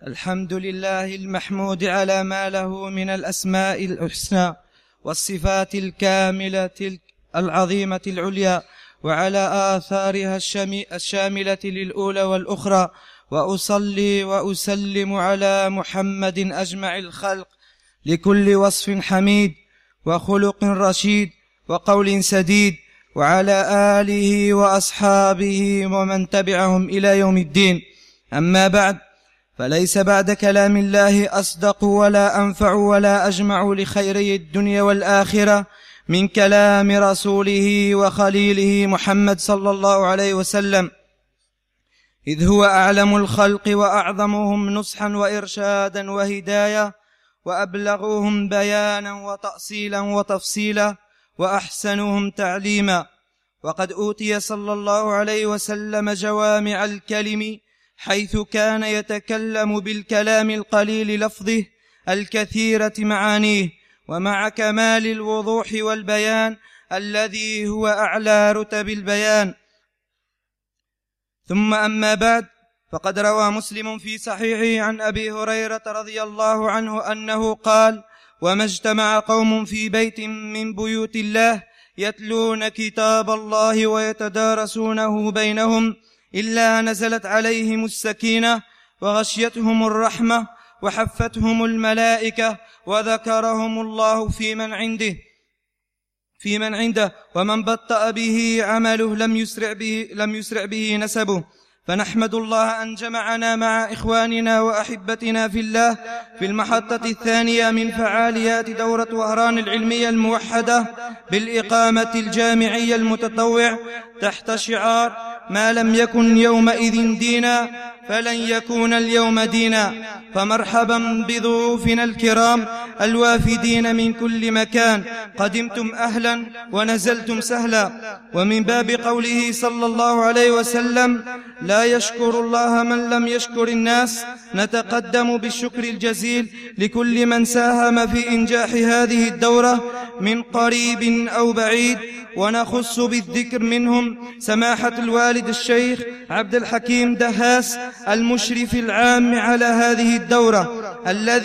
الحمد لله المحمود على ما له من الأسماء الحسنى والصفات الكاملة العظيمة العليا، وعلى آثارها الشاملة للأولى والأخرى، وأصلي وأسلم على محمد أجمع الخلق لكل وصف حميد وخلق رشيد وقول سديد، وعلى آله وأصحابه ومن تبعهم إلى يوم الدين. أما بعد، فليس بعد كلام الله أصدق ولا أنفع ولا أجمع لخيري الدنيا والآخرة من كلام رسوله وخليله محمد صلى الله عليه وسلم، إذ هو أعلم الخلق وأعظمهم نصحا وإرشادا وهداية، وأبلغهم بيانا وتأصيلا وتفصيلا، وأحسنهم تعليما. وقد أوتي صلى الله عليه وسلم جوامع الكلم، حيث كان يتكلم بالكلام القليل لفظه الكثيرة معانيه، ومع كمال الوضوح والبيان الذي هو أعلى رتب البيان. ثم أما بعد، فقد روى مسلم في صحيحه عن أبي هريرة رضي الله عنه أنه قال: وما اجتمع قوم في بيت من بيوت الله يتلون كتاب الله ويتدارسونه بينهم إلا نزلت عليهم السكينة وغشيتهم الرحمة وحفتهم الملائكة وذكرهم الله في من عنده، ومن بطأ به عمله لم يسرع به نسبه. فنحمد الله أن جمعنا مع إخواننا وأحبتنا في الله في المحطة الثانية من فعاليات دورة وهران العلمية الموحدة بالإقامة الجامعية المتطوع تحت شعار: ما لم يكن يومئذ دينا فلن يكون اليوم دينا. فمرحبا بضيوفنا الكرام الوافدين من كل مكان، قدمتم أهلا ونزلتم سهلا. ومن باب قوله صلى الله عليه وسلم: لا يشكر الله من لم يشكر الناس، نتقدم بالشكر الجزيل لكل من ساهم في إنجاح هذه الدورة من قريب أو بعيد، ونخص بالذكر منهم سماحة الوالد الشيخ عبد الحكيم دهاس المشرف العام على هذه الدورة،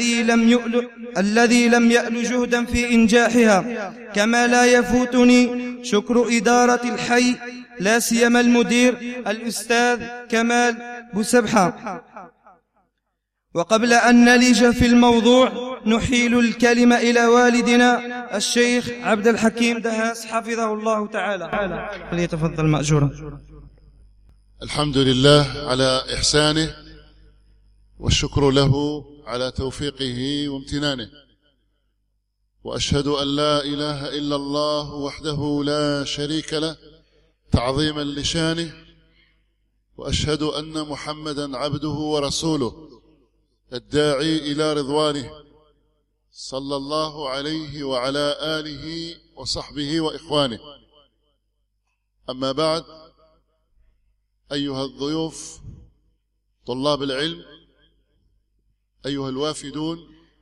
الذي لم يأل جهدا في إنجاحها. كما لا يفوتني شكر إدارة الحي، لا سيما المدير الأستاذ كمال بوسبحة. وقبل أن نلج في الموضوع، نحيل الكلمة إلى والدنا الشيخ عبد الحكيم دهاس حفظه الله تعالى، فليتفضل مأجورا. الحمد لله على إحسانه، والشكر له على توفيقه وامتنانه، وأشهد أن لا إله إلا الله وحده لا شريك له تعظيما لشانه، وأشهد أن محمدا عبده ورسوله الداعي إلى رضوانه، صلى الله عليه وعلى آله وصحبه وإخوانه. أما بعد، أيها الضيوف طلاب العلم، أيها الوافدون،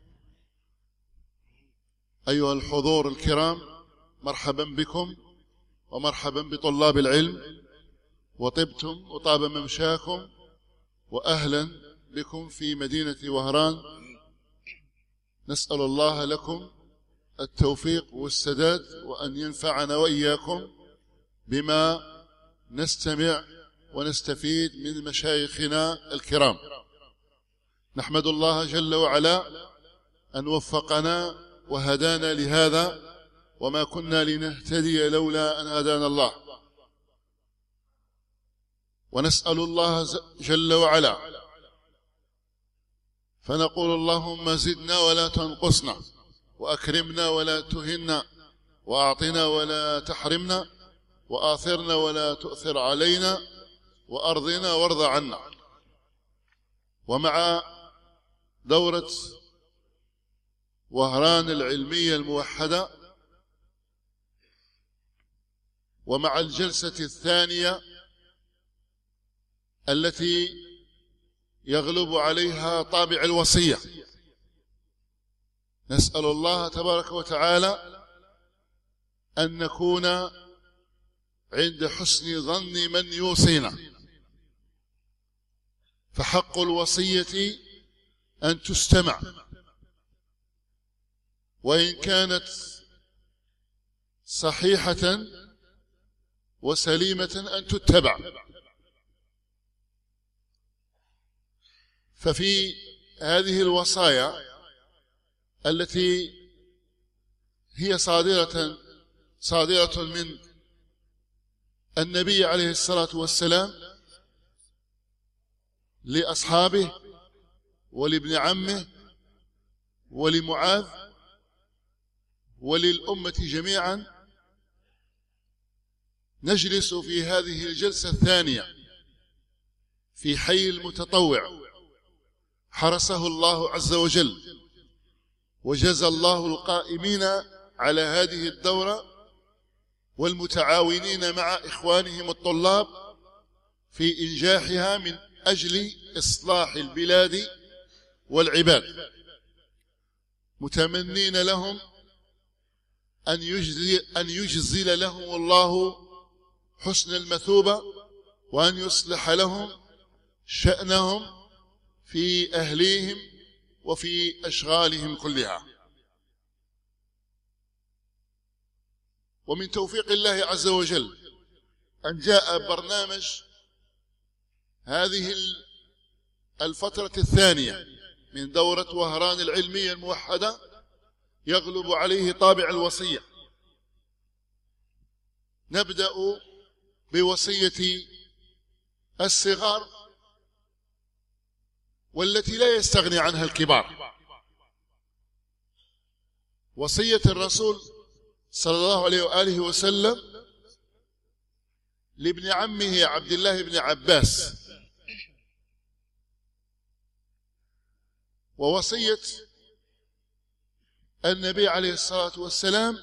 أيها الحضور الكرام، مرحبا بكم ومرحبا بطلاب العلم، وطبتم وطاب ممشاكم، وأهلا بكم في مدينة وهران. نسأل الله لكم التوفيق والسداد، وأن ينفعنا وإياكم بما نستمع ونستفيد من مشايخنا الكرام. نحمد الله جل وعلا أن وفقنا وهدانا لهذا، وما كنا لنهتدي لولا أن هدانا الله. ونسأل الله جل وعلا فنقول: اللهم زدنا ولا تنقصنا، وأكرمنا ولا تهنا، وأعطنا ولا تحرمنا، وآثرنا ولا تؤثر علينا، وأرضنا وارض عنا. ومع دورة وهران العلمية الموحدة، ومع الجلسة الثانية التي يغلب عليها طابع الوصية، نسأل الله تبارك وتعالى أن نكون عند حسن ظن من يوصينا. فحق الوصية أن تستمع، وإن كانت صحيحة وسليمة أن تتبع. ففي هذه الوصايا التي هي صادرة من النبي عليه الصلاة والسلام لأصحابه ولابن عمه ولمعاذ وللأمة جميعا، نجلس في هذه الجلسة الثانية في حي المتطوع حرسه الله عز وجل، وجزى الله القائمين على هذه الدورة والمتعاونين مع إخوانهم الطلاب في إنجاحها من أجل إصلاح البلاد والعباد، متمنين لهم أن يجزل لهم الله حسن المثوبة، وأن يصلح لهم شأنهم في أهليهم وفي أشغالهم كلها. ومن توفيق الله عز وجل أن جاء برنامج هذه الفترة الثانية من دورة وهران العلمية الموحدة يغلب عليه طابع الوصية. نبدأ بوصية الصغار والتي لا يستغني عنها الكبار، وصية الرسول صلى الله عليه وآله وسلم لابن عمه عبد الله بن عباس، ووصية النبي عليه الصلاة والسلام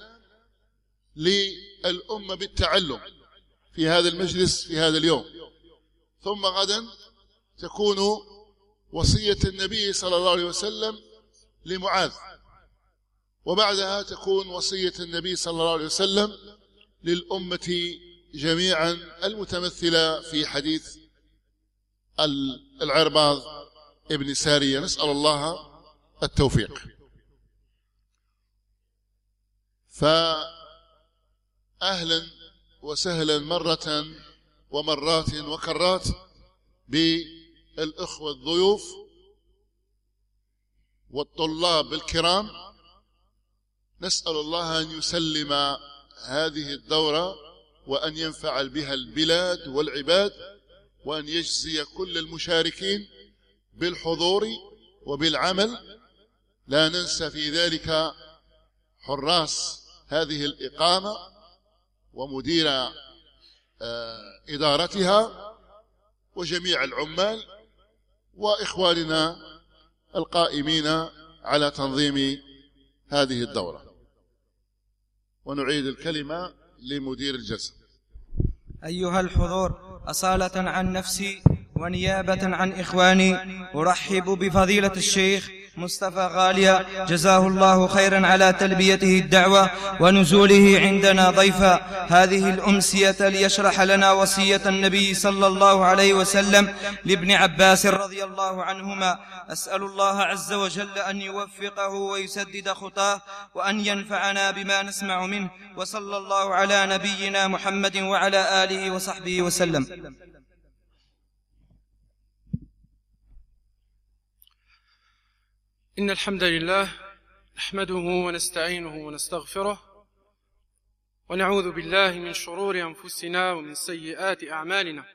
للأمة بالتعلم في هذا المجلس في هذا اليوم. ثم غدا تكون وصية النبي صلى الله عليه وسلم لمعاذ، وبعدها تكون وصية النبي صلى الله عليه وسلم للأمة جميعا المتمثلة في حديث العرباض ابن سارية، نسأل الله التوفيق. فأهلا وسهلا مرة ومرات وكرات بالإخوة الضيوف والطلاب الكرام. نسأل الله أن يسلم هذه الدورة وأن ينفع بها البلاد والعباد، وأن يجزي كل المشاركين بالحضور وبالعمل. لا ننسى في ذلك حراس هذه الإقامة ومدير إدارتها وجميع العمال وإخواننا القائمين على تنظيم هذه الدورة. ونعيد الكلمة لمدير الجلسة. أيها الحضور، أصالة عن نفسي ونيابة عن إخواني أرحب بفضيلة الشيخ مصطفى غالية جزاه الله خيرا على تلبيته الدعوة ونزوله عندنا ضيفا هذه الأمسية ليشرح لنا وصية النبي صلى الله عليه وسلم لابن عباس رضي الله عنهما. أسأل الله عز وجل أن يوفقه ويسدد خطاه وأن ينفعنا بما نسمع منه، وصلى الله على نبينا محمد وعلى آله وصحبه وسلم. إن الحمد لله نحمده ونستعينه ونستغفره، ونعوذ بالله من شرور أنفسنا ومن سيئات أعمالنا.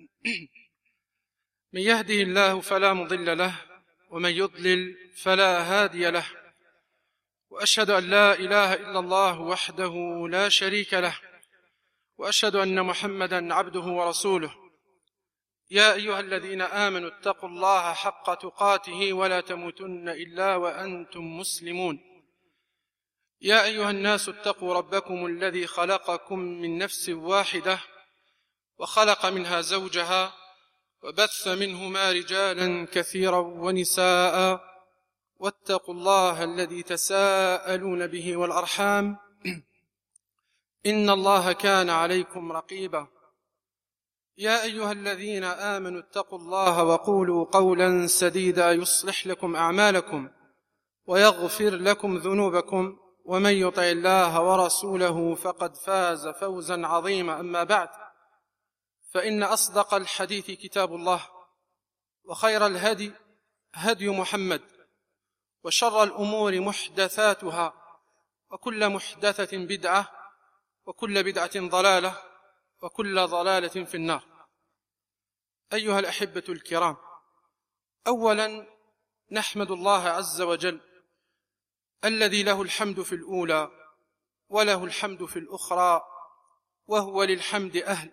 من يهده الله فلا مضل له، ومن يضلل فلا هادي له، وأشهد أن لا إله إلا الله وحده لا شريك له، وأشهد أن محمدا عبده ورسوله. يا أيها الذين آمنوا اتقوا الله حق تقاته ولا تموتن إلا وأنتم مسلمون. يا أيها الناس اتقوا ربكم الذي خلقكم من نفس واحدة وخلق منها زوجها وبث منهما رجالا كثيرا ونساء، واتقوا الله الذي تساءلون به والأرحام إن الله كان عليكم رقيبا. يا أيها الذين آمنوا اتقوا الله وقولوا قولا سديدا يصلح لكم أعمالكم ويغفر لكم ذنوبكم ومن يطع الله ورسوله فقد فاز فوزا عظيما. أما بعد، فإن أصدق الحديث كتاب الله، وخير الهدي هدي محمد، وشر الأمور محدثاتها، وكل محدثة بدعة، وكل بدعة ضلالة، وكل ضلالة في النار. أيها الأحبة الكرام، أولا نحمد الله عز وجل الذي له الحمد في الأولى وله الحمد في الأخرى، وهو للحمد أهل.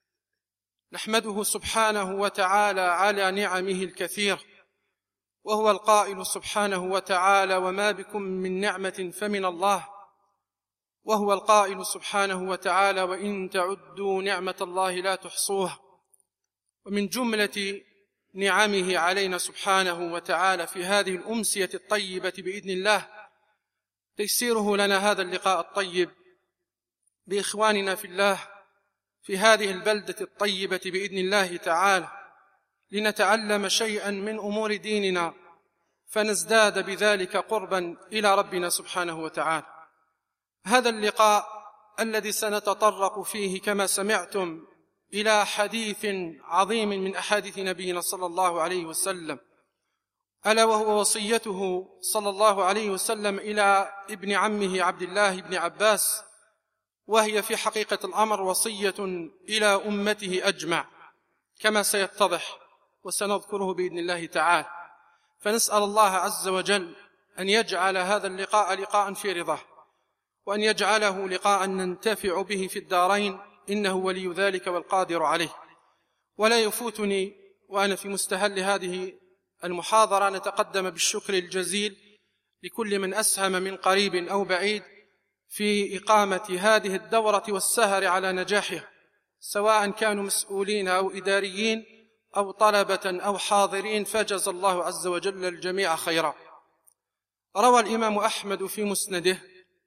نحمده سبحانه وتعالى على نعمه الكثير، وهو القائل سبحانه وتعالى: وما بكم من نعمة فمن الله. وهو القائل سبحانه وتعالى: وإن تعدوا نعمة الله لا تحصوها. ومن جملة نعمه علينا سبحانه وتعالى في هذه الأمسية الطيبة بإذن الله تيسيره لنا هذا اللقاء الطيب بإخواننا في الله في هذه البلدة الطيبة بإذن الله تعالى، لنتعلم شيئا من أمور ديننا فنزداد بذلك قربا إلى ربنا سبحانه وتعالى. هذا اللقاء الذي سنتطرق فيه كما سمعتم إلى حديث عظيم من أحاديث نبينا صلى الله عليه وسلم، ألا وهو وصيته صلى الله عليه وسلم إلى ابن عمه عبد الله بن عباس، وهي في حقيقة الأمر وصية إلى أمته أجمع كما سيتضح وسنذكره بإذن الله تعالى. فنسأل الله عز وجل أن يجعل هذا اللقاء لقاء في رضاه، وأن يجعله لقاء ننتفع به في الدارين، إنه ولي ذلك والقادر عليه. ولا يفوتني وأنا في مستهل هذه المحاضرة نتقدم بالشكر الجزيل لكل من أسهم من قريب أو بعيد في إقامة هذه الدورة والسهر على نجاحها، سواء كانوا مسؤولين أو إداريين أو طلبة أو حاضرين، فجزى الله عز وجل الجميع خيرا. روى الإمام أحمد في مسنده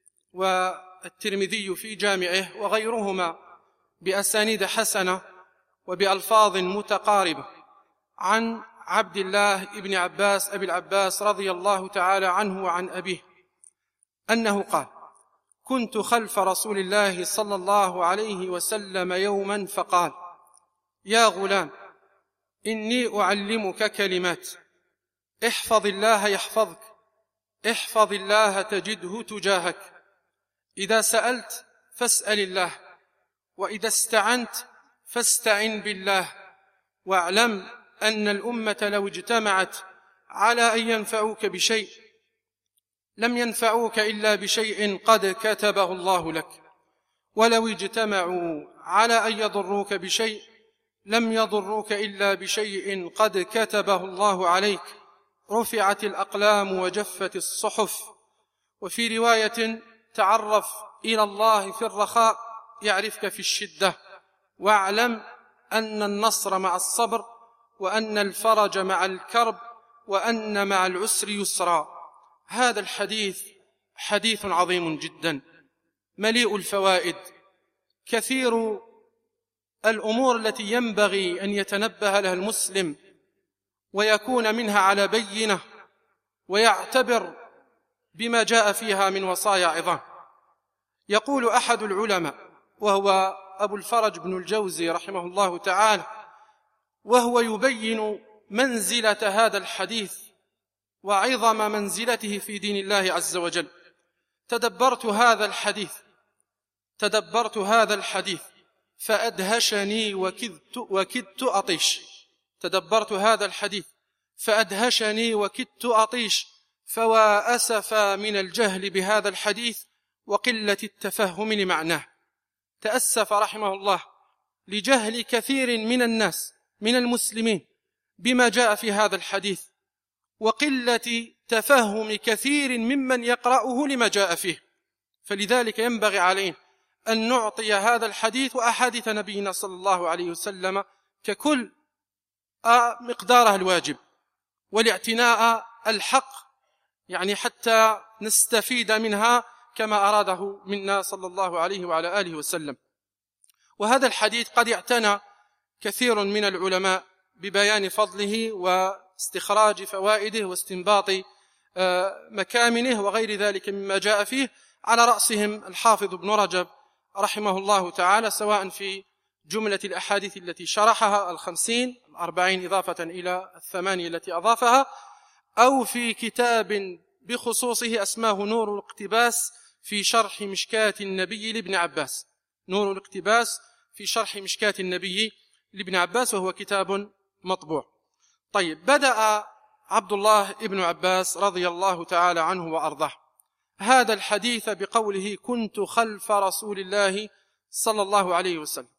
والترمذي في جامعه وغيرهما بأسانيد حسنة وبألفاظ متقاربة عن عبد الله بن عباس أبي العباس رضي الله تعالى عنه وعن أبيه أنه قال: كنت خلف رسول الله صلى الله عليه وسلم يوما فقال: يا غلام، إني أعلمك كلمات، احفظ الله يحفظك، احفظ الله تجده تجاهك، إذا سألت فاسأل الله، وإذا استعنت فاستعن بالله، واعلم أن الأمة لو اجتمعت على أن ينفعوك بشيء لم ينفعوك إلا بشيء قد كتبه الله لك، ولو اجتمعوا على أن يضروك بشيء لم يضروك إلا بشيء قد كتبه الله عليك، رفعت الأقلام وجفت الصحف. وفي رواية: تعرف إلى الله في الرخاء يعرفك في الشدة، واعلم أن النصر مع الصبر، وأن الفرج مع الكرب، وأن مع العسر يسرا. هذا الحديث حديث عظيم جدا مليء الفوائد، كثير الأمور التي ينبغي أن يتنبه لها المسلم ويكون منها على بينة ويعتبر بما جاء فيها من وصايا عظام. يقول أحد العلماء وهو أبو الفرج بن الجوزي رحمه الله تعالى، وهو يبين منزلة هذا الحديث وعظم منزلته في دين الله عز وجل: تدبرت هذا الحديث فأدهشني وكدت أطيش. تدبرت هذا الحديث فأدهشني وكدت أطيش، فوا أسفا من الجهل بهذا الحديث وقلة التفهم لمعناه. تأسف رحمه الله لجهل كثير من الناس من المسلمين بما جاء في هذا الحديث، وقلة تفهم كثير ممن يقرأه لما جاء فيه. فلذلك ينبغي علينا أن نعطي هذا الحديث وأحاديث نبينا صلى الله عليه وسلم ككل مقدارها الواجب، والاعتناء الحق، يعني حتى نستفيد منها كما أراده منا صلى الله عليه وعلى آله وسلم. وهذا الحديث قد اعتنى كثير من العلماء ببيان فضله واستخراج فوائده واستنباط مكامنه وغير ذلك مما جاء فيه، على رأسهم الحافظ ابن رجب رحمه الله تعالى، سواء في جملة الأحاديث التي شرحها 50 40 إضافة إلى 8 التي أضافها، أو في كتاب بخصوصه أسماه نور الاقتباس في شرح مشكاة النبي لابن عباس. نور الاقتباس في شرح مشكاة النبي لابن عباس، وهو كتاب مطبوع. طيب، بدأ عبد الله ابن عباس رضي الله تعالى عنه وأرضاه هذا الحديث بقوله: كنت خلف رسول الله صلى الله عليه وسلم.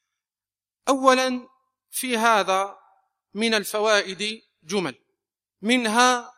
أولا، في هذا من الفوائد جمل، منها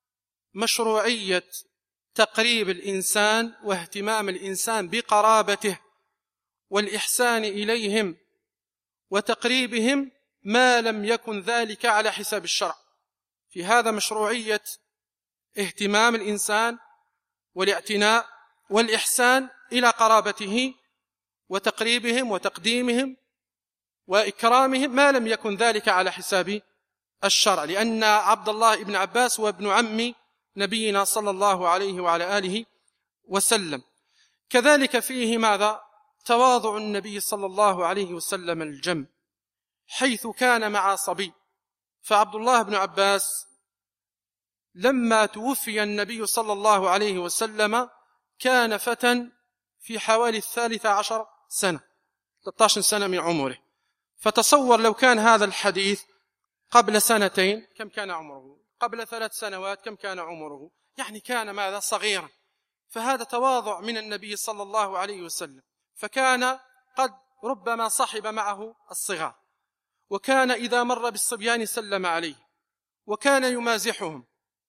مشروعية تقريب الإنسان واهتمام الإنسان بقرابته والإحسان إليهم وتقريبهم ما لم يكن ذلك على حساب الشرع. في هذا مشروعية اهتمام الإنسان والاعتناء والإحسان إلى قرابته وتقريبهم وتقديمهم وإكرامهم ما لم يكن ذلك على حساب الشرع، لأن عبد الله بن عباس هو ابن عم نبينا صلى الله عليه وعلى آله وسلم. كذلك فيه ماذا؟ تواضع النبي صلى الله عليه وسلم الجم، حيث كان مع صبي. فعبد الله بن عباس لما توفي النبي صلى الله عليه وسلم كان فتى في حوالي 13 سنة 13 سنة من عمره. فتصور لو كان هذا الحديث قبل 2 سنين كم كان عمره؟ قبل 3 سنوات كم كان عمره؟ يعني كان ماذا؟ صغيرا. فهذا تواضع من النبي صلى الله عليه وسلم، فكان قد ربما صحب معه الصغار، وكان إذا مر بالصبيان سلم عليه، وكان يمازحهم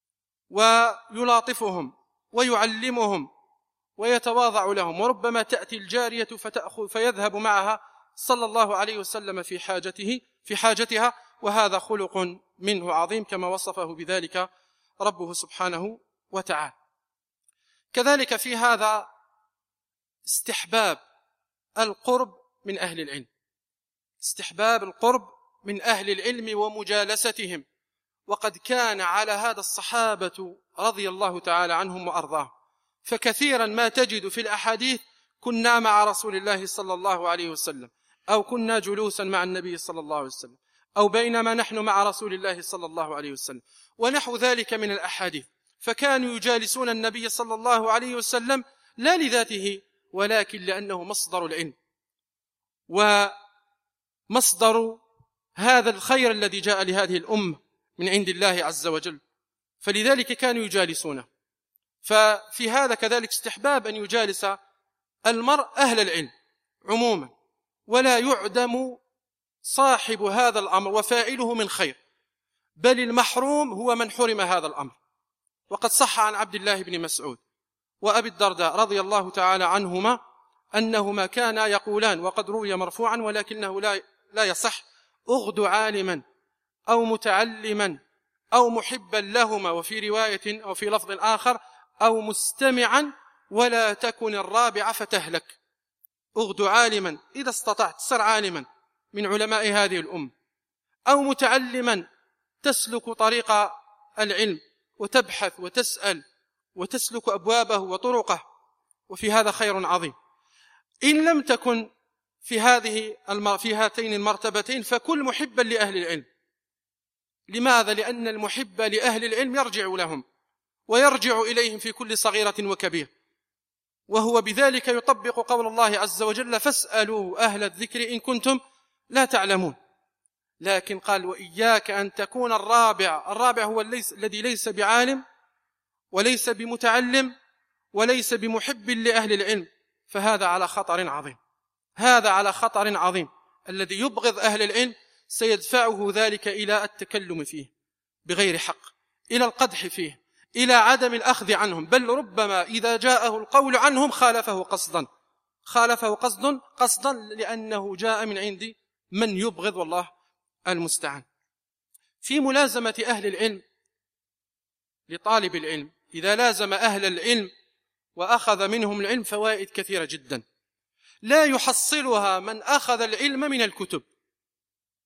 ويلاطفهم ويعلمهم ويتواضع لهم، وربما تأتي الجارية فتأخذ فيذهب معها صلى الله عليه وسلم في حاجتها، وهذا خلق منه عظيم كما وصفه بذلك ربه سبحانه وتعالى. كذلك في هذا استحباب القرب من أهل العلم، استحباب القرب من أهل العلم ومجالستهم، وقد كان على هذا الصحابة رضي الله تعالى عنهم وأرضاهم. فكثيرا ما تجد في الأحاديث: كنا مع رسول الله صلى الله عليه وسلم، أو كنا جلوسا مع النبي صلى الله عليه وسلم، أو بينما نحن مع رسول الله صلى الله عليه وسلم، ونحو ذلك من الأحاديث. فكانوا يجالسون النبي صلى الله عليه وسلم لا لذاته، ولكن لأنه مصدر العلم ومصدر هذا الخير الذي جاء لهذه الأمة من عند الله عز وجل، فلذلك كانوا يجالسونه. ففي هذا كذلك استحباب أن يجالس المرء أهل العلم عموما، ولا يعدم صاحب هذا الأمر وفاعله من خير، بل المحروم هو من حرم هذا الأمر. وقد صح عن عبد الله بن مسعود وأبي الدرداء رضي الله تعالى عنهما أنهما كانا يقولان، وقد روي مرفوعا ولكنه لا يصح: اغد عالما أو متعلما أو محبا لهما، وفي رواية أو في لفظ آخر: أو مستمعا ولا تكن الرابع فتهلك. اغد عالما إذا استطعت، صر عالما من علماء هذه الأمة، أو متعلما تسلك طريق العلم وتبحث وتسأل وتسلك أبوابه وطرقه، وفي هذا خير عظيم. إن لم تكن في هاتين المرتبتين فكل محبا لأهل العلم. لماذا؟ لأن المحب لأهل العلم يرجع لهم ويرجع إليهم في كل صغيرة وكبير، وهو بذلك يطبق قول الله عز وجل: فاسألوا أهل الذكر إن كنتم لا تعلمون. لكن قال: وإياك أن تكون الرابع هو الذي ليس بعالم وليس بمتعلم وليس بمحب لأهل العلم، فهذا على خطر عظيم. هذا على خطر عظيم. الذي يبغض أهل العلم سيدفعه ذلك إلى التكلم فيه بغير حق، إلى القدح فيه، إلى عدم الأخذ عنهم، بل ربما إذا جاءه القول عنهم خالفه قصدا لأنه جاء من عند من يبغض، والله المستعان. في ملازمة أهل العلم لطالب العلم، إذا لازم أهل العلم وأخذ منهم العلم فوائد كثيرة جدا لا يحصلها من أخذ العلم من الكتب.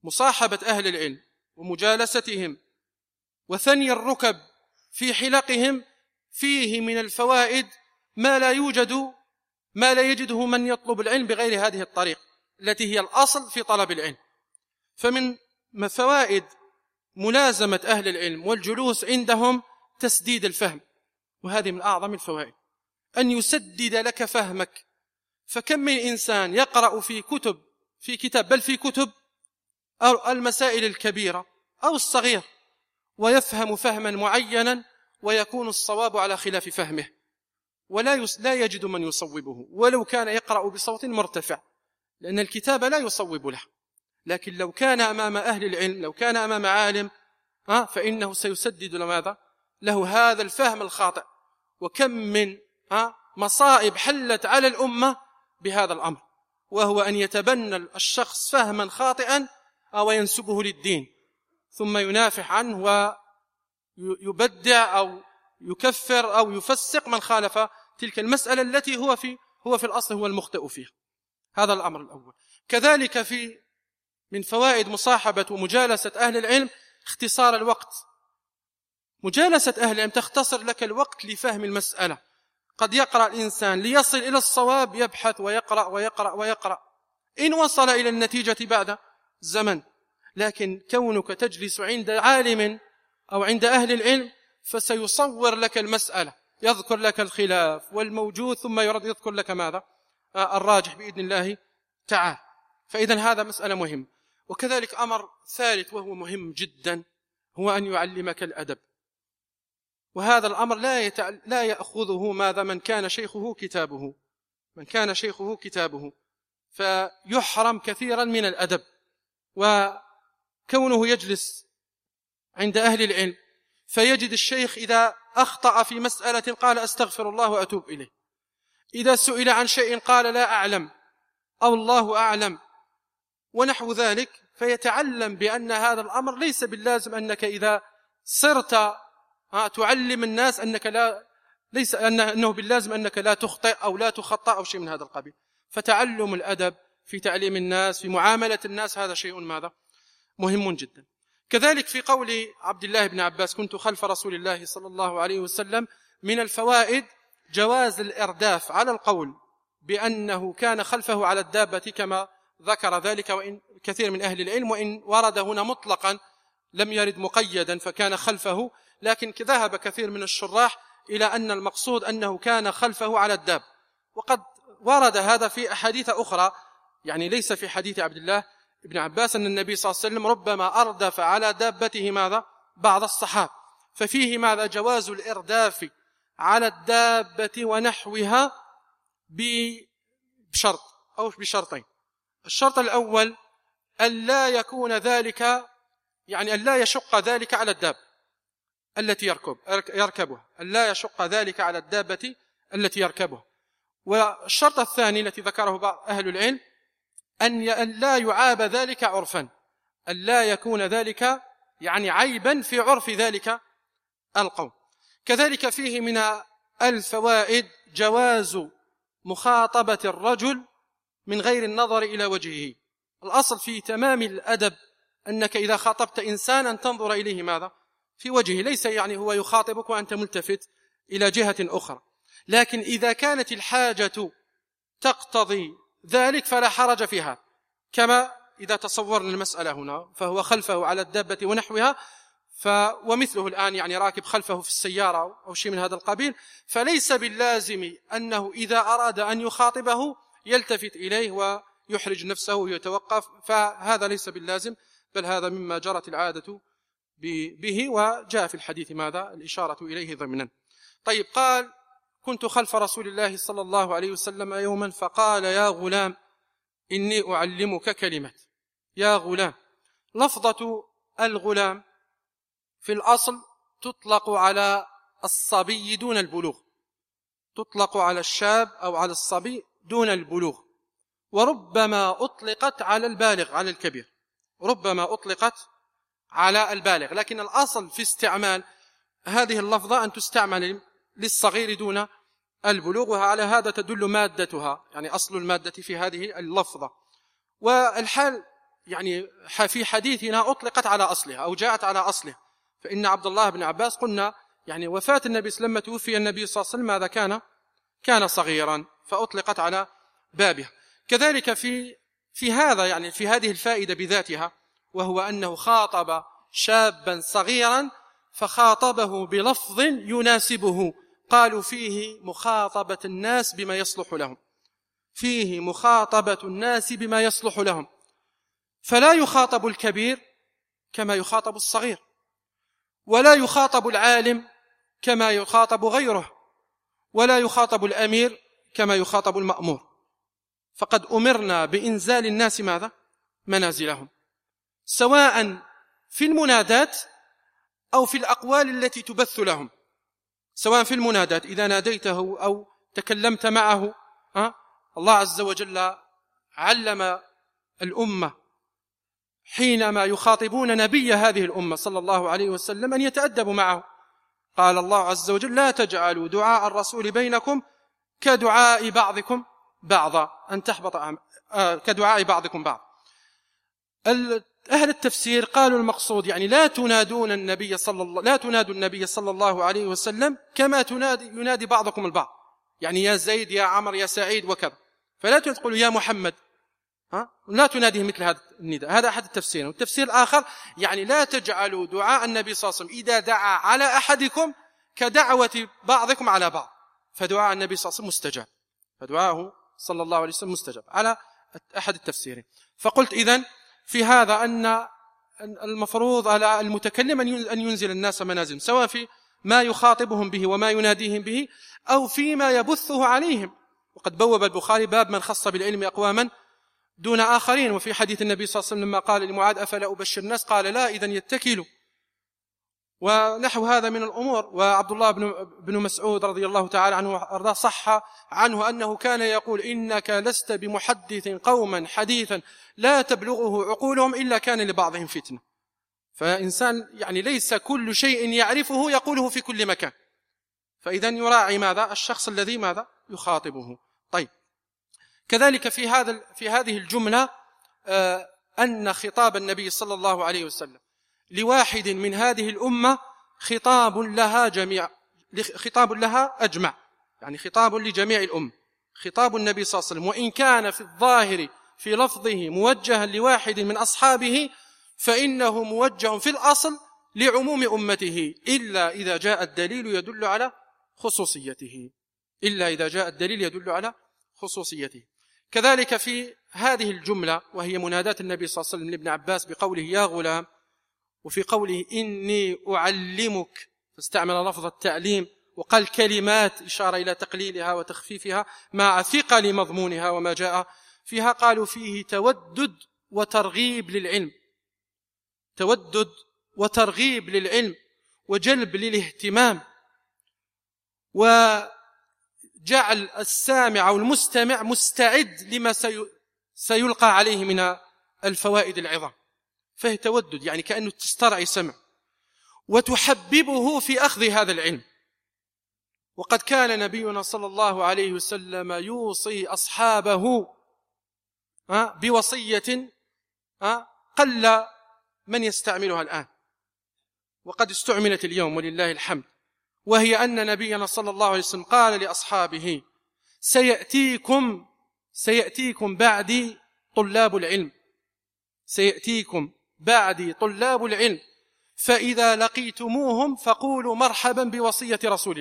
مصاحبة أهل العلم ومجالستهم وثني الركب في حلقهم فيه من الفوائد ما لا يجده من يطلب العلم بغير هذه الطريق التي هي الأصل في طلب العلم. فمن فوائد ملازمة أهل العلم والجلوس عندهم تسديد الفهم، وهذه من أعظم الفوائد، أن يسدد لك فهمك. فكم من إنسان يقرأ في كتاب بل في كتب أو المسائل الكبيرة أو الصغير ويفهم فهما معينا ويكون الصواب على خلاف فهمه لا يجد من يصوبه ولو كان يقرأ بصوت مرتفع، لأن الكتاب لا يصوب له. لكن لو كان أمام أهل العلم، لو كان أمام عالم فإنه سيسدد له هذا الفهم الخاطئ. وكم من مصائب حلت على الأمة بهذا الأمر، وهو أن يتبنى الشخص فهما خاطئا أو ينسبه للدين ثم ينافح عنه ويبدع أو يكفر أو يفسق من خالف تلك المسألة التي هو في الأصل هو المخطئ فيها. هذا الأمر الأول. كذلك من فوائد مصاحبة ومجالسة أهل العلم اختصار الوقت. مجالسة أهل العلم تختصر لك الوقت لفهم المسألة. قد يقرأ الإنسان ليصل إلى الصواب يبحث ويقرأ ويقرأ ويقرأ، إن وصل إلى النتيجة بعد زمن. لكن كونك تجلس عند عالم أو عند أهل العلم فسيصور لك المسألة، يذكر لك الخلاف والموجود ثم يذكر لك ماذا؟ الراجح بإذن الله تعالى. فإذن هذا مسألة مهم. وكذلك أمر ثالث وهو مهم جدا، هو أن يعلمك الأدب. وهذا الأمر لا يأخذه من كان شيخه كتابه فيحرم كثيرا من الأدب. وكونه يجلس عند أهل العلم فيجد الشيخ إذا أخطأ في مسألة قال أستغفر الله وأتوب إليه، إذا سئل عن شيء قال لا أعلم أو الله أعلم ونحو ذلك، فيتعلم بأن هذا الأمر ليس باللازم أنك إذا صرت تعلم الناس أنه باللازم أنك لا تخطئ أو لا تخطأ أو شيء من هذا القبيل. فتعلم الأدب في تعليم الناس في معاملة الناس هذا شيء ماذا؟ مهم جدا. كذلك في قول عبد الله بن عباس كنت خلف رسول الله صلى الله عليه وسلم من الفوائد جواز الإرداف على القول بأنه كان خلفه على الدابة كما ذكر ذلك وإن كثير من أهل العلم، وإن ورد هنا مطلقا لم يرد مقيدا فكان خلفه، لكن ذهب كثير من الشراح إلى أن المقصود أنه كان خلفه على الداب. وقد ورد هذا في أحاديث أخرى، يعني ليس في حديث عبد الله بن عباس أن النبي صلى الله عليه وسلم ربما أردف على دابته ماذا؟ بعض الصحابة. ففيه ماذا؟ جواز الإرداف على الدابة ونحوها بشرط أو بشرطين. الشرط الأول ألا يكون ذلك، يعني ألا يشق ذلك على الداب التي يركبها، ألا يشق ذلك على الدابة التي يركبها. والشرط الثاني التي ذكره بعض أهل العلم أن لا يعاب ذلك عرفا، ألا يكون ذلك يعني عيبا في عرف ذلك القوم. كذلك فيه من الفوائد جواز مخاطبة الرجل من غير النظر إلى وجهه. الأصل في تمام الأدب أنك إذا خاطبت إنسانا تنظر إليه ماذا؟ في وجهه، ليس يعني هو يخاطبك وأنت ملتفت إلى جهة أخرى. لكن إذا كانت الحاجة تقتضي ذلك فلا حرج فيها، كما إذا تصورنا المسألة هنا فهو خلفه على الدابة ونحوها ومثله الآن يعني راكب خلفه في السيارة أو شيء من هذا القبيل، فليس باللازم أنه إذا أراد أن يخاطبه يلتفت إليه ويحرج نفسه ويتوقف، فهذا ليس باللازم، بل هذا مما جرت العادة به وجاء في الحديث ماذا؟ الإشارة إليه ضمنا. طيب، قال كنت خلف رسول الله صلى الله عليه وسلم يوما فقال يا غلام إني أعلمك كلمة. يا غلام، لفظة الغلام في الأصل تطلق على الصبي دون البلوغ، تطلق على الشاب أو على الصبي دون البلوغ، وربما أطلقت على البالغ على الكبير، ربما أطلقت على البالغ، لكن الأصل في استعمال هذه اللفظة أن تستعمل للصغير دون البلوغ، وعلى هذا تدل مادتها، يعني أصل المادة في هذه اللفظة. والحال يعني في حديثنا أطلقت على أصلها أو جاءت على أصله. فإن عبد الله بن عباس قلنا يعني وفاة النبي صلى الله عليه وسلم، لما توفي النبي صلى الله عليه وسلم ماذا كان صغيرا، فأطلقت على بابها. كذلك في هذا يعني في هذه الفائدة بذاتها، وهو أنه خاطب شابا صغيرا فخاطبه بلفظ يناسبه. قالوا فيه مخاطبة الناس بما يصلح لهم، فيه مخاطبة الناس بما يصلح لهم، فلا يخاطب الكبير كما يخاطب الصغير، ولا يخاطب العالم كما يخاطب غيره، ولا يخاطب الأمير كما يخاطب المأمور. فقد أمرنا بإنزال الناس ماذا؟ منازلهم، سواء في المنادات أو في الأقوال التي تبث لهم. سواء في المنادات إذا ناديته أو تكلمت معه، الله عز وجل علم الأمة حينما يخاطبون نبي هذه الأمة صلى الله عليه وسلم أن يتأدبوا معه. قال الله عز وجل: لا تجعلوا دعاء الرسول بينكم كدعاء بعضكم بعضا أن تحبط كدعاء بعضكم بعض. أهل التفسير قالوا المقصود يعني لا تنادوا النبي صلى الله عليه وسلم كما ينادي بعضكم البعض، يعني يا زيد يا عمر يا سعيد وكذا، فلا تقولوا يا محمد، لا تناديه مثل هذا النداء. هذا أحد التفسيرين. والتفسير الآخر يعني لا تجعلوا دعاء النبي صلى الله عليه وسلم إذا دعا على أحدكم كدعوة بعضكم على بعض، فدعاء النبي صلى الله عليه وسلم مستجاب، فدعاءه صلى الله عليه وسلم مستجاب، على أحد التفسيرين. فقلت إذن في هذا أن المفروض على المتكلم أن ينزل الناس منازل، سواء في ما يخاطبهم به وما يناديهم به أو فيما يبثه عليهم. وقد بوب البخاري باب من خص بالعلم أقواما دون آخرين. وفي حديث النبي صلى الله عليه وسلم لما قال لمعاذ: أفلا أبشر الناس؟ قال: لا، إذن يتكلوا. ونحو هذا من الأمور. وعبد الله بن مسعود رضي الله تعالى عنه وأرضاه صح عنه أنه كان يقول: إنك لست بمحدث قوما حديثا لا تبلغه عقولهم إلا كان لبعضهم فتنة. فإنسان يعني ليس كل شيء يعرفه يقوله في كل مكان، فإذن يراعي ماذا؟ الشخص الذي ماذا؟ يخاطبه. طيب، كذلك في هذه الجملة أن خطاب النبي صلى الله عليه وسلم لواحد من هذه الأمة خطاب لها أجمع، يعني خطاب لجميع الأمة. خطاب النبي صلى الله عليه وسلم وإن كان في الظاهر في لفظه موجها لواحد من أصحابه، فإنه موجه في الأصل لعموم أمته، إلا إذا جاء الدليل يدل على خصوصيته. كذلك في هذه الجملة وهي منادات النبي صلى الله عليه وسلم لابن عباس بقوله: يا غلام، وفي قوله: إني أعلمك، فاستعمل لفظ التعليم، وقال كلمات إشارة إلى تقليلها وتخفيفها مع ثقل مضمونها وما جاء فيها. قالوا فيه تودد وترغيب للعلم وجلب للاهتمام، وجعل السامع أو المستمع مستعد لما سيلقى عليه من الفوائد العظام. فهي تودد يعني كأنه تسترعي سمع، وتحببه في أخذ هذا العلم. وقد كان نبينا صلى الله عليه وسلم يوصي أصحابه بوصية قل من يستعملها الآن، وقد استعملت اليوم ولله الحمد، وهي أن نبينا صلى الله عليه وسلم قال لأصحابه: سيأتيكم بعدي طلاب العلم، فإذا لقيتموهم فقولوا مرحبا بوصية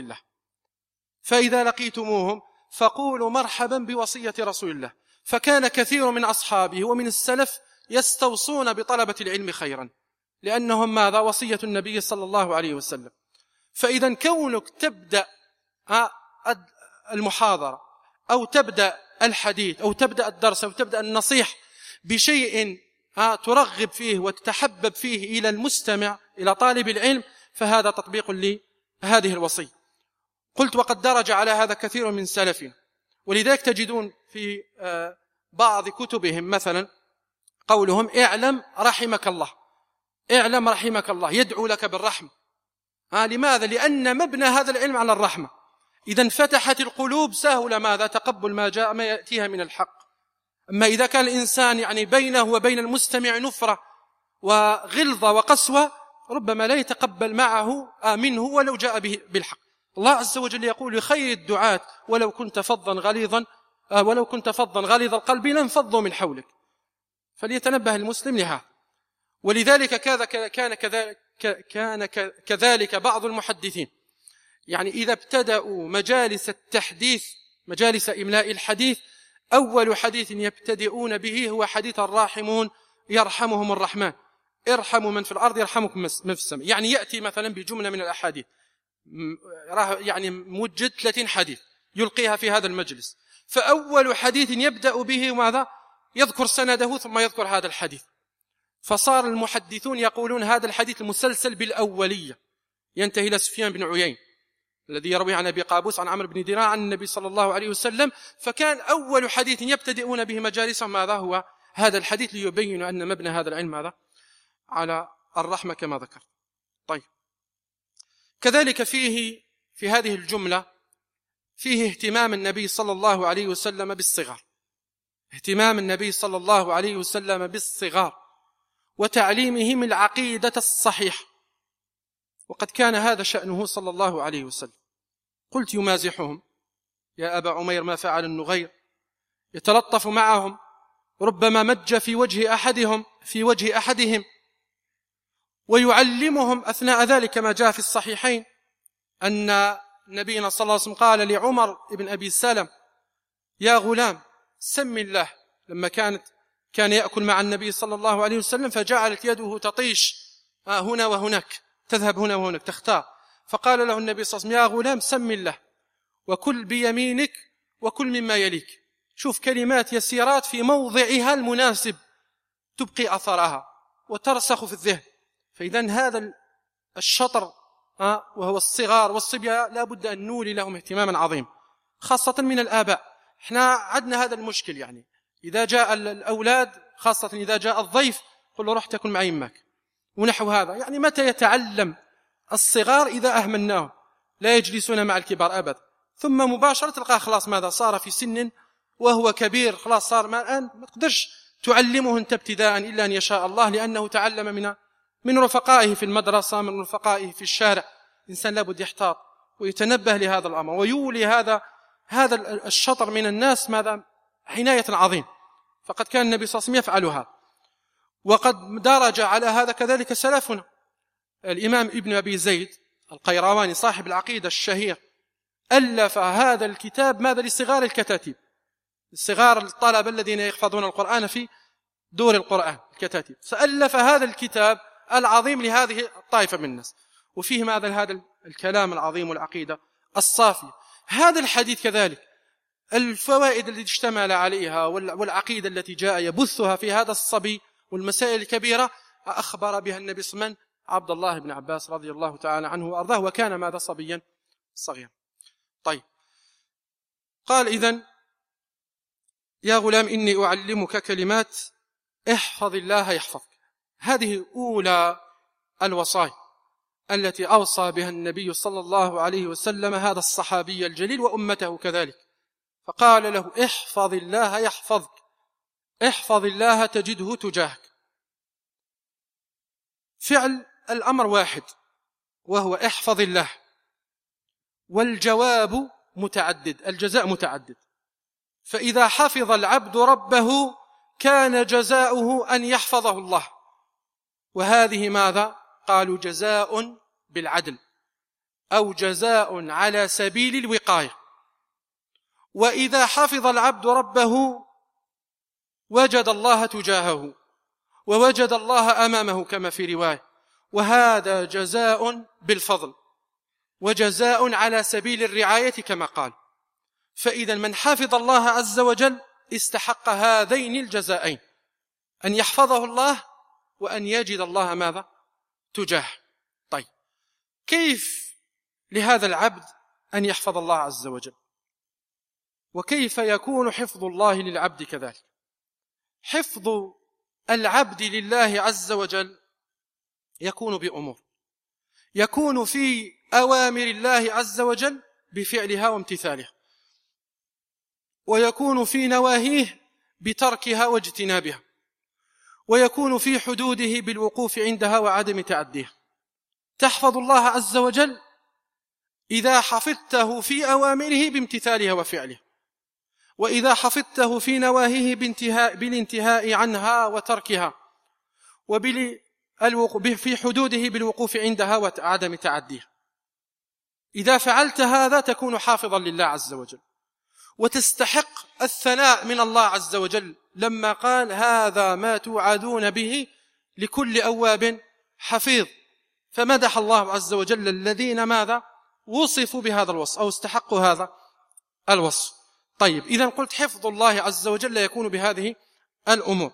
رسول الله. فكان كثير من أصحابه ومن السلف يستوصون بطلبة العلم خيرا، لأنهم ماذا؟ وصية النبي صلى الله عليه وسلم. فإذا كونك تبدأ المحاضرة أو تبدأ الحديث أو تبدأ الدرس أو تبدأ النصيح بشيء ترغب فيه وتتحبب فيه إلى المستمع إلى طالب العلم، فهذا تطبيق لهذه الوصية. قلت: وقد درج على هذا كثير من سلفنا، ولذلك تجدون في بعض كتبهم مثلا قولهم: اعلم رحمك الله، يدعو لك بالرحمة. لماذا؟ لأن مبنى هذا العلم على الرحمة. إذا فتحت القلوب سهل ماذا؟ تقبل ما يأتيها من الحق. أما إذا كان الإنسان يعني بينه وبين المستمع نفرة وغلظة وقسوة ربما لا يتقبل معه منه ولو جاء به بالحق. الله عز وجل يقول لخير الدعاة ولو كنت فظا غليظ القلب لانفضوا من حولك. فليتنبه المسلم لها. ولذلك كان كذلك بعض المحدثين يعني إذا ابتدأوا مجالس التحديث مجالس إملاء الحديث أول حديث يبتدئون به هو حديث الراحمون يرحمهم الرحمن ارحموا من في الأرض يرحمكم من في السماء. يعني يأتي مثلا بجملة من الأحاديث يعني موجد 30 حديث يلقيها في هذا المجلس، فأول حديث يبدأ به ماذا؟ يذكر سنده ثم يذكر هذا الحديث. فصار المحدثون يقولون هذا الحديث المسلسل بالأولية ينتهي إلى سفيان بن عيين الذي يروي عن أبي قابوس عن عمرو بن دينار عن النبي صلى الله عليه وسلم. فكان أول حديث يبتدئون به مجالسهم ماذا؟ هو هذا الحديث ليبين أن مبنى هذا العلم ماذا؟ على الرحمة كما ذكر. طيب كذلك في هذه الجملة فيه اهتمام النبي صلى الله عليه وسلم بالصغار، اهتمام النبي صلى الله عليه وسلم بالصغار وتعليمهم العقيدة الصحيحة، وقد كان هذا شأنه صلى الله عليه وسلم. قلت يمازحهم يا أبا عمير ما فعل النغير، يتلطف معهم، ربما مج في وجه أحدهم ويعلمهم أثناء ذلك ما جاء في الصحيحين أن نبينا صلى الله عليه وسلم قال لعمر بن أبي سلم يا غلام سم الله، لما كان يأكل مع النبي صلى الله عليه وسلم فجعلت يده تطيش هنا وهناك، تذهب هنا وهناك تختار، فقال له النبي صلى الله عليه وسلم يا غلام سم الله وكل بيمينك وكل مما يليك. شوف كلمات يسيرات في موضعها المناسب تبقي أثرها وترسخ في الذهن. فإذن هذا الشطر وهو الصغار والصبية لا بد أن نولي لهم اهتماما عظيم خاصة من الآباء. احنا عدنا هذا المشكل، يعني إذا جاء الأولاد خاصة إذا جاء الضيف قل له روح تأكل مع يمك ونحو هذا. يعني متى يتعلم الصغار؟ إذا أهملناهم لا يجلسون مع الكبار أبدا، ثم مباشرة تلقاه خلاص ماذا صار في سن وهو كبير، خلاص صار الآن ما تقدرش تعلمه انت ابتداء إلا أن يشاء الله، لأنه تعلم من رفقائه في المدرسة، من رفقائه في الشارع. الإنسان لابد يحتاط ويتنبه لهذا الأمر ويولي هذا الشطر من الناس ماذا؟ عناية عظيم. فقد كان النبي صلى الله عليه وسلم يفعلها، وقد درج على هذا كذلك سلفنا. الإمام ابن أبي زيد القيرواني صاحب العقيدة الشهير ألف هذا الكتاب ماذا؟ لصغار الكتاتيب، صغار الطلبة الذين يحفظون القرآن في دور القرآن الكتاتيب، فألف هذا الكتاب العظيم لهذه الطائفة من الناس، وفيه ماذا؟ هذا الكلام العظيم والعقيدة الصافية. هذا الحديث كذلك الفوائد التي اشتمل عليها والعقيدة التي جاء يبثها في هذا الصبي والمسائل الكبيرة أخبر بها النبي صلى الله عليه وسلم عبد الله بن عباس رضي الله تعالى عنه وأرضاه، وكان ماذا؟ صبيا صغيرا. طيب قال إذن يا غلام إني أعلمك كلمات احفظ الله يحفظك. هذه أولى الوصايا التي أوصى بها النبي صلى الله عليه وسلم هذا الصحابي الجليل وأمته كذلك، فقال له احفظ الله يحفظك، احفظ الله تجده تجاهك. فعل الأمر واحد وهو احفظ الله، والجواب متعدد، الجزاء متعدد. فإذا حفظ العبد ربه كان جزاؤه أن يحفظه الله، وهذه ماذا؟ قالوا جزاء بالعدل أو جزاء على سبيل الوقاية. وإذا حفظ العبد ربه وجد الله تجاهه ووجد الله أمامه كما في رواية، وهذا جزاء بالفضل وجزاء على سبيل الرعاية كما قال. فإذا من حفظ الله عز وجل استحق هذين الجزائين، أن يحفظه الله وأن يجد الله ماذا؟ تجاه. طيب كيف لهذا العبد أن يحفظ الله عز وجل؟ وكيف يكون حفظ الله للعبد كذلك؟ حفظ العبد لله عز وجل يكون بأمور، يكون في أوامر الله عز وجل بفعلها وامتثالها، ويكون في نواهيه بتركها واجتنابها، ويكون في حدوده بالوقوف عندها وعدم تعديها. تحفظ الله عز وجل إذا حفظته في أوامره بامتثالها وفعله، وإذا حفظته في نواهيه بالانتهاء عنها وتركها، في حدوده بالوقوف عندها وعدم تعديها. إذا فعلت هذا تكون حافظا لله عز وجل، وتستحق الثناء من الله عز وجل لما قال: هذا ما توعدون به لكل أواب حفيظ. فمدح الله عز وجل الذين ماذا؟ وصفوا بهذا الوصف أو استحقوا هذا الوصف. طيب، إذن قلت حفظ الله عز وجل يكون بهذه الأمور.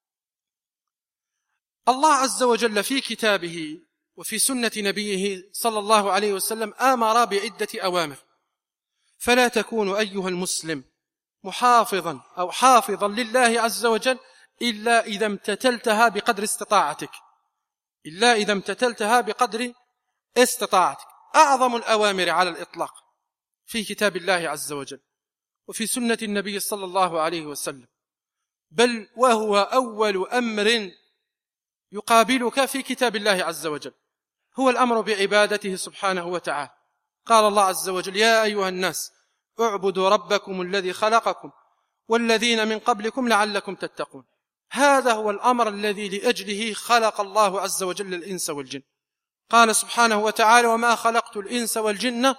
الله عز وجل في كتابه وفي سنة نبيه صلى الله عليه وسلم آمر بعدة أوامر، فلا تكون أيها المسلم محافظا أو حافظا لله عز وجل إلا إذا امتثلتها بقدر استطاعتك، إلا إذا امتثلتها بقدر استطاعتك. أعظم الأوامر على الإطلاق في كتاب الله عز وجل وفي سنة النبي صلى الله عليه وسلم، بل وهو أول أمر يقابلك في كتاب الله عز وجل، هو الأمر بعبادته سبحانه وتعالى. قال الله عز وجل: يا أيها الناس اعبدوا ربكم الذي خلقكم والذين من قبلكم لعلكم تتقون. هذا هو الأمر الذي لأجله خلق الله عز وجل الإنس والجن. قال سبحانه وتعالى: وما خلقت الإنس والجن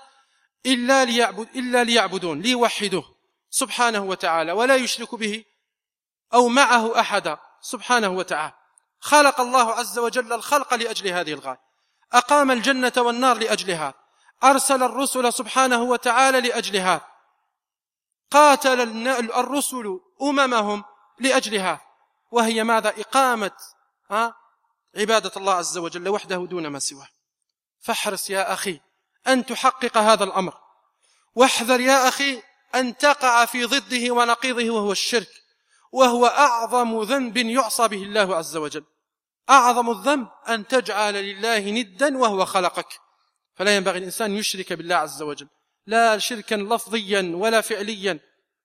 إلا ليعبدون، ليوحدوه سبحانه وتعالى ولا يشرك به أو معه أحدا سبحانه وتعالى. خلق الله عز وجل الخلق لأجل هذه الغاية، أقام الجنة والنار لأجلها، أرسل الرسل سبحانه وتعالى لأجلها، قاتل الرسل أممهم لأجلها، وهي ماذا؟ إقامة عبادة الله عز وجل وحده دون ما سواه. فاحرص يا أخي أن تحقق هذا الأمر، واحذر يا أخي أن تقع في ضده ونقيضه، وهو الشرك، وهو أعظم ذنب يعصى به الله عز وجل. أعظم الذنب أن تجعل لله ندا وهو خلقك. فلا ينبغي الإنسان يشرك بالله عز وجل، لا شركا لفظيا ولا فعليا،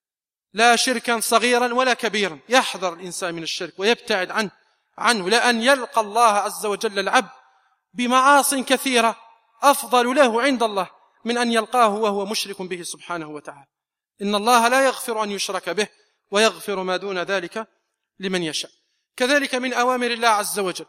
لا شركا صغيرا ولا كبيرا. يحذر الإنسان من الشرك ويبتعد عنه، لأن يلقى الله عز وجل العبد بمعاص كثيرة أفضل له عند الله من أن يلقاه وهو مشرك به سبحانه وتعالى. إن الله لا يغفر أن يشرك به ويغفر ما دون ذلك لمن يشاء. كذلك من أوامر الله عز وجل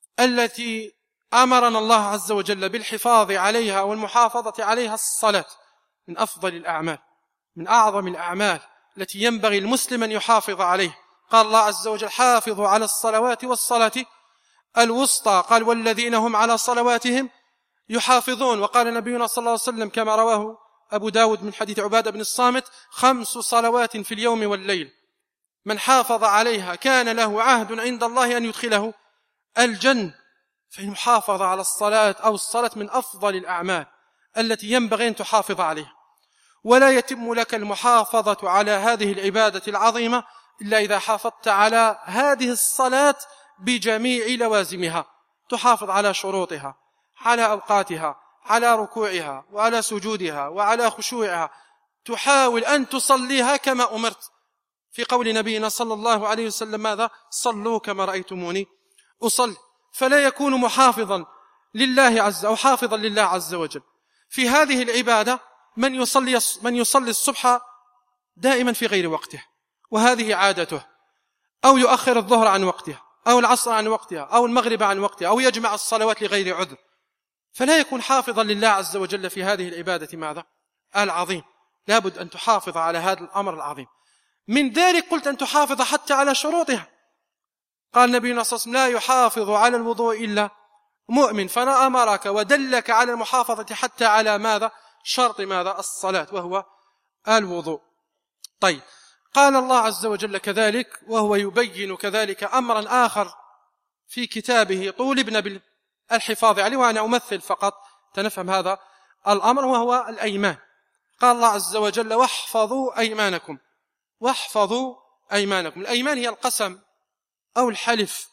التي أمرنا الله عز وجل بالحفاظ عليها والمحافظة عليها الصلاة، من أفضل الأعمال، من أعظم الأعمال التي ينبغي المسلم أن يحافظ عليه. قال الله عز وجل: حافظوا على الصلوات والصلاة الوسطى. قال: والذين هم على صلواتهم يحافظون. وقال نبينا صلى الله عليه وسلم كما رواه أبو داود من حديث عبادة بن الصامت: 5 صلوات في اليوم والليل من حافظ عليها كان له عهد عند الله أن يدخله الجنة. فالمحافظة على الصلاة أو الصلاة من أفضل الأعمال التي ينبغي أن تحافظ عليها، ولا يتم لك المحافظة على هذه العبادة العظيمة إلا إذا حافظت على هذه الصلاة بجميع لوازمها. تحافظ على شروطها، على أوقاتها، على ركوعها وعلى سجودها وعلى خشوعها، تحاول أن تصليها كما أمرت، في قول نبينا صلى الله عليه وسلم: ماذا؟ صلوا كما رأيتموني أصلي. فلا يكون محافظا لله أو حافظا لله عز وجل في هذه العبادة من يصلي الصبح دائما في غير وقته، وهذه عادته، أو يؤخر الظهر عن وقتها، أو العصر عن وقتها، أو المغرب عن وقتها، أو يجمع الصلوات لغير عذر. فلا يكون حافظا لله عز وجل في هذه العبادة ماذا؟ العظيم. لابد أن تحافظ على هذا الأمر العظيم. من ذلك قلت أن تحافظ حتى على شروطها. قال نبينا صلى الله عليه وسلم: لا يحافظ على الوضوء إلا مؤمن. فأنا أمرك ودلك على المحافظة حتى على ماذا؟ شرط ماذا؟ الصلاة، وهو الوضوء. طيب، قال الله عز وجل كذلك وهو يبين كذلك أمرا آخر في كتابه طولبنا بالحفاظ عليه، وأنا أمثل فقط تنفهم هذا الأمر، وهو الأيمان. قال الله عز وجل: واحفظوا أيمانكم. واحفظوا أيمانكم. الأيمان هي القسم أو الحلف،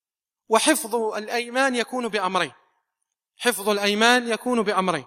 وحفظ الأيمان يكون بأمرين. حفظ الأيمان يكون بأمرين.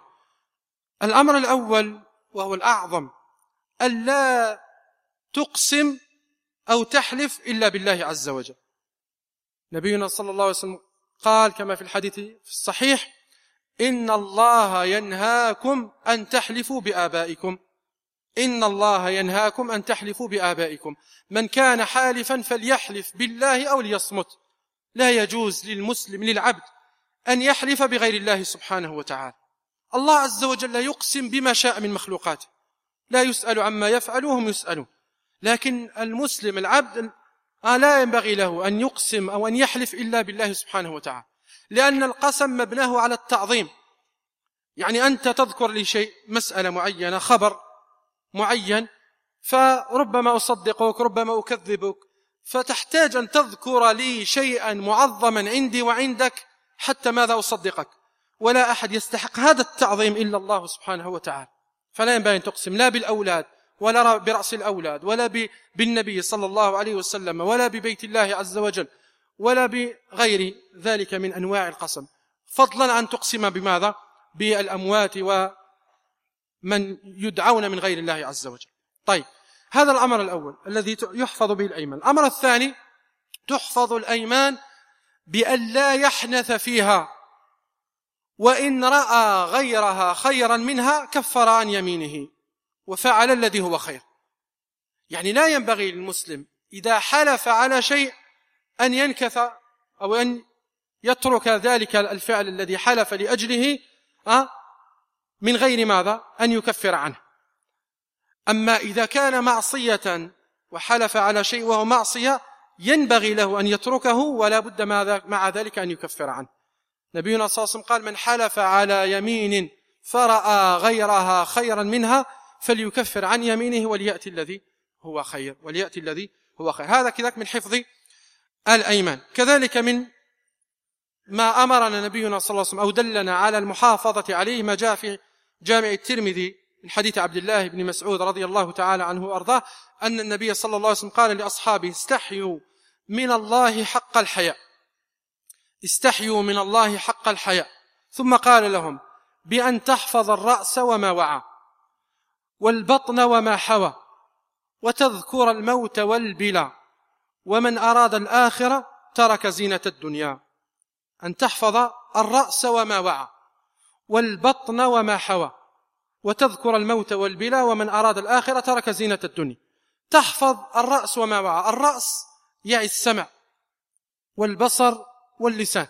الأمر الأول وهو الأعظم: ألا تقسم أو تحلف إلا بالله عز وجل. نبينا صلى الله عليه وسلم قال كما في الحديث في الصحيح: إن الله ينهاكم أن تحلفوا بآبائكم. إن الله ينهاكم أن تحلفوا بآبائكم، من كان حالفا فليحلف بالله أو ليصمت. لا يجوز للمسلم للعبد أن يحلف بغير الله سبحانه وتعالى. الله عز وجل يقسم بما شاء من مخلوقاته، لا يسأل عما يفعل وهم يسألون. لكن المسلم العبد لا ينبغي له أن يقسم أو أن يحلف إلا بالله سبحانه وتعالى، لأن القسم مبناه على التعظيم. يعني أنت تذكر لي شيء، مسألة معينة، خبر معين، فربما أصدقك ربما أكذبك، فتحتاج أن تذكر لي شيئا معظما عندي وعندك حتى ماذا أصدقك. ولا أحد يستحق هذا التعظيم إلا الله سبحانه وتعالى. فلا ينبغي أن تقسم لا بالأولاد ولا برأس الأولاد ولا بالنبي صلى الله عليه وسلم ولا ببيت الله عز وجل ولا بغير ذلك من أنواع القسم، فضلا عن تقسم بماذا؟ بالأموات ومن يدعون من غير الله عز وجل. طيب، هذا الأمر الأول الذي يحفظ به الأيمان. الأمر الثاني: تحفظ الأيمان بأن لا يحنث فيها، وإن رأى غيرها خيرا منها كفر عن يمينه وفعل الذي هو خير. يعني لا ينبغي للمسلم إذا حلف على شيء أن ينكث أو أن يترك ذلك الفعل الذي حلف لأجله من غير ماذا؟ أن يكفر عنه. أما إذا كان معصية وحلف على شيء وهو معصية ينبغي له أن يتركه ولا بد مع ذلك أن يكفر عنه. نبينا صلى الله عليه وسلم قال: من حلف على يمين فرأى غيرها خيرا منها فليكفر عن يمينه وليأتي الذي هو خير. هذا كذلك من حفظ الأيمان. كذلك من ما أمرنا نبينا صلى الله عليه وسلم أو دلنا على المحافظة عليه ما جاء في جامع الترمذي من حديث عبد الله بن مسعود رضي الله تعالى عنه وأرضاه أن النبي صلى الله عليه وسلم قال لأصحابه: استحيوا من الله حق الحياء. استحيوا من الله حق الحياء. ثم قال لهم: بأن تحفظ الرأس وما وعى، والبطن وما حوى، وتذكر الموت والبلى، ومن أراد الآخرة ترك زينة الدنيا. أن تحفظ الرأس وما وعى، والبطن وما حوى، وتذكر الموت والبلى، ومن أراد الآخرة ترك زينة الدنيا. تحفظ الرأس وما وعى. الرأس يعني السمع والبصر واللسان،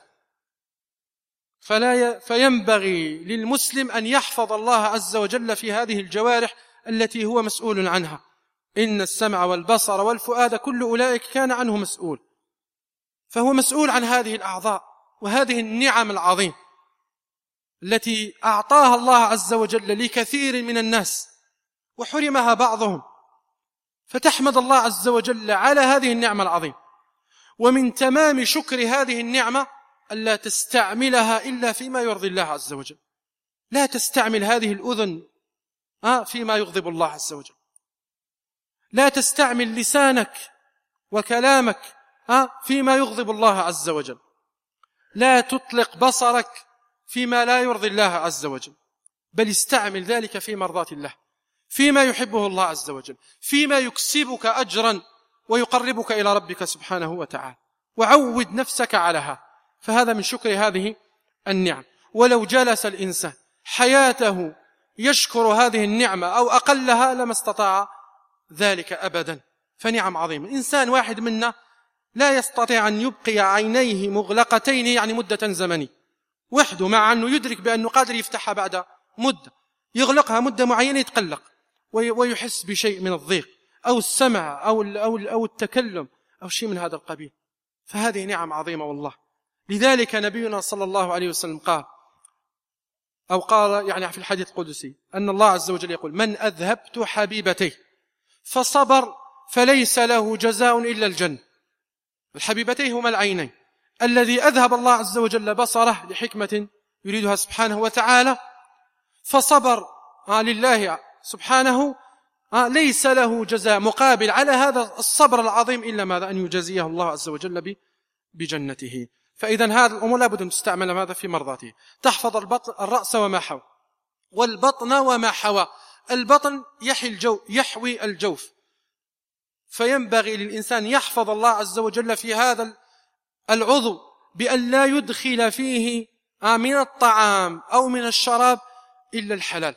فينبغي للمسلم أن يحفظ الله عز وجل في هذه الجوارح التي هو مسؤول عنها. إن السمع والبصر والفؤاد كل أولئك كان عنه مسؤول. فهو مسؤول عن هذه الأعضاء وهذه النعم العظيم التي أعطاها الله عز وجل لكثير من الناس وحرمها بعضهم، فتحمد الله عز وجل على هذه النعمة العظيمة. ومن تمام شكر هذه النعمة ألا تستعملها إلا فيما يرضي الله عز وجل. لا تستعمل هذه الأذن فيما يغضب الله عز وجل. لا تستعمل لسانك وكلامك فيما يغضب الله عز وجل. لا تطلق بصرك فيما لا يرضي الله عز وجل، بل استعمل ذلك في مرضاة الله، فيما يحبه الله عز وجل، فيما يكسبك أجرا ويقربك إلى ربك سبحانه وتعالى. وعود نفسك عليها، فهذا من شكر هذه النعم. ولو جلس الإنسان حياته يشكر هذه النعمة أو أقلها لما استطاع ذلك أبدا، فنعم عظيمة. إنسان واحد منا لا يستطيع أن يبقي عينيه مغلقتين يعني مدة زمنية وحده، مع أنه يدرك بأنه قادر يفتحها بعد مدة، يغلقها مدة معينة يتقلق ويحس بشيء من الضيق أو السمع أو التكلم أو شيء من هذا القبيل. فهذه نعم عظيمة والله. لذلك نبينا صلى الله عليه وسلم قال يعني في الحديث القدسي أن الله عز وجل يقول: من أذهبت حبيبتيه فصبر فليس له جزاء إلا الجنة. الحبيبتين هما العينين. الذي أذهب الله عز وجل بصره لحكمة يريدها سبحانه وتعالى فصبر لله سبحانه ليس له جزاء مقابل على هذا الصبر العظيم إلا ماذا؟ أن يجزيه الله عز وجل بجنته. فإذا هذه الأمور لابد أن تستعمل ماذا؟ في مرضاته. تحفظ الرأس وما حوى، والبطن وما حوى. البطن يحوي الجوف، فينبغي للإنسان يحفظ الله عز وجل في هذا العضو بأن لا يدخل فيه من الطعام أو من الشراب إلا الحلال.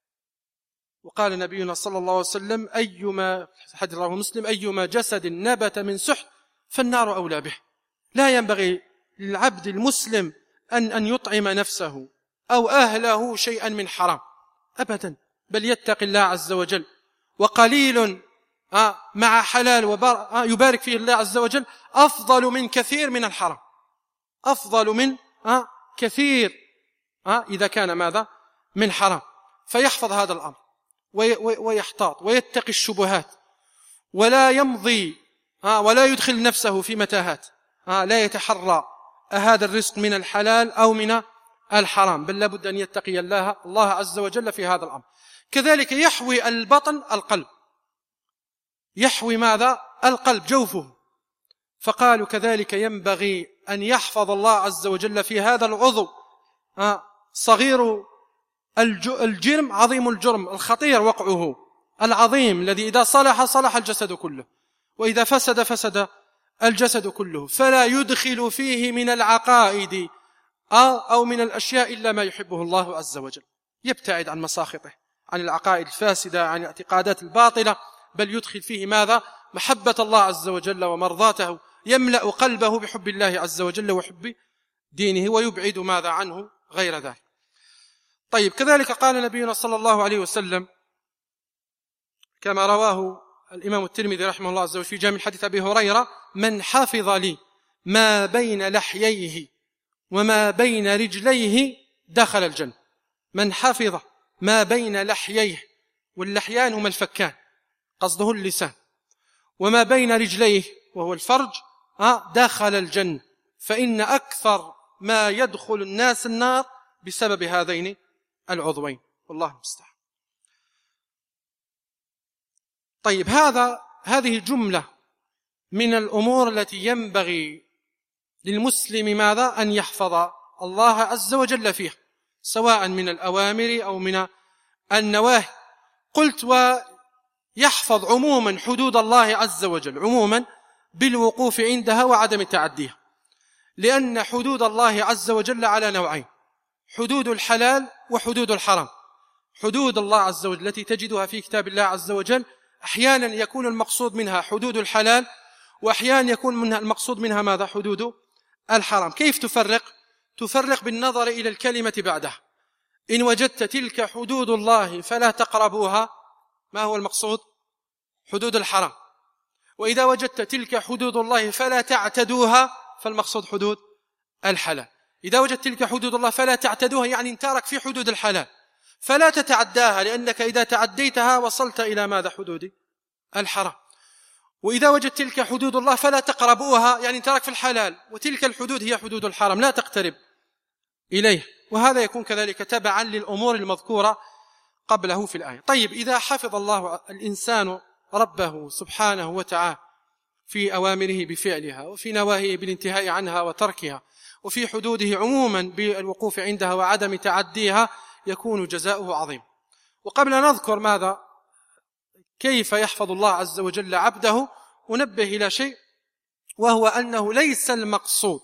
وقال نبينا صلى الله عليه وسلم: أيما حديث رواه مسلم: أيما جسد نبت من سحت فالنار أولى به. لا ينبغي للعبد المسلم أن يطعم نفسه أو أهله شيئا من حرام أبدا، بل يتقي الله عز وجل. وقليل مع حلال يبارك فيه الله عز وجل أفضل من كثير من الحرام، أفضل من كثير إذا كان ماذا من حرام. فيحفظ هذا الأمر ويحتاط ويتقي الشبهات، ولا يمضي ولا يدخل نفسه في متاهات، لا يتحرى هذا الرزق من الحلال أو من الحرام، بل لابد أن يتقي الله عز وجل في هذا الأمر. كذلك يحوي البطن القلب، يحوي ماذا؟ القلب، جوفه. فقالوا كذلك ينبغي أن يحفظ الله عز وجل في هذا العضو صغير الجرم عظيم الجرم، الخطير وقعه، العظيم الذي إذا صلح صلح الجسد كله، وإذا فسد فسد الجسد كله. فلا يدخل فيه من العقائد أو من الأشياء إلا ما يحبه الله عز وجل، يبتعد عن مساخطه، عن العقائد الفاسدة، عن الاعتقادات الباطلة، بل يدخل فيه ماذا؟ محبة الله عز وجل ومرضاته، يملأ قلبه بحب الله عز وجل وحب دينه، ويبعد ماذا عنه غير ذلك. طيب، كذلك قال نبينا صلى الله عليه وسلم كما رواه الإمام الترمذي رحمه الله عز وجل في جامع الحديث أبي هريرة: من حفظ لي ما بين لحييه وما بين رجليه دخل الجنة. من حفظ ما بين لحييه، واللحيان هما الفكان قصده اللسان، وما بين رجليه وهو الفرج دخل الجنة. فإن أكثر ما يدخل الناس النار بسبب هذين العضوين، والله المستعان. طيب، هذه جملة من الأمور التي ينبغي للمسلم ماذا؟ أن يحفظ الله عز وجل فيها، سواء من الأوامر أو من النواهي. قلت ويحفظ عموما حدود الله عز وجل، عموما بالوقوف عندها وعدم تعديها، لأن حدود الله عز وجل على نوعين: حدود الحلال وحدود الحرام. حدود الله عز وجل التي تجدها في كتاب الله عز وجل أحيانا يكون المقصود منها حدود الحلال، وأحيانا يكون منها المقصود منها ماذا؟ حدود الحرام. كيف تفرق؟ تفرق بالنظر إلى الكلمة بعدها. إن وجدت تلك حدود الله فلا تقربوها، ما هو المقصود؟ حدود الحرام. وإذا وجدت تلك حدود الله فلا تعتدوها، فالمقصود حدود الحلال. إذا وجدت تلك حدود الله فلا تعتدوها، يعني انتارك في حدود الحلال، فلا تتعداها، لأنك إذا تعديتها وصلت إلى ماذا؟ حدود الحرام. وإذا وجدت تلك حدود الله فلا تقربوها، يعني انتارك في الحلال، وتلك الحدود هي حدود الحرام، لا تقترب إليه. وهذا يكون كذلك تبعا للأمور المذكورة قبله في الآية. طيب، إذا حفظ الله الإنسان ربه سبحانه وتعالى في أوامره بفعلها، وفي نواهيه بالانتهاء عنها وتركها، وفي حدوده عموما بالوقوف عندها وعدم تعديها، يكون جزاؤه عظيم. وقبل أن نذكر ماذا كيف يحفظ الله عز وجل عبده، ونبه إلى شيء، وهو أنه ليس المقصود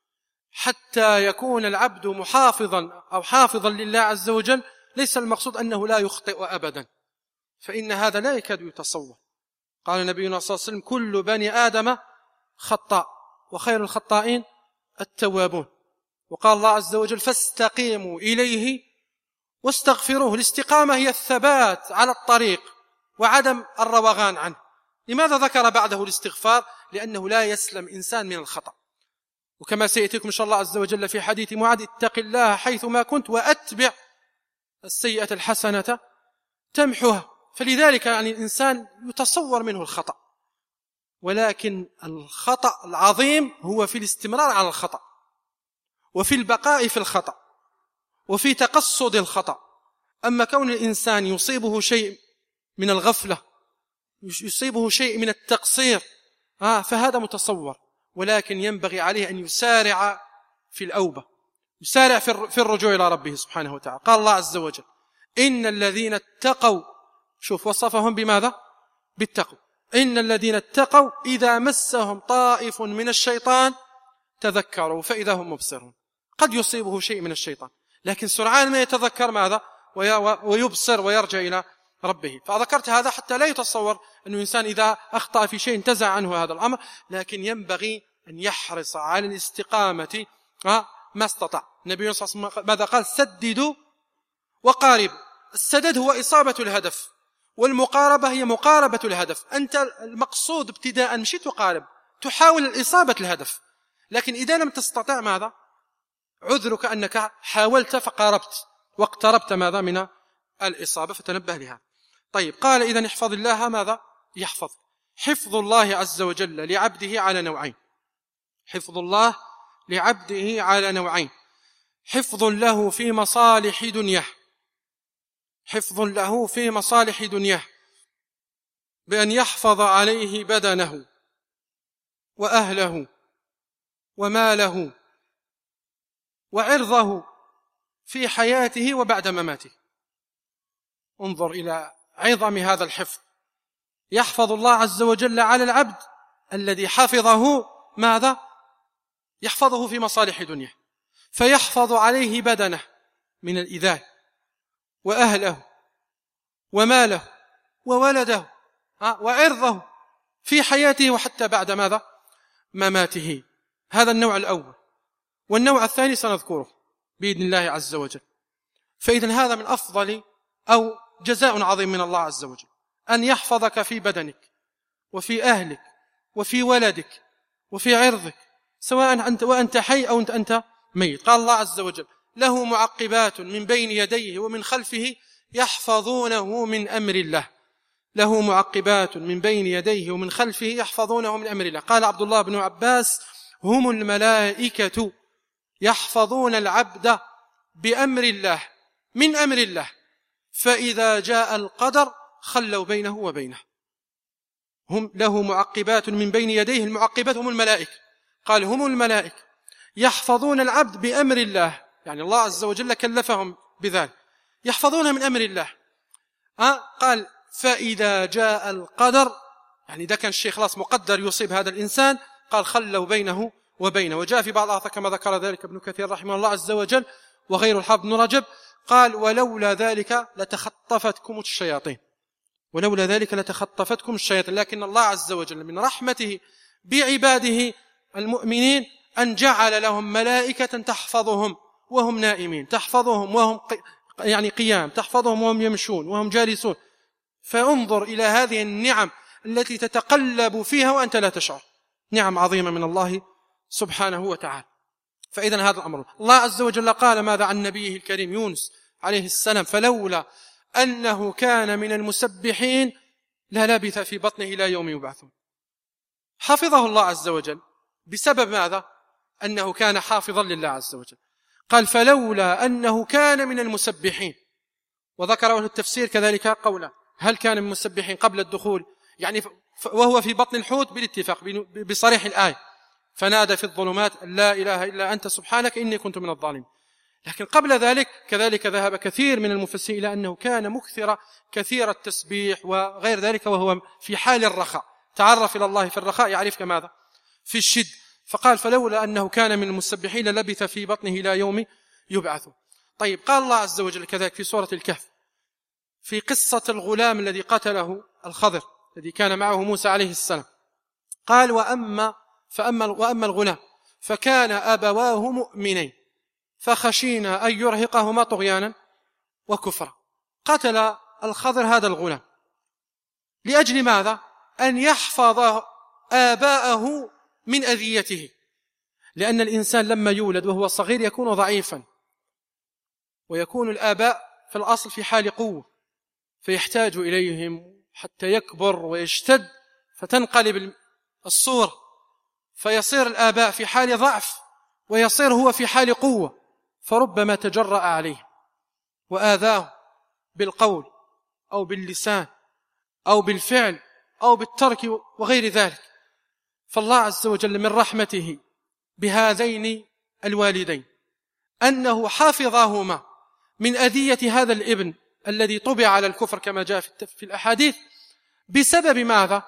حتى يكون العبد محافظا أو حافظا لله عز وجل، ليس المقصود أنه لا يخطئ أبدا، فإن هذا لا يكاد يتصور. قال نبينا صلى الله عليه وسلم: كل بني آدم خطاء وخير الخطائين التوابون. وقال الله عز وجل: فاستقيموا إليه واستغفروه. الاستقامة هي الثبات على الطريق وعدم الروغان عنه. لماذا ذكر بعده الاستغفار؟ لأنه لا يسلم إنسان من الخطأ. وكما سيأتيكم إن شاء الله عز وجل في حديث معاذ: اتق الله حيثما كنت وأتبع السيئة الحسنة تمحها. فلذلك يعني الإنسان يتصور منه الخطأ، ولكن الخطأ العظيم هو في الاستمرار على الخطأ، وفي البقاء في الخطأ، وفي تقصد الخطأ. أما كون الإنسان يصيبه شيء من الغفلة، يصيبه شيء من التقصير، فهذا متصور، ولكن ينبغي عليه أن يسارع في الأوبة، يسارع في الرجوع إلى ربه سبحانه وتعالى. قال الله عز وجل: إن الذين اتقوا، شوف وصفهم بماذا؟ بالتقوى. إن الذين اتقوا إذا مسهم طائف من الشيطان تذكروا فإذا هم مبصرون. قد يصيبه شيء من الشيطان، لكن سرعان ما يتذكر ماذا؟ ويبصر ويرجع إلى ربه. فذكرت هذا حتى لا يتصور أن الإنسان إذا أخطأ في شيء انتزع عنه هذا الأمر، لكن ينبغي أن يحرص على الاستقامة ما استطاع. النبي صلى الله عليه وسلم ماذا قال؟ سددوا وقاربوا. السدد هو إصابة الهدف، والمقاربة هي مقاربة الهدف. أنت المقصود ابتداء مشي تقارب، تحاول الإصابة الهدف، لكن إذا لم تستطع ماذا؟ عذرك أنك حاولت فقاربت واقتربت ماذا؟ من الإصابة. فتنبه لها. طيب، قال إذن احفظ الله ماذا؟ يحفظ. حفظ الله عز وجل لعبده على نوعين. حفظ الله لعبده على نوعين: حفظ له في مصالح دنياه، حفظ له في مصالح دنياه بأن يحفظ عليه بدنه وأهله وماله وعرضه في حياته وبعد مماته. انظر إلى عظم هذا الحفظ. يحفظ الله عز وجل على العبد الذي حفظه ماذا؟ يحفظه في مصالح دنياه، فيحفظ عليه بدنه من الإذى، وأهله وماله وولده وعرضه في حياته وحتى بعد ماذا؟ مماته. هذا النوع الأول. والنوع الثاني سنذكره بإذن الله عز وجل. فإذن هذا من أفضل أو جزاء عظيم من الله عز وجل، أن يحفظك في بدنك وفي أهلك وفي ولدك وفي عرضك، سواء أنت حي أو أنت ميت. قال الله عز وجل: له معقبات من بين يديه ومن خلفه يحفظونه من أمر الله. له معقبات من بين يديه ومن خلفه يحفظونه من أمر الله. قال عبد الله بن عباس: هم الملائكة يحفظون العبد بأمر الله من أمر الله، فإذا جاء القدر خلوا بينه وبينه. هم له معقبات من بين يديه، المعقبات هم الملائكة. قال: هم الملائكة يحفظون العبد بأمر الله، يعني الله عز وجل كلفهم بذلك، يحفظون من أمر الله. قال: فإذا جاء القدر، يعني إذا كان الشيء خلاص مقدر يصيب هذا الإنسان، قال: خلوا بينه وبينه. وجاء في بعض الآثار كما ذكر ذلك ابن كثير رحمه الله عز وجل وغير الحافظ بن رجب، قال: ولولا ذلك لتخطفتكم الشياطين. ولولا ذلك لتخطفتكم الشياطين. لكن الله عز وجل من رحمته بعباده المؤمنين أن جعل لهم ملائكة تحفظهم وهم نائمين، تحفظهم وهم يعني قيام، تحفظهم وهم يمشون وهم جالسون. فانظر إلى هذه النعم التي تتقلب فيها وأنت لا تشعر، نعم عظيمة من الله سبحانه وتعالى. فإذن هذا الأمر. الله عز وجل قال ماذا عن نبيه الكريم يونس عليه السلام: فلولا أنه كان من المسبحين للبث في بطنه إلى يوم يبعثون. حفظه الله عز وجل بسبب ماذا؟ أنه كان حافظا لله عز وجل. قال: فلولا أنه كان من المسبحين. وذكر أهل التفسير كذلك قولا: هل كان من المسبحين قبل الدخول، يعني وهو في بطن الحوت بالاتفاق بصريح الآية، فنادى في الظلمات لا إله إلا أنت سبحانك إني كنت من الظالمين. لكن قبل ذلك كذلك ذهب كثير من المفسرين إلى أنه كان مكثر كثير التسبيح وغير ذلك، وهو في حال الرخاء. تعرف إلى الله في الرخاء يعرفك ماذا؟ في الشد. فقال: فلولا أنه كان من المسبحين للبث في بطنه إلى يوم يبعث. طيب، قال الله عز وجل كذلك في سورة الكهف في قصة الغلام الذي قتله الخضر الذي كان معه موسى عليه السلام، قال: وأما الغلام فكان أبواه مؤمنين فخشينا أن يرهقهما طغيانا وكفرا. قتل الخضر هذا الغلام لأجل ماذا؟ أن يحفظ آباءه من أذيته، لأن الإنسان لما يولد وهو صغير يكون ضعيفا، ويكون الآباء في الأصل في حال قوة، فيحتاج إليهم حتى يكبر ويشتد، فتنقلب الصورة، فيصير الآباء في حال ضعف ويصير هو في حال قوة، فربما تجرأ عليه وآذاه بالقول أو باللسان أو بالفعل أو بالترك وغير ذلك. فالله عز وجل من رحمته بهذين الوالدين أنه حافظهما من أذية هذا الابن الذي طبع على الكفر كما جاء في الأحاديث، بسبب ماذا؟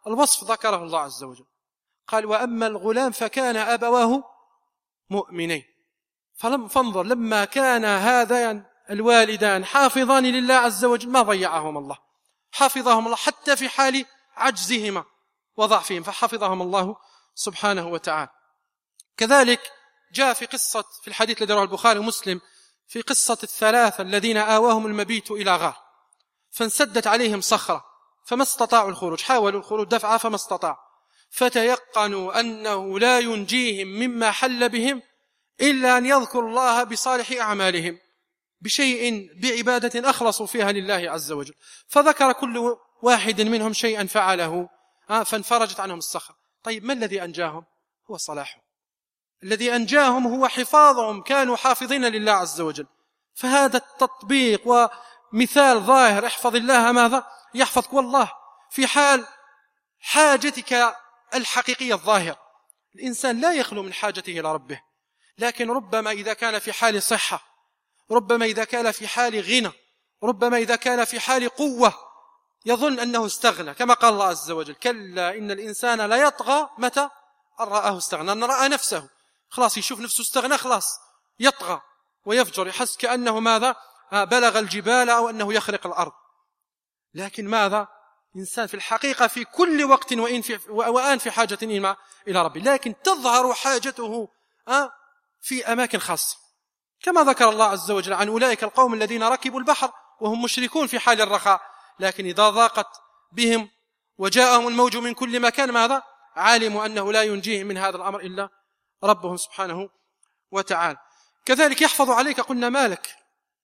الوصف ذكره الله عز وجل، قال وأما الغلام فكان أبواه مؤمنين. فانظر لما كان هذان الوالدان حافظان لله عز وجل ما ضيعهم الله، حفظهم الله حتى في حال عجزهما وضعفهم، فحفظهم الله سبحانه وتعالى. كذلك جاء في الحديث الذي رواه البخاري ومسلم في قصة الثلاثة الذين آواهم المبيت إلى غار فانسدت عليهم صخرة فما استطاعوا الخروج، حاولوا الخروج دفعا فما استطاعوا، فتيقنوا أنه لا ينجيهم مما حل بهم إلا أن يذكروا الله بصالح أعمالهم، بشيء بعبادة أخلصوا فيها لله عز وجل، فذكر كل واحد منهم شيئا فعله فانفرجت عنهم الصخرة. طيب ما الذي أنجاهم؟ هو صلاحهم، الذي أنجاهم هو حفاظهم، كانوا حافظين لله عز وجل. فهذا التطبيق ومثال ظاهر، احفظ الله ماذا؟ يحفظك. والله في حال حاجتك الحقيقية الظاهر، الإنسان لا يخلو من حاجته إلى ربه، لكن ربما إذا كان في حال صحة، ربما إذا كان في حال غنى، ربما إذا كان في حال قوة يظن أنه استغنى، كما قال الله عز وجل كلا إن الإنسان لا يطغى متى أن رآه استغنى، أن رأى نفسه خلاص يشوف نفسه استغنى خلاص يطغى ويفجر، يحس كأنه ماذا بلغ الجبال أو أنه يخرق الأرض. لكن ماذا إنسان في الحقيقة في كل وقت وآن في حاجة إلى ربه، لكن تظهر حاجته في أماكن خاصة، كما ذكر الله عز وجل عن أولئك القوم الذين ركبوا البحر وهم مشركون في حال الرخاء، لكن إذا ضاقت بهم وجاءهم الموج من كل مكان ماذا علموا أنه لا ينجيهم من هذا الأمر إلا ربهم سبحانه وتعالى. كذلك يحفظ عليك قلنا مالك،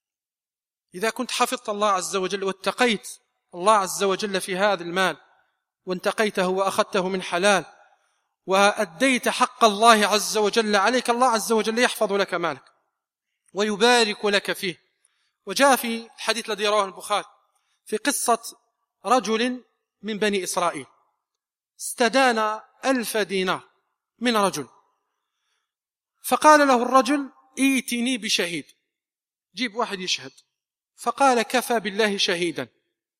إذا كنت حفظت الله عز وجل واتقيت الله عز وجل في هذا المال وانتقيته وأخذته من حلال وأديت حق الله عز وجل عليك، الله عز وجل يحفظ لك مالك ويبارك لك فيه. وجاء في الحديث الذي رواه البخاري في قصة رجل من بني إسرائيل استدان 1000 دينار من رجل، فقال له الرجل ائتني بشهيد، جيب واحد يشهد، فقال كفى بالله شهيدا.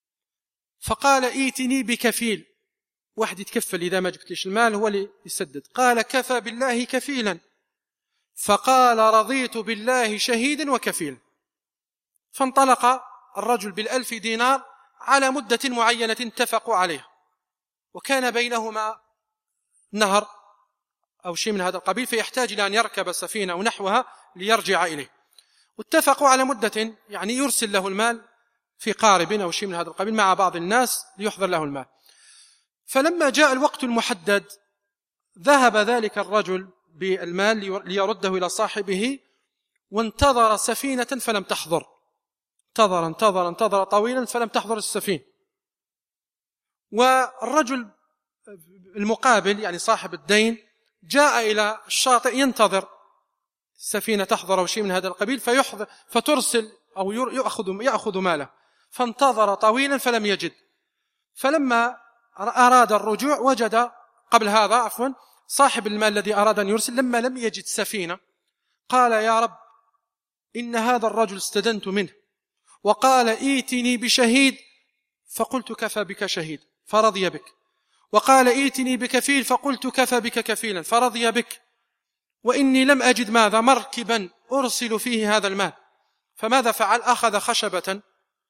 فقال ائتني بكفيل، واحد يتكفل إذا ما جبت ليش المال هو اللي يسدد، قال كفى بالله كفيلا. فقال رضيت بالله شهيدا وكفيلا. فانطلق الرجل بال1000 دينار على مدة معينة اتفقوا عليها، وكان بينهما نهر أو شيء من هذا القبيل، فيحتاج إلى أن يركب سفينة أو نحوها ليرجع إليه، واتفقوا على مدة يعني يرسل له المال في قارب أو شيء من هذا القبيل مع بعض الناس ليحضر له المال. فلما جاء الوقت المحدد ذهب ذلك الرجل بالمال ليرده إلى صاحبه، وانتظر سفينة فلم تحضر، انتظر طويلا فلم تحضر السفينة. والرجل المقابل يعني صاحب الدين جاء إلى الشاطئ ينتظر السفينة تحضر أو شيء من هذا القبيل فترسل أو يأخذ ماله، فانتظر طويلا فلم يجد. فلما أراد الرجوع وجد قبل هذا صاحب المال الذي أراد أن يرسل لما لم يجد سفينة قال يا رب إن هذا الرجل استدنت منه وقال ائتني بشهيد، فقلت كفى بك شهيد فرضي بك، وقال ائتني بكفيل فقلت كفى بك كفيلا فرضي بك، وإني لم أجد ماذا مركبا أرسل فيه هذا المال. فماذا فعل؟ أخذ خشبة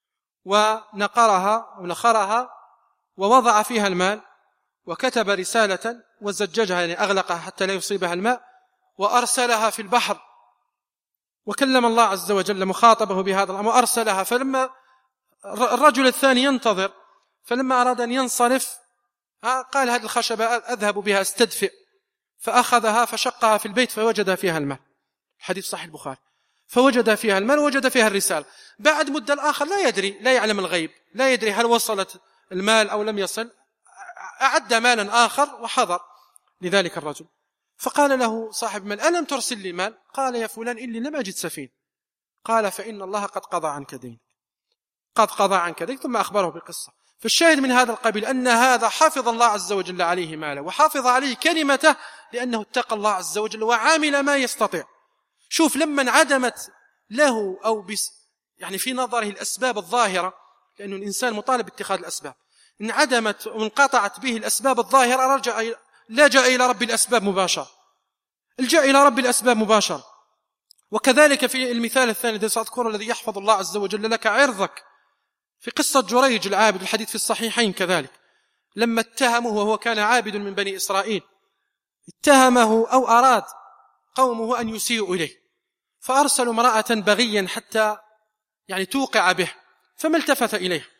ونخرها ووضع فيها المال وكتب رسالة وزججها يعني أغلقها حتى لا يصيبها الماء وأرسلها في البحر، وكلم الله عز وجل مخاطبه بهذا الأمر وأرسلها. فلما الرجل الثاني ينتظر فلما أراد أن ينصرف قال هذه الخشبة أذهب بها استدفئ، فأخذها فشقها في البيت فوجد فيها الماء، حديث صحيح البخاري، فوجد فيها المال ووجد فيها الرسالة. بعد مدة الآخر لا يدري، لا يعلم الغيب، لا يدري هل وصلت المال أو لم يصل، أعد مالا آخر وحضر لذلك الرجل، فقال له صاحب المال ألم ترسل لي مال؟ قال يا فلان إني لم أجد سفين. قال فإن الله قد قضى عنك دين، قد قضى عنك دين، ثم أخبره بقصة. فالشاهد من هذا القبيل أن هذا حافظ الله عز وجل عليه ماله وحافظ عليه كلمته لأنه اتقى الله عز وجل وعامل ما يستطيع. شوف لما انعدمت له أو يعني في نظره الأسباب الظاهرة، لأنه الإنسان مطالب باتخاذ الأسباب، انعدمت وانقطعت به الأسباب الظاهرة لجأ إلى رب الأسباب مباشرة، الجأ إلى رب الأسباب مباشرة. وكذلك في المثال الثاني الذي سأذكره الذي يحفظ الله عز وجل لك عرضك، في قصة جريج العابد، الحديث في الصحيحين كذلك، لما اتهمه وهو كان عابد من بني إسرائيل، اتهمه أو أراد قومه أن يسيئوا إليه، فأرسلوا امرأة بغيا حتى توقع به، فما التفت إليه.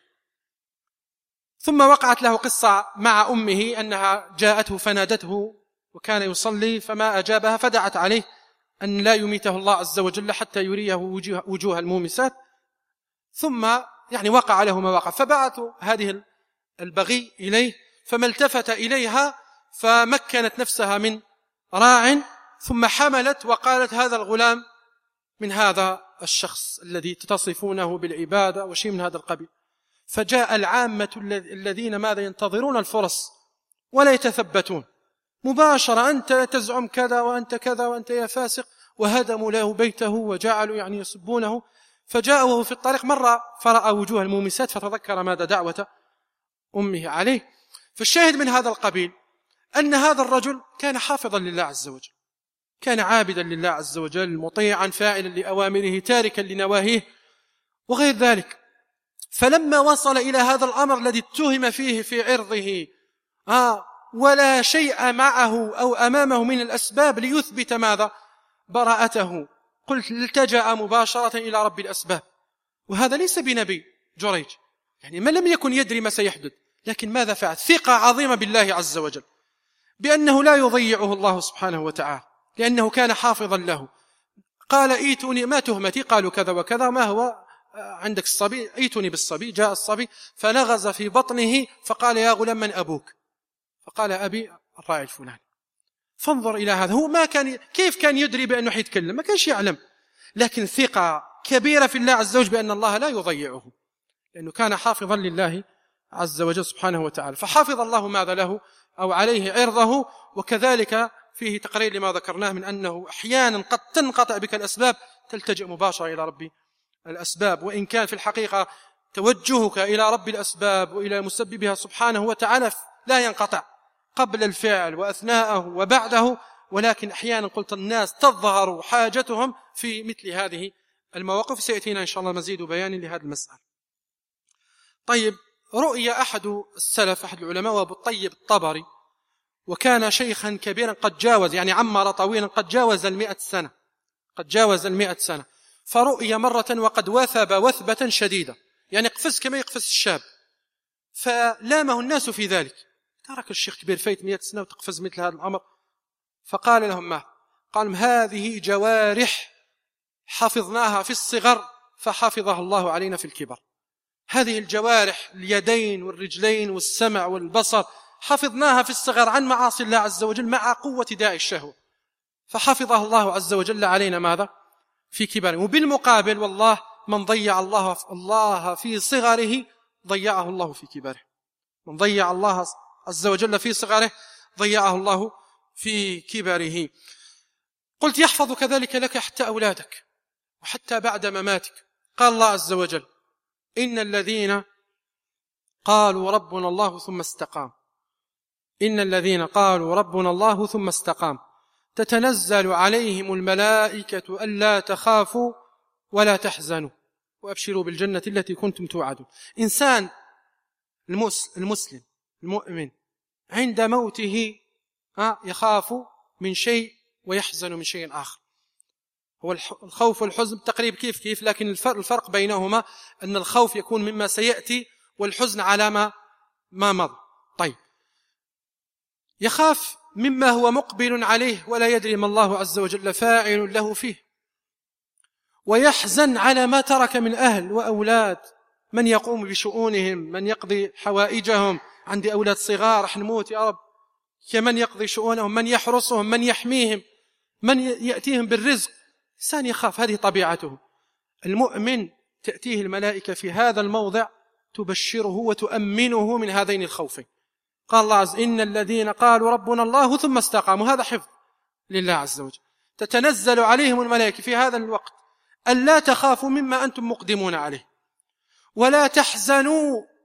ثم وقعت له قصة مع أمه أنها جاءته فنادته وكان يصلي فما أجابها، فدعت عليه أن لا يميته الله عز وجل حتى يريه وجوه المومسات. ثم وقع له ما وقع، فبعثوا هذه البغي إليه، فما التفت إليها، فمكنت نفسها من راع، ثم حملت وقالت هذا الغلام من هذا الشخص الذي تصفونه بالعبادة وشيء من هذا القبيل. فجاء العامة الذين ماذا ينتظرون الفرص ولا يتثبتون، مباشرة أنت تزعم كذا وأنت كذا وأنت يا فاسق، وهدموا له بيته وجعلوا يسبونه. فجاءوا في الطريق مرة فرأى وجوه المومسات فتذكر ماذا دعوة أمه عليه. فالشاهد من هذا القبيل أن هذا الرجل كان حافظا لله عز وجل، كان عابدا لله عز وجل، مطيعا فاعلا لأوامره تاركا لنواهيه وغير ذلك. فلما وصل إلى هذا الأمر الذي اتهم فيه في عرضه ولا شيء معه أو أمامه من الأسباب ليثبت ماذا براءته، قلت التجأ مباشرة إلى رب الأسباب. وهذا ليس بنبي جريج، ما لم يكن يدري ما سيحدث، لكن ماذا فعل؟ ثقة عظيمة بالله عز وجل بأنه لا يضيعه الله سبحانه وتعالى، لأنه كان حافظا له. قال ايتوني، ما تهمتي؟ قالوا كذا وكذا، ما هو عندك الصبي؟ ايتوني بالصبي. جاء الصبي فلغز في بطنه، فقال يا غلام من أبوك؟ فقال أبي الراعي الفلاني. فانظر إلى هذا، هو ما كان كيف كان يدري بأنه حيتكلم؟ ما كانش يعلم، لكن ثقة كبيرة في الله عز وجل بأن الله لا يضيعه، لأنه كان حافظا لله عز وجل سبحانه وتعالى. فحافظ الله ماذا له أو عليه عرضه. وكذلك فيه تقرير لما ذكرناه من أنه أحيانا قد تنقطع بك الأسباب، تلتجئ مباشرة إلى رب الأسباب، وإن كان في الحقيقة توجهك إلى رب الأسباب وإلى مسببها سبحانه وتعالى لا ينقطع قبل الفعل وأثناءه وبعده، ولكن أحيانا قلت الناس تظهر حاجتهم في مثل هذه المواقف. سيأتينا إن شاء الله مزيد بيان لهذه المسألة. طيب، رؤي أحد السلف، أحد العلماء، وأبو الطيب الطبري، وكان شيخا كبيرا قد جاوز عمر طويلا، قد جاوز 100 سنة، قد جاوز 100 سنة. فرؤي مرة وقد وثب وثبة شديدة، قفز كما يقفز الشاب، فلامه الناس في ذلك. ترك الشيخ كبير فايت 100 سنة وتقفز مثل هذا الأمر. فقال لهم ما؟ قال لهم هذه جوارح حفظناها في الصغر فحفظها الله علينا في الكبر. هذه الجوارح، اليدين والرجلين والسمع والبصر، حفظناها في الصغر عن معاصي الله عز وجل مع قوة داء الشهوة، فحفظها الله عز وجل علينا ماذا؟ في كبره. وبالمقابل والله من ضيع الله في صغره ضيعه الله في كبره، من ضيع الله عز وجل في صغره ضيعه الله في كبره. قلت يحفظ كذلك لك حتى أولادك وحتى بعد مماتك. قال الله عز وجل إن الذين قالوا ربنا الله ثم استقام، إن الذين قالوا ربنا الله ثم استقام تتنزل عليهم الملائكة ألا تخافوا ولا تحزنوا وأبشروا بالجنة التي كنتم توعدون. إنسان المسلم المؤمن عند موته يخاف من شيء ويحزن من شيء آخر. هو الخوف والحزن تقريب كيف، لكن الفرق بينهما أن الخوف يكون مما سيأتي والحزن على ما مضى. طيب، يخاف مما هو مقبل عليه ولا يدري ما الله عز وجل فاعل له فيه، ويحزن على ما ترك من أهل وأولاد، من يقوم بشؤونهم، من يقضي حوائجهم. عندي أولاد صغار رح نموت يا رب، كمن يقضي شؤونهم، من يحرسهم، من يحميهم، من يأتيهم بالرزق. إنسان يخاف، هذه طبيعته. المؤمن تأتيه الملائكة في هذا الموضع تبشره وتؤمنه من هذين الخوفين. قال الله عز وجل إن الذين قالوا ربنا الله ثم استقاموا، هذا حفظ لله عز وجل. تتنزل عليهم الملائكة في هذا الوقت ألا تخافوا مما أنتم مقدمون عليه، ولا تحزنوا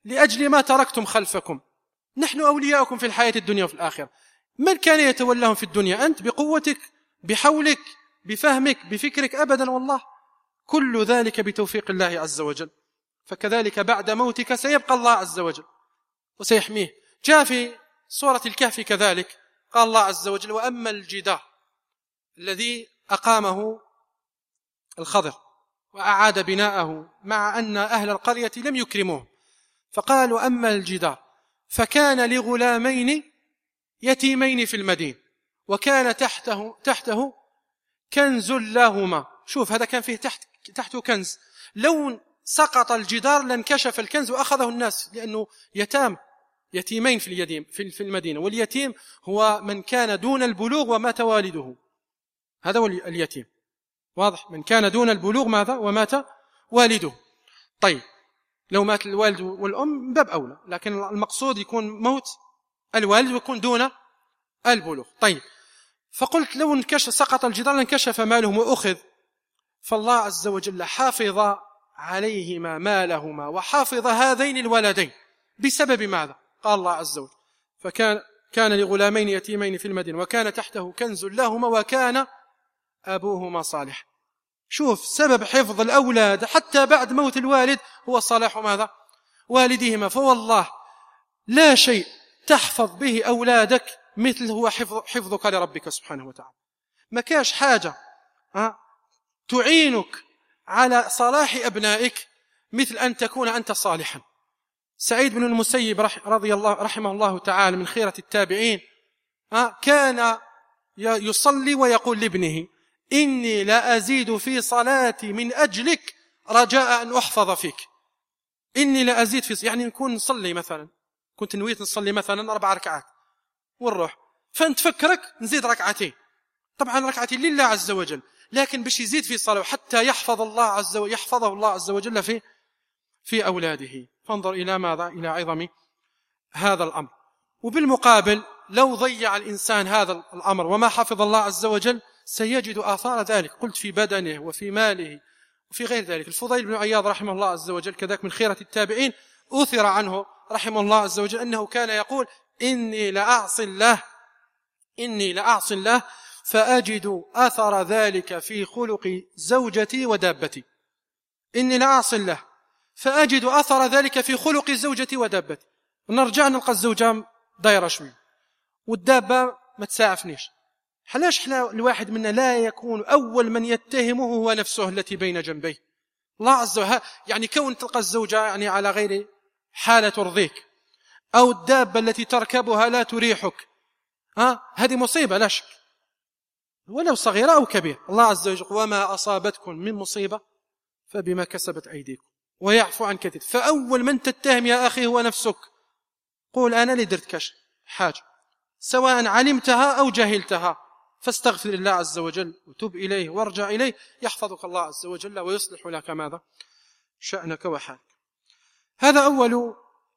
لأجل ما تركتم خلفكم. نحن أولياؤكم في الحياة الدنيا وفي الآخرة. من كان يتولاهم في الدنيا؟ أنت بقوتك، بحولك، بفهمك، بفكرك؟ أبدا والله، كل ذلك بتوفيق الله عز وجل. فكذلك بعد موتك سيبقى الله عز وجل وسيحميه. جاء في سورة الكهف كذلك قال الله عز وجل: وأما الجدار الذي أقامه الخضر وأعاد بناءه مع أن أهل القرية لم يكرموه، فقال: وأما الجدار فكان لغلامين يتيمين في المدينة وكان تحته كنز لهما. شوف، هذا كان فيه تحته كنز، لو سقط الجدار لانكشف الكنز وأخذه الناس، لأنه يتيمين في المدينة، واليتيم هو من كان دون البلوغ ومات والده، هذا هو اليتيم. واضح؟ من كان دون البلوغ ماذا؟ ومات والده. طيب، لو مات الوالد والأم من باب أولى، لكن المقصود يكون موت الوالد ويكون دون البلوغ. طيب، فقلت لو سقط الجدار لانكشف مالهم وأخذ، فالله عز وجل حافظ عليهما مالهما وحافظ هذين الولدين بسبب ماذا؟ قال الله عز وجل: كان لغلامين يتيمين في المدينة وكان تحته كنز لهما وكان أبوهما صالح. شوف، سبب حفظ الأولاد حتى بعد موت الوالد هو صلاح ماذا؟ والديهما. فوالله لا شيء تحفظ به أولادك مثل هو حفظك لربك سبحانه وتعالى. ما كاش حاجة تعينك على صلاح أبنائك مثل أن تكون أنت صالحا. سعيد بن المسيب رحمه الله تعالى من خيرة التابعين كان يصلي ويقول لابنه: إني لا أزيد في صلاتي من أجلك رجاء أن أحفظ فيك. إني لا أزيد يعني نكون نصلي مثلا، كنت نويت نصلي مثلا 4 ركعات ونروح، فأنت فكرك نزيد ركعتين، طبعا ركعتين لله عز وجل، لكن باش يزيد في صلاة حتى يحفظه الله عز وجل في أولاده. فانظر إلى ماذا؟ إلى عظم هذا الأمر. وبالمقابل لو ضيع الإنسان هذا الأمر وما حفظ الله عز وجل سيجد آثار ذلك، قلت في بدنه وفي ماله وفي غير ذلك. الفضيل بن عياض رحمه الله عز وجل كذلك من خيرة التابعين أثر عنه رحمه الله عز وجل أنه كان يقول: إني لأعصي الله فأجد أثر ذلك في خلق زوجتي ودابتي. إني لأعصي الله فأجد أثر ذلك في خلق زوجتي ودابتي. نرجع نلقى الزوجة دايرة شوي والدابة ما تساعفنيش. حلاش الواحد منا لا يكون أول من يتهمه هو نفسه التي بين جنبيه؟ الله عز وجل يعني كون تلقى الزوجة يعني على غير حالة ترضيك، أو الدابة التي تركبها لا تريحك، هذه مصيبة لا شك، ولو صغيرة أو كبيرة. الله عز وجل: وما أصابتكم من مصيبة فبما كسبت أيديكم ويعفو عن كثير. فأول من تتهم يا أخي هو نفسك. قول: أنا اللي درت كش حاجة، سواء علمتها أو جهلتها، فاستغفر الله عز وجل وتب إليه وارجع إليه، يحفظك الله عز وجل ويصلح لك ماذا؟ شأنك وحالك. هذا أول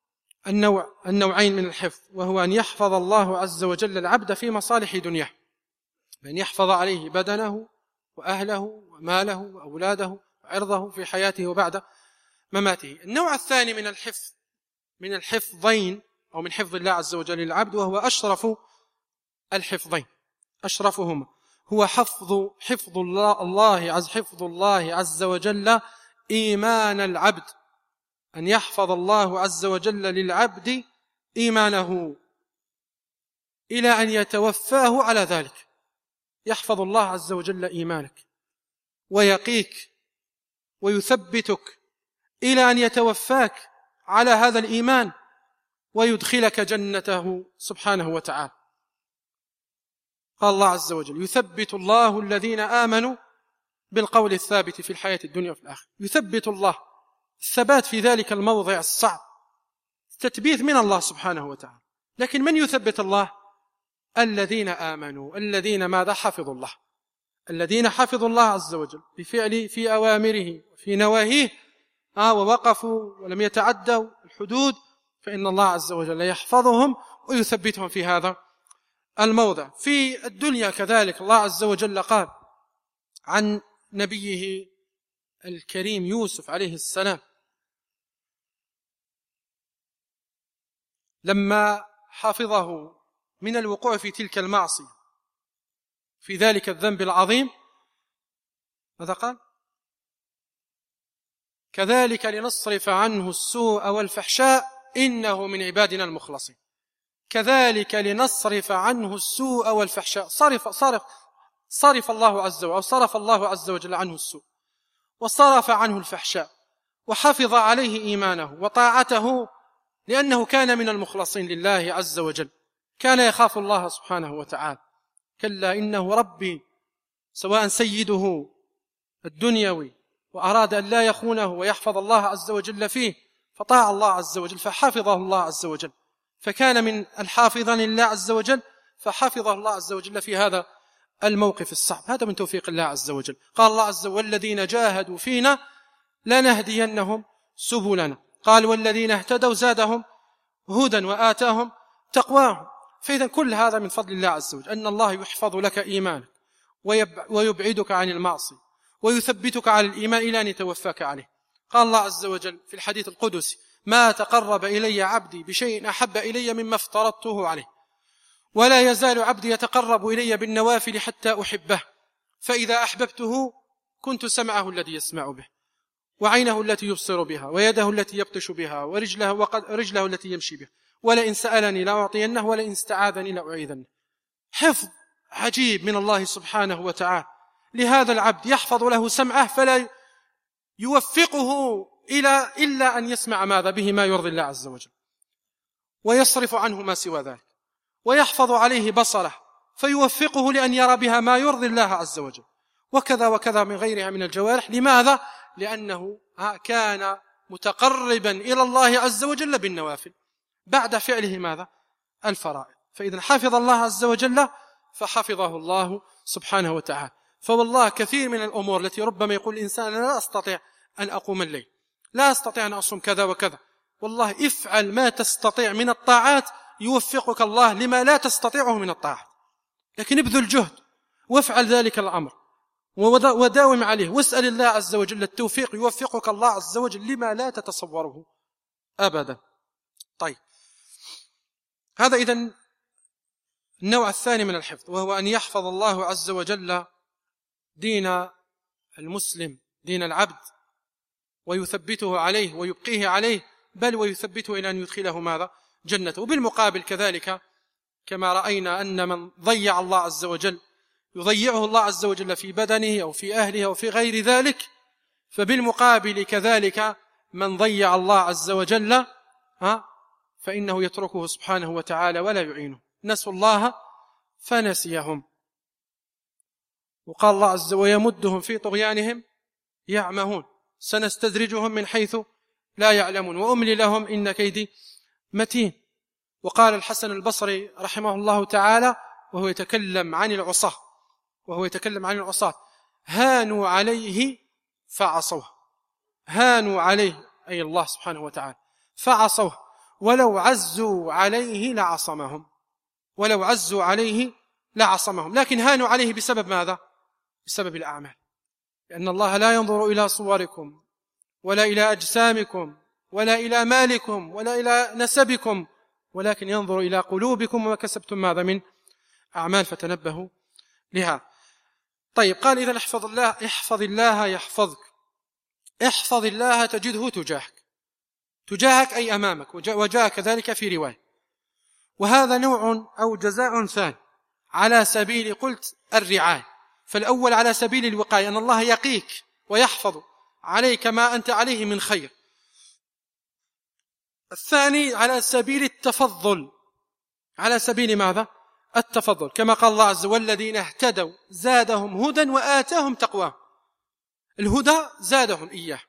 النوعين من الحفظ، وهو أن يحفظ الله عز وجل العبد في مصالح دنياه، بأن يحفظ عليه بدنه وأهله وماله وأولاده وعرضه في حياته وبعد مماته. النوع الثاني من الحفظين أو من حفظ الله عز وجل للعبد، وهو أشرف الحفظين، أشرفهما، هو حفظ الله عز وجل إيمان العبد، أن يحفظ الله عز وجل للعبد إيمانه إلى أن يتوفاه على ذلك. يحفظ الله عز وجل إيمانك ويقيك ويثبتك إلى أن يتوفاك على هذا الإيمان ويدخلك جنته سبحانه وتعالى. قال الله عز وجل: يثبت الله الذين آمنوا بالقول الثابت في الحياة الدنيا وفي الآخرة. يثبت الله، الثبات في ذلك الموضع الصعب، تثبيت من الله سبحانه وتعالى. لكن من يثبت الله؟ الذين آمنوا، الذين ماذا؟ حفظوا الله، الذين حفظوا الله عز وجل بفعل في أوامره وفي نواهيه ووقفوا ولم يتعدوا الحدود، فإن الله عز وجل يحفظهم ويثبتهم في هذا الموضع. في الدنيا كذلك الله عز وجل قال عن نبيه الكريم يوسف عليه السلام: لما حفظه من الوقوع في تلك المعصية في ذلك الذنب العظيم ماذا قال؟ كذلك لنصرف عنه السوء والفحشاء إنه من عبادنا المخلصين. كذلك لنصرف عنه السوء والفحشاء، صرف الله عز وجل، أو صرف الله عز وجل عنه السوء وصرف عنه الفحشاء وحفظ عليه إيمانه وطاعته، لأنه كان من المخلصين لله عز وجل، كان يخاف الله سبحانه وتعالى. كلا إنه ربي، سواء سيده الدنيوي وأراد أن لا يخونه ويحفظ الله عز وجل فيه، فطاع الله عز وجل فحفظه الله عز وجل، فكان من الحافظين لله عز وجل، فحفظه الله عز وجل في هذا الموقف الصعب. هذا من توفيق الله عز وجل. قال الله عز وجل: والذين جاهدوا فينا لنهدينهم سبلنا. قال: والذين اهتدوا زادهم هدى وآتاهم تقواهم. فإذا كل هذا من فضل الله عز وجل، أن الله يحفظ لك إيمانك ويبعدك عن المعصية ويثبتك على الإيمان إلى أن يتوفاك عليه. قال الله عز وجل في الحديث القدسي: ما تقرب إلي عبدي بشيء أحب إلي مما افترضته عليه، ولا يزال عبدي يتقرب إلي بالنوافل حتى أحبه، فإذا أحببته كنت سمعه الذي يسمع به، وعينه التي يبصر بها، ويده التي يبطش بها، ورجله التي يمشي بها، ولئن سألني لأعطينه، ولئن استعاذني لأعيذنه. حفظ عجيب من الله سبحانه وتعالى لهذا العبد، يحفظ له سمعه فلا يوفقه إلا أن يسمع ماذا به ما يرضي الله عز وجل، ويصرف عنه ما سوى ذلك، ويحفظ عليه بصره فيوفقه لأن يرى بها ما يرضي الله عز وجل، وكذا وكذا من غيرها من الجوارح. لماذا؟ لأنه كان متقربا إلى الله عز وجل بالنوافل بعد فعله ماذا؟ الفرائض. فإذا حفظ الله عز وجل فحفظه الله سبحانه وتعالى. فوالله كثير من الأمور التي ربما يقول الإنسان: لا أستطيع أن أقوم الليل، لا أستطيع أن أصوم كذا وكذا، والله افعل ما تستطيع من الطاعات يوفقك الله لما لا تستطيعه من الطاعات، لكن ابذل جهد وافعل ذلك الأمر وداوم عليه، واسأل الله عز وجل التوفيق، يوفقك الله عز وجل لما لا تتصوره أبدا. طيب، هذا إذن النوع الثاني من الحفظ، وهو أن يحفظ الله عز وجل دين المسلم، دين العبد، ويثبته عليه ويبقيه عليه، بل ويثبته إلى أن يدخله ماذا؟ جنته. وبالمقابل كذلك كما رأينا أن من ضيع الله عز وجل يضيعه الله عز وجل في بدنه أو في أهله أو في غير ذلك، فبالمقابل كذلك من ضيع الله عز وجل فإنه يتركه سبحانه وتعالى ولا يعينه. نسوا الله فنسيهم. وقال الله عز وجل: ويمدهم في طغيانهم يعمهون سنستدرجهم من حيث لا يعلمون وأملي لهم إن كيدي متين. وقال الحسن البصري رحمه الله تعالى وهو يتكلم عن العصاة: هانوا عليه فعصوه. هانوا عليه أي الله سبحانه وتعالى فعصوه، ولو عزوا عليه لعصمهم، لكن هانوا عليه بسبب ماذا؟ بسبب الأعمال، لأن الله لا ينظر إلى صوركم ولا إلى أجسامكم ولا إلى مالكم ولا إلى نسبكم، ولكن ينظر إلى قلوبكم وما كسبتم ماذا من أعمال، فتنبهوا لها. طيب، قال: إذا احفظ الله يحفظك. احفظ الله تجده تجاهك أي أمامك، وجاء كذلك في رواية. وهذا نوع أو جزاء ثاني على سبيل قلت الرعاية. فالأول على سبيل الوقاية، أن الله يقيك ويحفظ عليك ما أنت عليه من خير. الثاني على سبيل التفضل، على سبيل ماذا؟ التفضل، كما قال الله عز وجل: والذين اهتدوا زادهم هدى وآتاهم تقواهم. الهدى زادهم إياه،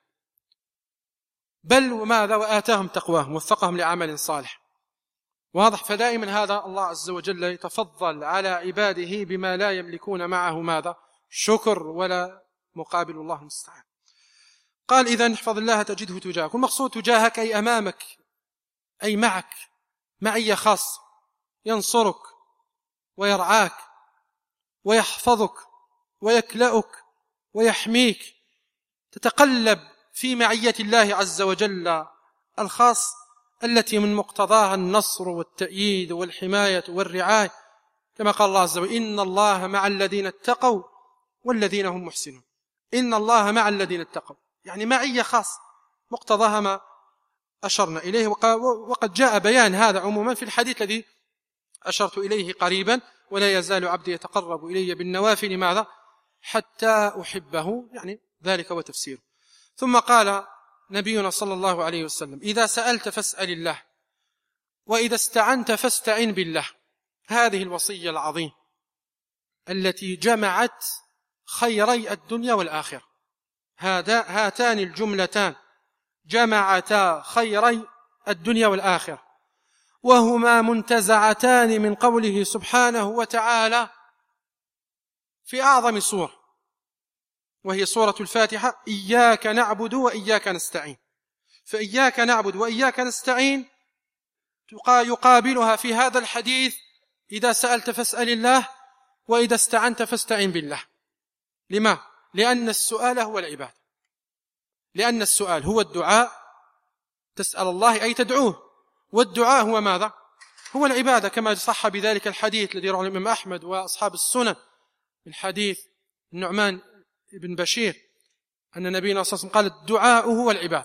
بل وماذا؟ وآتاهم تقواهم، وفقهم لعمل صالح. واضح؟ فدائما هذا الله عز وجل يتفضل على عباده بما لا يملكون معه ماذا؟ شكر، ولا مقابل الله المستعان. قال: إذن احفظ الله تجده تجاهك. والمقصود تجاهك أي أمامك، أي معك معية خاصة، ينصرك ويرعاك ويحفظك ويكلأك ويحميك، تتقلب في معية الله عز وجل الخاص التي من مقتضاها النصر والتأييد والحماية والرعاية، كما قال الله عز وجل: إن الله مع الذين اتقوا والذين هم محسنون. إن الله مع الذين اتقوا، يعني معية خاصة مقتضاها ما أشرنا إليه، وقد جاء بيان هذا عموما في الحديث الذي أشرت إليه قريبا: ولا يزال عبدي يتقرب إلي بالنوافل ماذا؟ حتى أحبه، يعني ذلك هو تفسيره. ثم قال نبينا صلى الله عليه وسلم: إذا سألت فاسأل الله، وإذا استعنت فاستعن بالله. هذه الوصية العظيمة التي جمعت خيري الدنيا والآخرة. هاتان الجملتان جمعتا خيري الدنيا والآخرة، وهما منتزعتان من قوله سبحانه وتعالى في أعظم سورة، وهي سورة الفاتحة: إياك نعبد وإياك نستعين. فإياك نعبد وإياك نستعين يقابلها في هذا الحديث: إذا سألت فاسأل الله، وإذا استعنت فاستعن بالله. لما؟ لأن السؤال هو العبادة، لأن السؤال هو الدعاء. تسأل الله أي تدعوه، والدعاء هو ماذا؟ هو العبادة، كما صح بذلك الحديث الذي رواه الإمام أحمد وأصحاب السنن من حديث النعمان بن بشير أن نبينا صلى الله عليه وسلم قال: الدعاء هو العبادة.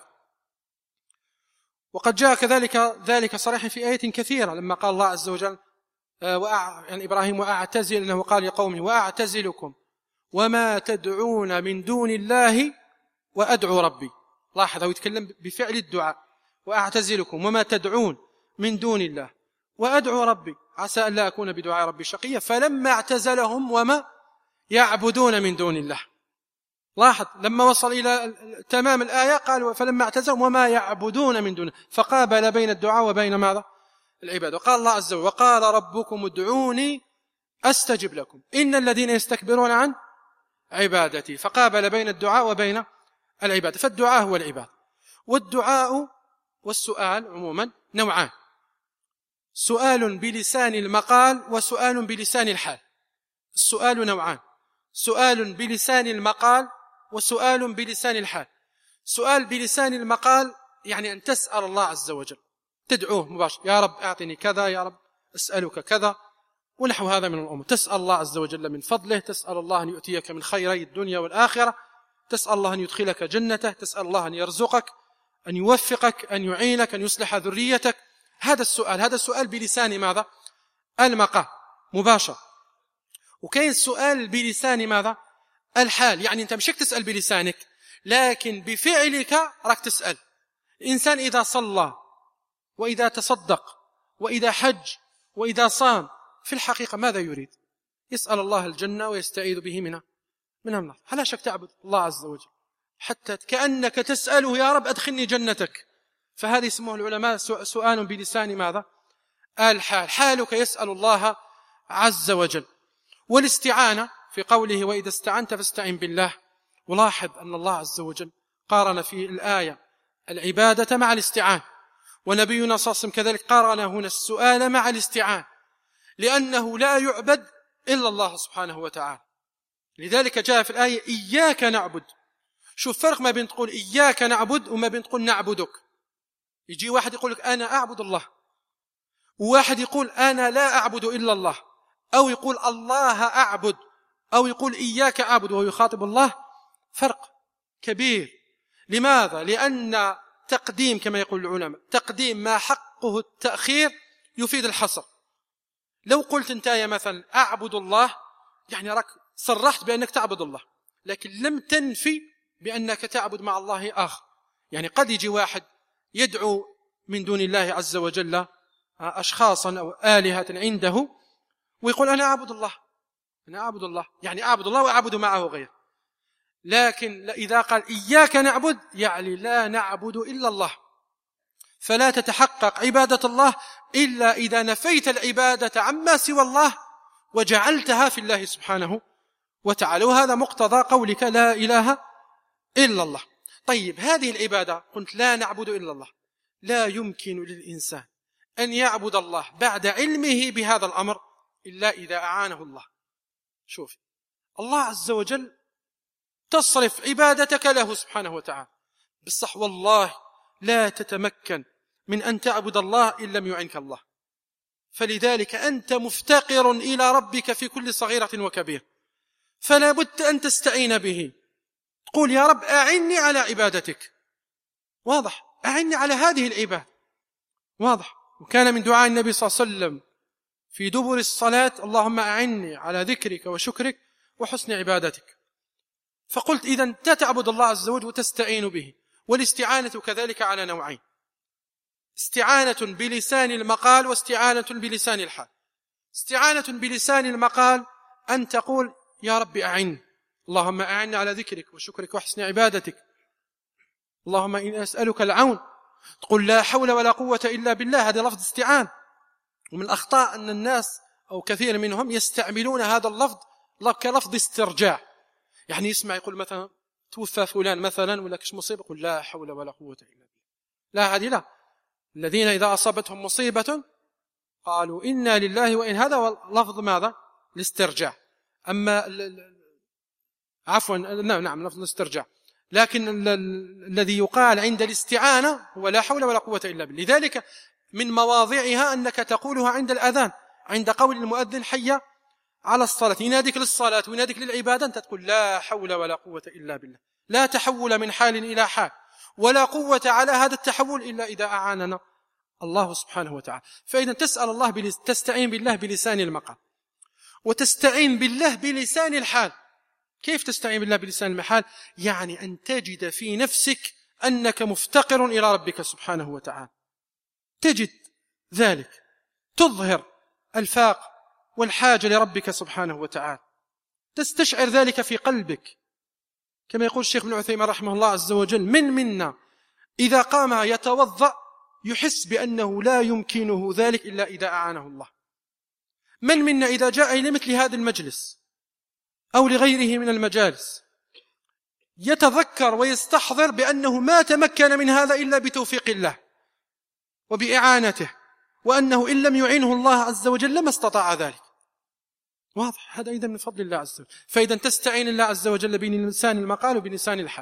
وقد جاء كذلك ذلك صريحا في آية كثيرة، لما قال الله عز وجل يعني إبراهيم: وأعتزل، أنه قال لقومه: وأعتزلكم وما تدعون من دون الله وأدعو ربي. لاحظ، هو يتكلم بفعل الدعاء: وأعتزلكم وما تدعون من دون الله وأدعو ربي عسى أن لا أكون بدعاء ربي شقيا. فلما اعتزلهم وما يعبدون من دون الله، لاحظ لما وصل إلى تمام الآية قال: فلما اعتزلهم وما يعبدون من دون الله، فقابل بين الدعاء وبين ماذا؟ العبادة. وقال الله عز وجل: وقال ربكم ادعوني أستجب لكم إن الذين يستكبرون عن عبادتي. فقابل بين الدعاء وبين العبادة. فالدعاء هو العبادة. والدعاء والسؤال عموما نوعان: سؤال بلسان المقال وسؤال بلسان الحال. السؤال نوعان: سؤال بلسان المقال وسؤال بلسان الحال. سؤال بلسان المقال يعني أن تسأل الله عز وجل، تدعوه مباشر: يا رب أعطني كذا، يا رب أسألك كذا، ونحو هذا من الأمور. تسأل الله عز وجل من فضله، تسأل الله أن يؤتيك من خيري الدنيا والآخرة، تسأل الله أن يدخلك جنته، تسأل الله أن يرزقك، أن يوفقك، أن يعينك، أن يصلح ذريتك. هذا السؤال، هذا السؤال بلسان ماذا؟ المقال مباشر. وكاين السؤال بلسان ماذا؟ الحال، يعني أنت مشك تسأل بلسانك، لكن بفعلك راك تسأل. الإنسان إذا صلى وإذا تصدق وإذا حج وإذا صام، في الحقيقة ماذا يريد؟ يسأل الله الجنة ويستعيذ به من النار. هل شك تعبد الله عز وجل حتى كأنك تسأله: يا رب أدخلني جنتك. فهذه يسموه العلماء سؤال بلسان ماذا؟ الحال. حالك يسأل الله عز وجل. والاستعانة في قوله: وإذا استعنت فاستعن بالله. ولاحظ أن الله عز وجل قارن في الآية العبادة مع الاستعانة، ونبينا صلى الله عليه وسلم كذلك قارن هنا السؤال مع الاستعانة، لأنه لا يعبد إلا الله سبحانه وتعالى. لذلك جاء في الآية: إياك نعبد. شوف فرق ما بين تقول إياك نعبد وما بين تقول نعبدك. يجي واحد يقول لك أنا أعبد الله، وواحد يقول أنا لا أعبد إلا الله، أو يقول الله أعبد، أو يقول إياك أعبد وهو يخاطب الله. فرق كبير. لماذا؟ لأن تقديم، كما يقول العلماء، تقديم ما حقه التأخير يفيد الحصر. لو قلت أنت يا مثلا أعبد الله، يعني راك صرحت بأنك تعبد الله، لكن لم تنفي بأنك تعبد مع الله آخر. يعني قد يجي واحد يدعو من دون الله عز وجل أشخاصا أو آلهة عنده ويقول أنا أعبد الله، أنا أعبد الله، يعني أعبد الله وأعبد معه غيره. لكن إذا قال إياك نعبد، يعني لا نعبد إلا الله، فلا تتحقق عبادة الله إلا إذا نفيت العبادة عما سوى الله وجعلتها في الله سبحانه وتعالى. وهذا مقتضى قولك لا إله إلا الله. طيب، هذه العبادة قلت لا نعبد إلا الله، لا يمكن للإنسان أن يعبد الله بعد علمه بهذا الأمر إلا إذا أعانه الله. شوف، الله عز وجل تصرف عبادتك له سبحانه وتعالى، بالصح والله لا تتمكن من أن تعبد الله إن لم يعنك الله. فلذلك أنت مفتقر إلى ربك في كل صغيرة وكبيرة، فلا بد أن تستعين به. قل يا رب أعني على عبادتك، واضح، أعني على هذه العبادة، واضح. وكان من دعاء النبي صلى الله عليه وسلم في دبر الصلاة: اللهم أعني على ذكرك وشكرك وحسن عبادتك. فقلت إذن تعبد الله عز وجل وتستعين به. والاستعانة كذلك على نوعين: استعانة بلسان المقال واستعانة بلسان الحال. استعانة بلسان المقال أن تقول: يا رب أعني، اللهم أعني على ذكرك وشكرك وحسن عبادتك، اللهم إني أسألك العون. تقول: لا حول ولا قوة إلا بالله. هذا لفظ استعان. ومن الأخطاء أن الناس أو كثير منهم يستعملون هذا اللفظ كلفظ استرجاع، يعني يسمع يقول مثلا توفى فلان مثلا ولا كش مصيبة، يقول: لا حول ولا قوة إلا بالله. لا، هذه لا. الذين إذا أصابتهم مصيبة قالوا إنا لله وإن، هذا لفظ ماذا؟ الاسترجاع. أما عفوا نعم لفظ الاسترجاع. لكن الذي يقال عند الاستعانة هو لا حول ولا قوة إلا بالله. لذلك من مواضعها أنك تقولها عند الأذان، عند قول المؤذن: حي على الصلاة، يناديك للصلاة ويناديك للعبادة، أنت تقول: لا حول ولا قوة إلا بالله. لا تحول من حال إلى حال، ولا قوة على هذا التحول إلا إذا أعاننا الله سبحانه وتعالى. فإذا تسأل الله تستعين بالله بلسان المقال، وتستعين بالله بلسان الحال. كيف تستعين بالله بلسان الحال؟ يعني أن تجد في نفسك أنك مفتقر إلى ربك سبحانه وتعالى، تجد ذلك، تظهر الفاق والحاجة لربك سبحانه وتعالى، تستشعر ذلك في قلبك. كما يقول الشيخ ابن عثيمين رحمه الله عز وجل: من منا إذا قام يتوضأ يحس بأنه لا يمكنه ذلك إلا إذا أعانه الله. من منا إذا جاء إلى مثل هذا المجلس أو لغيره من المجالس يتذكر ويستحضر بأنه ما تمكن من هذا إلا بتوفيق الله وبإعانته، وأنه إن لم يعينه الله عز وجل لما استطاع ذلك. واضح، هذا إذن من فضل الله عز وجل. فإذا تستعين الله عز وجل بلسان المقال وبلسان الحال.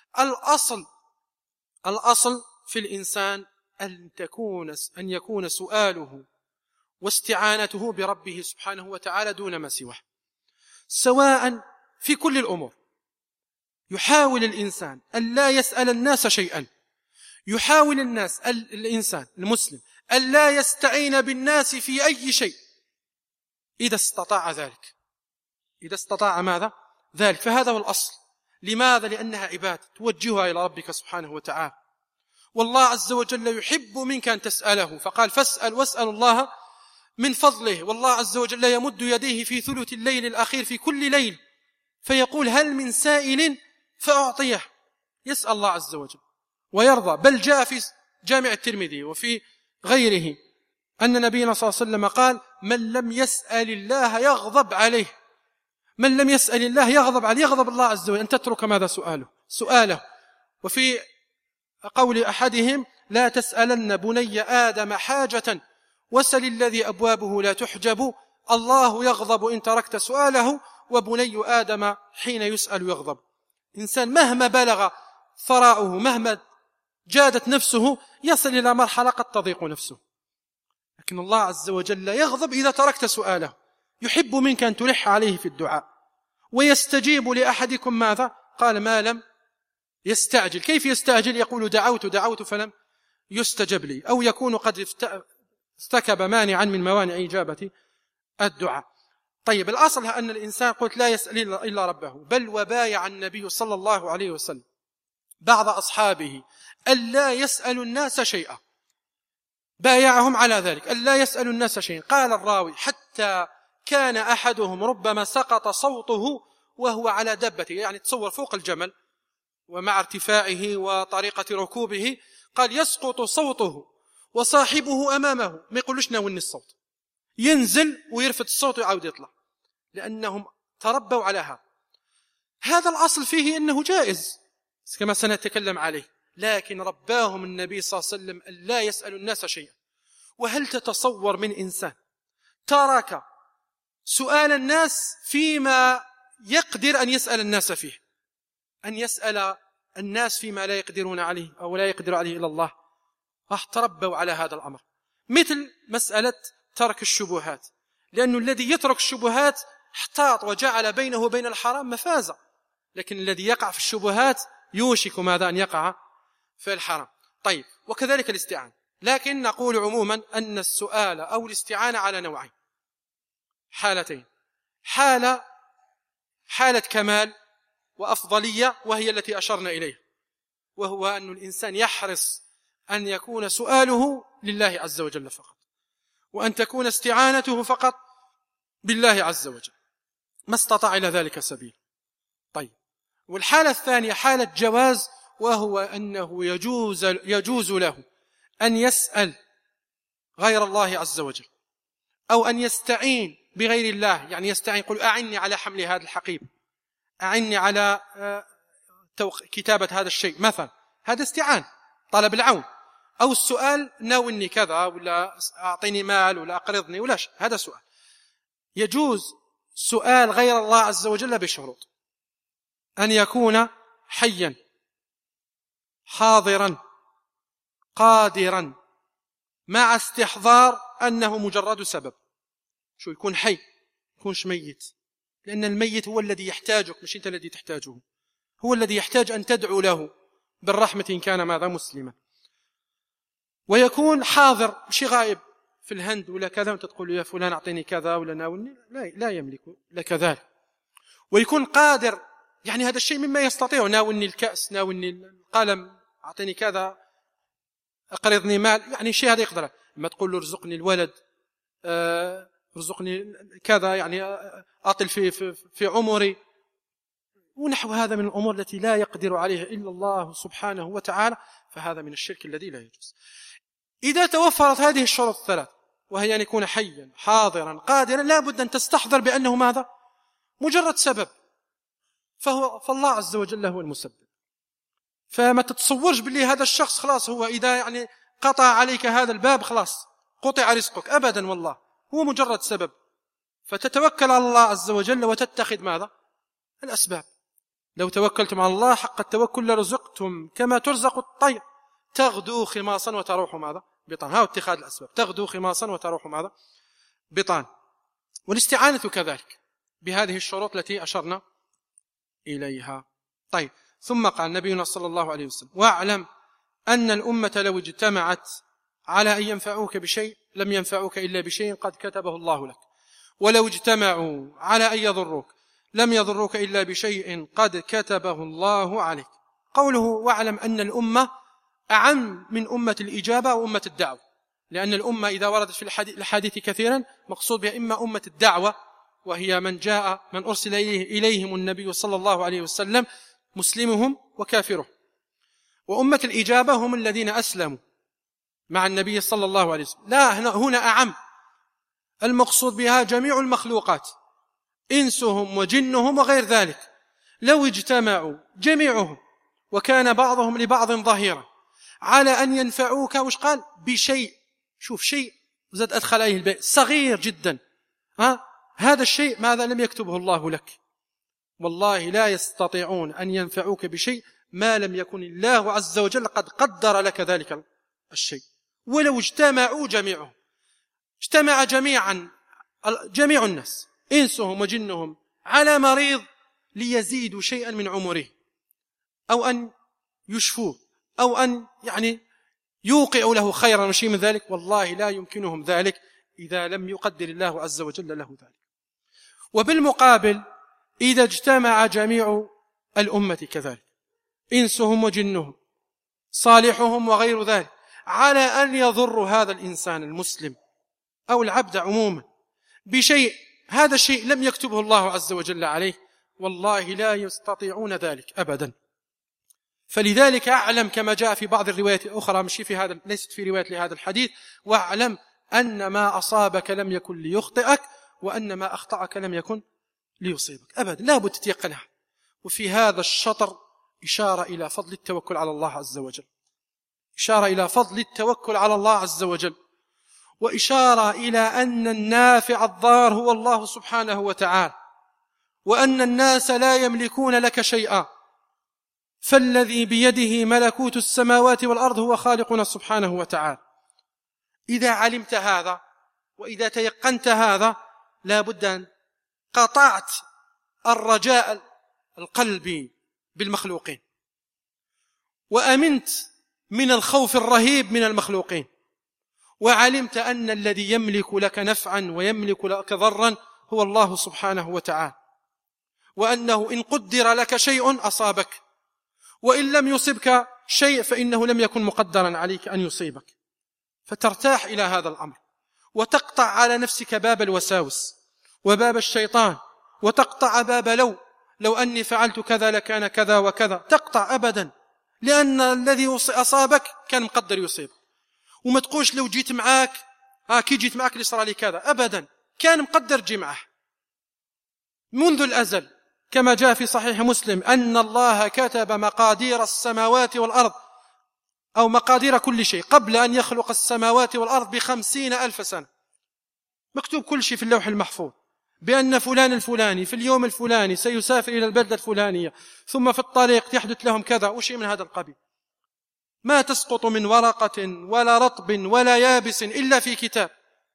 الأصل في الإنسان أن يكون سؤاله واستعانته بربه سبحانه وتعالى دون ما سواه، سواء في كل الأمور. يحاول الإنسان أن لا يسأل الناس شيئا، يحاول الإنسان المسلم أن لا يستعين بالناس في أي شيء إذا استطاع ذلك، إذا استطاع ماذا؟ ذلك. فهذا هو الأصل. لماذا؟ لأنها عبادة توجهها إلى ربك سبحانه وتعالى، والله عز وجل يحب منك أن تسأله، فقال: فاسأل واسأل الله من فضله. والله عز وجل يمد يديه في ثلث الليل الأخير في كل ليل فيقول: هل من سائل فأعطيه. يسأل الله عز وجل ويرضى. بل جاء في جامع الترمذي وفي غيره أن نبينا صلى الله عليه وسلم قال: من لم يسأل الله يغضب عليه. من لم يسأل الله يغضب عليه، يغضب الله عز وجل أن تترك ماذا؟ سؤاله. وفي قول أحدهم: لا تسألن بني آدم حاجة وسل الذي أبوابه لا تحجب، الله يغضب إن تركت سؤاله، وبني آدم حين يسأل يغضب. إنسان مهما بلغ ثراؤه، مهما جادت نفسه، يصل إلى مرحلة قد تضيق نفسه، لكن الله عز وجل يغضب إذا تركت سؤاله، يحب منك أن تلح عليه في الدعاء. ويستجيب لأحدكم ماذا؟ قال: ما لم يستعجل. كيف يستعجل؟ يقول: دعوت فلم يستجب لي، أو يكون قد ارتكب مانعا من موانع إجابة الدعاء. طيب، الأصل أن الإنسان قلت لا يسأل إلا ربه. بل وبايع النبي صلى الله عليه وسلم بعض أصحابه ألا يسأل الناس شيئا، بايعهم على ذلك ألا يسأل الناس شيئا. قال الراوي: حتى كان أحدهم ربما سقط صوته وهو على دبته، يعني تصور فوق الجمل ومع ارتفاعه وطريقة ركوبه، قال يسقط صوته وصاحبه أمامه ما يقولوش ناولني الصوت، ينزل ويرفض الصوت ويعود يطلع، لأنهم تربوا على هذا الأصل فيه أنه جائز كما سنتكلم عليه، لكن رباهم النبي صلى الله عليه وسلم أن لا يسأل الناس شيئا. وهل تتصور من إنسان ترك سؤال الناس فيما يقدر أن يسأل الناس فيه، أن يسأل الناس فيما لا يقدرون عليه أو لا يقدر عليه إلا الله؟ تربوا على هذا الأمر، مثل مسألة ترك الشبهات، لأن الذي يترك الشبهات احتاط وجعل بينه وبين الحرام مفازة، لكن الذي يقع في الشبهات يوشك ماذا أن يقع في الحرام. طيب، وكذلك الاستعانة، لكن نقول عموما أن السؤال أو الاستعانة على نوعين، حالتين: حالة كمال وأفضلية، وهي التي أشرنا إليها، وهو أن الإنسان يحرص أن يكون سؤاله لله عز وجل فقط، وأن تكون استعانته فقط بالله عز وجل ما استطاع إلى ذلك سبيل. طيب، والحالة الثانية حالة جواز، وهو أنه يجوز له أن يسأل غير الله عز وجل، أو أن يستعين بغير الله، يعني يستعين، يقول أعني على حمل هذا الحقيب، أعني على كتابة هذا الشيء مثلا، هذا استعان، طلب العون. أو السؤال ناولني كذا، ولا أعطيني مال، ولا أقرضني، ولا شيء، هذا سؤال. يجوز سؤال غير الله عز وجل بشروط: أن يكون حيا حاضرا قادرا، مع استحضار أنه مجرد سبب. شو يكون حي، يكونش ميت، لأن الميت هو الذي يحتاجك، مش أنت الذي تحتاجه، هو الذي يحتاج أن تدعو له بالرحمة إن كان ماذا مسلما. ويكون حاضر، مش غائب في الهند ولا كذا وانت تقول يا فلان أعطيني كذا ولا ناولني، لا يملك لك ذلك. ويكون قادر، يعني هذا الشيء مما يستطيع، ناولني الكأس، ناولني القلم، أعطيني كذا، أقرضني مال، يعني شيء هذا يقدر. لما تقول له ارزقني الولد، ارزقني كذا، يعني أطل في عمري، ونحو هذا من الأمور التي لا يقدر عليها إلا الله سبحانه وتعالى، فهذا من الشرك الذي لا يجوز. إذا توفرت هذه الشروط الثلاث، وهي أن يكون حيا حاضرا قادرا، لا بد أن تستحضر بأنه ماذا؟ مجرد سبب، فالله عز وجل هو المسبب. فما تتصورش باللي هذا الشخص خلاص هو إذا يعني قطع عليك هذا الباب خلاص قطع رزقك، أبدا، والله هو مجرد سبب. فتتوكل على الله عز وجل وتتخذ ماذا؟ الأسباب. لو توكلتم على الله حق التوكل لرزقتم كما ترزق الطير تغدو خماصا وتروح ماذا؟ بطان. ها اتخاذ الأسباب، تغدو خماصا وتروح ماذا؟ بطان. والاستعانة كذلك بهذه الشروط التي أشرنا إليها. طيب، ثم قال نبينا صلى الله عليه وسلم: واعلم أن الأمة لو اجتمعت على أن ينفعوك بشيء لم ينفعوك إلا بشيء قد كتبه الله لك، ولو اجتمعوا على أن يضروك لم يضروك إلا بشيء قد كتبه الله عليك. قوله واعلم أن الأمة أعم من أمة الإجابة وأمة الدعوة، لأن الأمة إذا وردت في الحديث كثيرا مقصود بها إما أمة الدعوة، وهي من أرسل إليهم النبي صلى الله عليه وسلم مسلمهم وكافرهم، وأمة الإجابة هم الذين أسلموا مع النبي صلى الله عليه وسلم. لا، هنا أعم، المقصود بها جميع المخلوقات، إنسهم وجنهم وغير ذلك، لو اجتمعوا جميعهم وكان بعضهم لبعض ظهيرا على أن ينفعوك، وش قال؟ بشيء. شوف، شيء زاد أدخل عليه البيت، صغير جدا، هذا الشيء ماذا؟ لم يكتبه الله لك. والله لا يستطيعون أن ينفعوك بشيء ما لم يكن الله عز وجل قد قدر لك ذلك الشيء. ولو اجتمعوا جميعهم، اجتمع جميع الناس إنسهم وجنهم على مريض ليزيدوا شيئا من عمره، أو أن يشفوه، أو أن يعني يوقعوا له خيرا وشيء من ذلك، والله لا يمكنهم ذلك إذا لم يقدر الله عز وجل له ذلك. وبالمقابل إذا اجتمع جميع الأمة كذلك، إنسهم وجنهم صالحهم وغير ذلك، على أن يضر هذا الإنسان المسلم أو العبد عموما بشيء، هذا الشيء لم يكتبه الله عز وجل عليه، والله لا يستطيعون ذلك أبدا. فلذلك أعلم كما جاء في بعض الروايات الأخرى، مش في هذا، ليست في رواية لهذا الحديث، واعلم أن ما أصابك لم يكن ليخطئك، وأن ما أخطأك لم يكن ليصيبك أبدا، لا بد تتيقنها. وفي هذا الشطر إشارة إلى فضل التوكل على الله عز وجل، إشارة إلى فضل التوكل على الله عز وجل، وإشارة إلى أن النافع الضار هو الله سبحانه وتعالى، وأن الناس لا يملكون لك شيئا، فالذي بيده ملكوت السماوات والأرض هو خالقنا سبحانه وتعالى. إذا علمت هذا وإذا تيقنت هذا لا بد أن قطعت الرجاء القلبي بالمخلوقين، وأمنت من الخوف الرهيب من المخلوقين، وعلمت أن الذي يملك لك نفعا ويملك لك ضرا هو الله سبحانه وتعالى، وأنه إن قدر لك شيء أصابك، وإن لم يصبك شيء فإنه لم يكن مقدرا عليك أن يصيبك. فترتاح إلى هذا الأمر، وتقطع على نفسك باب الوساوس وباب الشيطان، وتقطع باب لو أني فعلت كذا لكان كذا وكذا. تقطع أبدا، لأن الذي أصابك كان مقدر يصيب. وما تقولش لو جيت معاك كي جيت معاك اللي صار لي كذا، أبدا، كان مقدر جي معه منذ الأزل، كما جاء في صحيح مسلم أن الله كتب مقادير السماوات والأرض أو مقادير كل شيء قبل أن يخلق السماوات والأرض 50,000 سنة. مكتوب كل شيء في اللوح المحفوظ، بأن فلان الفلاني في اليوم الفلاني سيسافر إلى البلدة الفلانية، ثم في الطريق يحدث لهم كذا وشيء من هذا القبيل. ما تسقط من ورقة ولا رطب ولا يابس إلا في كتاب.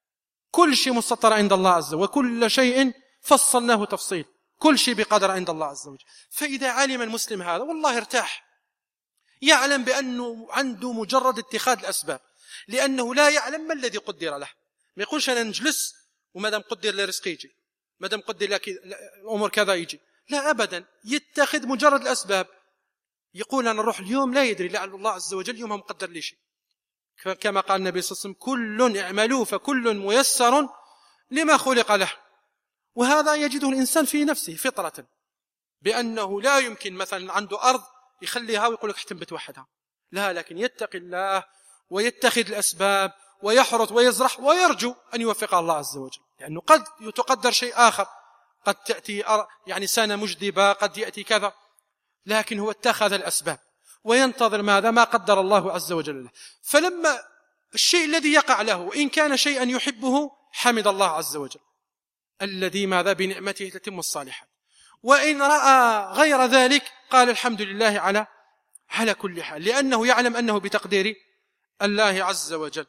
كل شيء مسطر عند الله عز وجل، وكل شيء فصلناه تفصيل، كل شيء بقدر عند الله عز وجل. فإذا علم المسلم هذا والله ارتاح، يعلم بأنه عنده مجرد اتخاذ الأسباب، لأنه لا يعلم ما الذي قدر له. ما يقولش أنا نجلس وماذا مقدر لي رزق يجي، ماذا مقدر لك الأمور كذا يجي، لا أبدا، يتخذ مجرد الأسباب. يقول أنا نروح اليوم، لا يدري لعل الله عز وجل يومها مقدر لي شيء، كما قال النبي صلى الله عليه وسلم كل اعملوا فكل ميسر لما خلق له. وهذا يجده الإنسان في نفسه فطرة، بأنه لا يمكن مثلا عنده أرض يخليها ويقول لك احتنبت وحدها، لا، لكن يتقي الله ويتخذ الأسباب ويحرث ويزرع ويرجو أن يوفق الله عز وجل، لأنه قد يتقدر شيء آخر، قد تأتي يعني سنة مجدبة، قد يأتي كذا، لكن هو اتخذ الأسباب وينتظر ماذا؟ ما قدر الله عز وجل له. فلما الشيء الذي يقع له إن كان شيئا يحبه حمد الله عز وجل الذي ماذا؟ بنعمته تتم الصالحات. وإن رأى غير ذلك قال الحمد لله على كل حال، لأنه يعلم أنه بتقدير الله عز وجل.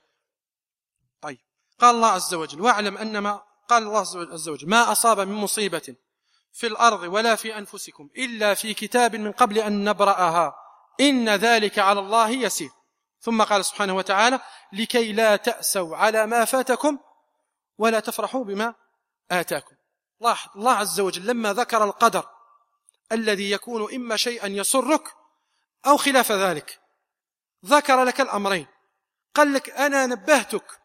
طيب، قال الله عز وجل واعلم أن ما قال الله عز وجل ما أصاب من مصيبة في الأرض ولا في أنفسكم إلا في كتاب من قبل أن نبرأها إن ذلك على الله يسير. ثم قال سبحانه وتعالى لكي لا تأسوا على ما فاتكم ولا تفرحوا بما آتاكم. الله عز وجل لما ذكر القدر الذي يكون إما شيئا يسرك أو خلاف ذلك، ذكر لك الأمرين، قال لك أنا نبهتك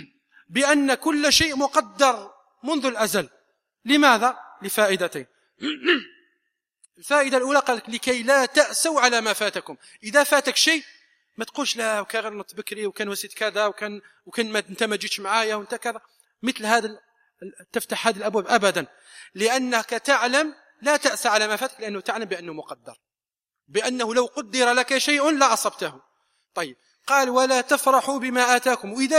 بأن كل شيء مقدر منذ الأزل. لماذا؟ لفائدتين. الفائدة الأولى قال لك لكي لا تأسوا على ما فاتكم. إذا فاتك شيء ما تقولش لا وكان غلط بكري وكان وسيت كذا وكان ما انت ما جيتش معايا وانت كذا، مثل هذا تفتح هذه الأبواب أبدا، لأنك تعلم لا تأسى على ما فاتك، لأنه تعلم بأنه مقدر، بأنه لو قدر لك شيء لا أصبته. طيب، قال ولا تفرحوا بما آتاكم. وإذا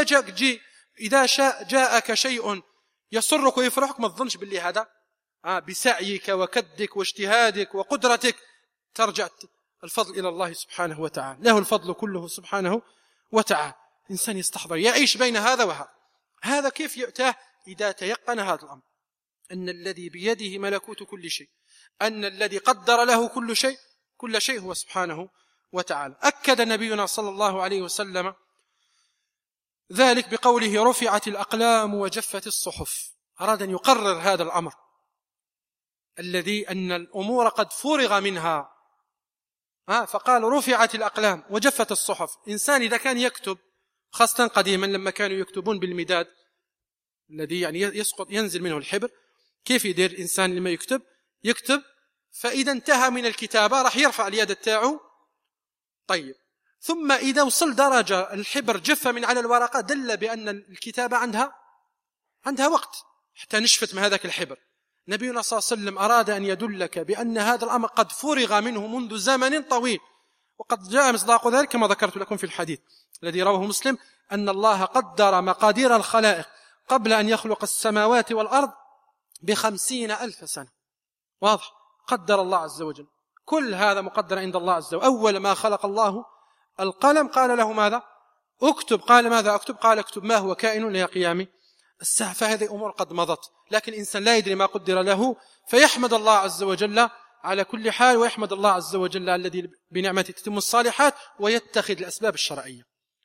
جاءك شيء يسرك ويفرحك ما تظنش باللي هذا بسعيك وكدك واجتهادك وقدرتك، ترجع الفضل إلى الله سبحانه وتعالى، له الفضل كله سبحانه وتعالى. إنسان يستحضر يعيش بين هذا وهذا. هذا كيف يؤتاه؟ إذا تيقن هذا الأمر، أن الذي بيده ملكوت كل شيء، أن الذي قدر له كل شيء هو سبحانه وتعالى. أكد نبينا صلى الله عليه وسلم ذلك بقوله رفعت الأقلام وجفت الصحف. أراد أن يقرر هذا الأمر الذي أن الأمور قد فرغ منها، فقال رفعت الأقلام وجفت الصحف. إنسان إذا كان يكتب، خاصة قديما لما كانوا يكتبون بالمداد الذي يعني يسقط ينزل منه الحبر، كيف يدير الإنسان لما يكتب فإذا انتهى من الكتابة راح يرفع اليد تاعه. طيب، ثم إذا وصل درجة الحبر جف من على الورقة دل بأن الكتابة عندها وقت حتى نشفت من هذاك الحبر. نبينا صلى الله عليه وسلم أراد أن يدلك بأن هذا الأمر قد فرغ منه منذ زمن طويل، وقد جاء مصداق ذلك كما ذكرت لكم في الحديث الذي رواه مسلم أن الله قدر مقادير الخلائق قبل أن يخلق السماوات والأرض 50,000 سنة. واضح؟ قدر الله عز وجل كل هذا مقدر عند الله عز وجل. أول ما خلق الله القلم قال له ماذا؟ اكتب. قال ماذا أكتب؟ قال اكتب ما هو كائن إلى قيام الساعة. فهذه أمور قد مضت، لكن الإنسان لا يدري ما قدر له، فيحمد الله عز وجل على كل حال، ويحمد الله عز وجل الذي بنعمته تتم الصالحات، ويتخذ الأسباب الشرعية.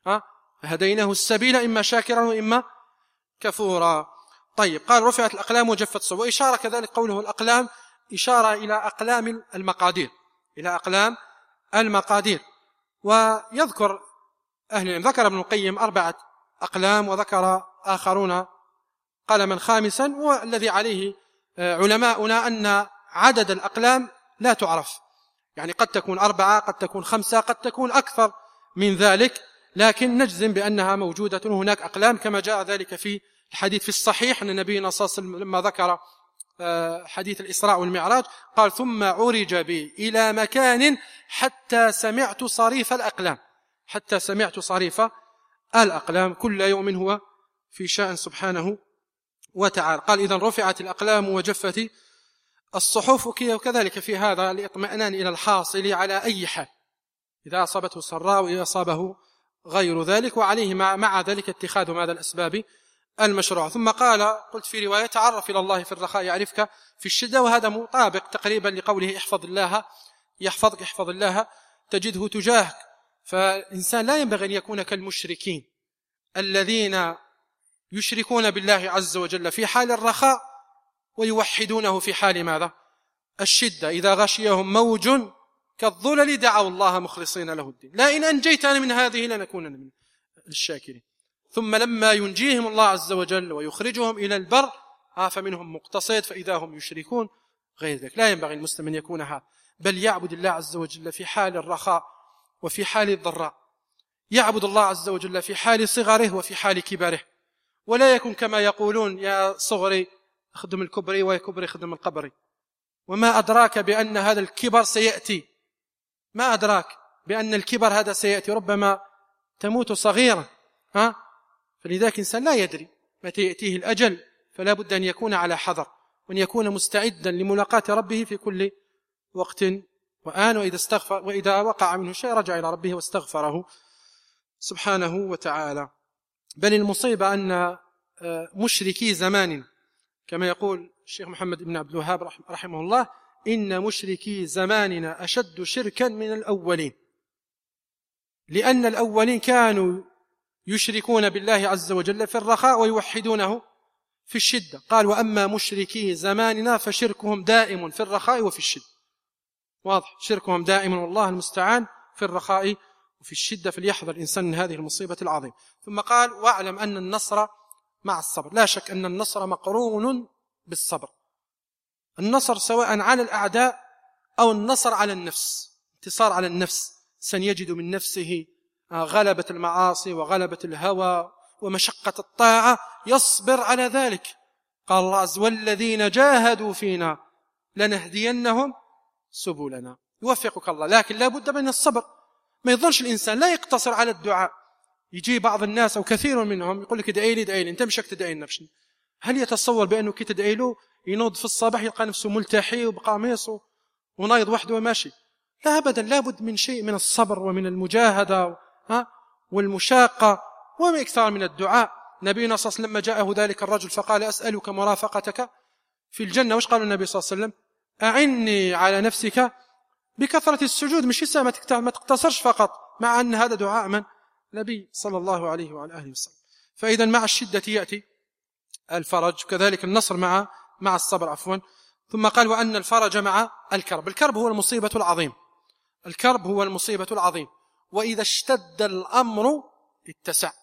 هديناه السبيل إما شاكرا وإما كفورا. طيب، قال رفعت الأقلام وجفت الصحف. وإشارة كذلك قوله الأقلام إشارة إلى أقلام المقادير، إلى أقلام المقادير. ويذكر أهل العلم، ذكر ابن القيم 4 أقلام، وذكر آخرون قلما خامسا، والذي عليه علماؤنا أن عدد الأقلام لا تعرف، يعني قد تكون 4، قد تكون 5، قد تكون أكثر من ذلك، لكن نجزم بأنها موجودة هناك أقلام، كما جاء ذلك في الحديث في الصحيح أن نبينا صلى الله عليه وسلم لما ذكر حديث الإسراء والمعراج قال: ثم عرج بي إلى مكان حتى سمعت صريف الأقلام، حتى سمعت صريف الأقلام. كل يوم هو في شأن سبحانه وتعالى. قال: إذن رفعت الأقلام وجفت الصحف. وكذلك في هذا الاطمئنان إلى الحاصل على أي حال، إذا أصابته سراء وإذا أصابه غير ذلك، وعليه مع ذلك اتخاذ ماذا الأسباب المشروع. ثم قال: قلت في رواية: تعرف إلى الله في الرخاء يعرفك في الشدة. وهذا مطابق تقريبا لقوله: احفظ الله يحفظك، احفظ الله تجده تجاهك. فالإنسان لا ينبغي أن يكون كالمشركين الذين يشركون بالله عز وجل في حال الرخاء ويوحدونه في حال ماذا؟ الشدة. إذا غشيهم موج كالظلل دعوا الله مخلصين له الدين، لا إن أنجيتنا من هذه لنكونن من الشاكرين. ثم لما ينجيهم الله عز وجل ويخرجهم إلى البر فمنهم مقتصد، فإذا هم يشركون غير ذلك. لا ينبغي المسلم أن يكون هذا، بل يعبد الله عز وجل في حال الرخاء وفي حال الضراء، يعبد الله عز وجل في حال صغره وفي حال كبره، ولا يكون كما يقولون: يا صغري اخدم الكبري ويا كبري اخدم القبري. وما أدراك بأن هذا الكبر سيأتي؟ ما أدراك بأن الكبر هذا سيأتي؟ ربما تموت صغيرا. فلذلك الإنسان لا يدري متى يأتيه الأجل، فلا بد أن يكون على حذر، وأن يكون مستعدا لملاقاة ربه في كل وقت وآن. وإذا وقع منه شيء رجع إلى ربه واستغفره سبحانه وتعالى. بل المصيبة أن مشركي زمان، كما يقول الشيخ محمد بن عبد الوهاب رحمه الله: إن مشركي زماننا أشد شركا من الأولين، لأن الأولين كانوا يشركون بالله عز وجل في الرخاء ويوحدونه في الشدة. قال: وأما مشركي زماننا فشركهم دائم في الرخاء وفي الشدة. واضح، شركهم دائم والله المستعان في الرخاء وفي الشدة. فليحذر الإنسان من هذه المصيبة العظيمة. ثم قال: واعلم أن النصر مع الصبر. لا شك أن النصر مقرون بالصبر، النصر سواء على الأعداء أو النصر على النفس، انتصار على النفس. سيجد من نفسه غلبة المعاصي وغلبة الهوى ومشقة الطاعة، يصبر على ذلك. قال الله عز وجل: والذين جاهدوا فينا لنهدينهم سبلنا. يوفقك الله، لكن لا بد من الصبر. ما يظنش الإنسان، لا يقتصر على الدعاء. يجي بعض الناس أو كثير منهم يقول لك: ادعي لي ادعي لي، انت مشك تدعي لنفسك. هل يتصور بأنه كي تدعي له ينوض في الصباح يلقى نفسه ملتحي وبقميص ونايض وحده وماشي؟ لا أبدا، لا بد من شيء من الصبر ومن المجاهدة والمشاقة وما أكثر من الدعاء. نبينا صلى الله عليه وسلم لما جاءه ذلك الرجل فقال: أسألك مرافقتك في الجنة. وش قال النبي صلى الله عليه وسلم؟ أعني على نفسك بكثرة السجود. مش ما تقتصرش فقط، مع أن هذا دعاء من؟ نبي صلى الله عليه وعلى آله وسلم. فإذا مع الشدة يأتي الفرج، كذلك النصر مع الصبر عفوا. ثم قال: وأن الفرج مع الكرب. الكرب هو المصيبة العظيم، الكرب هو المصيبة العظيم. وإذا اشتد الأمر اتسع،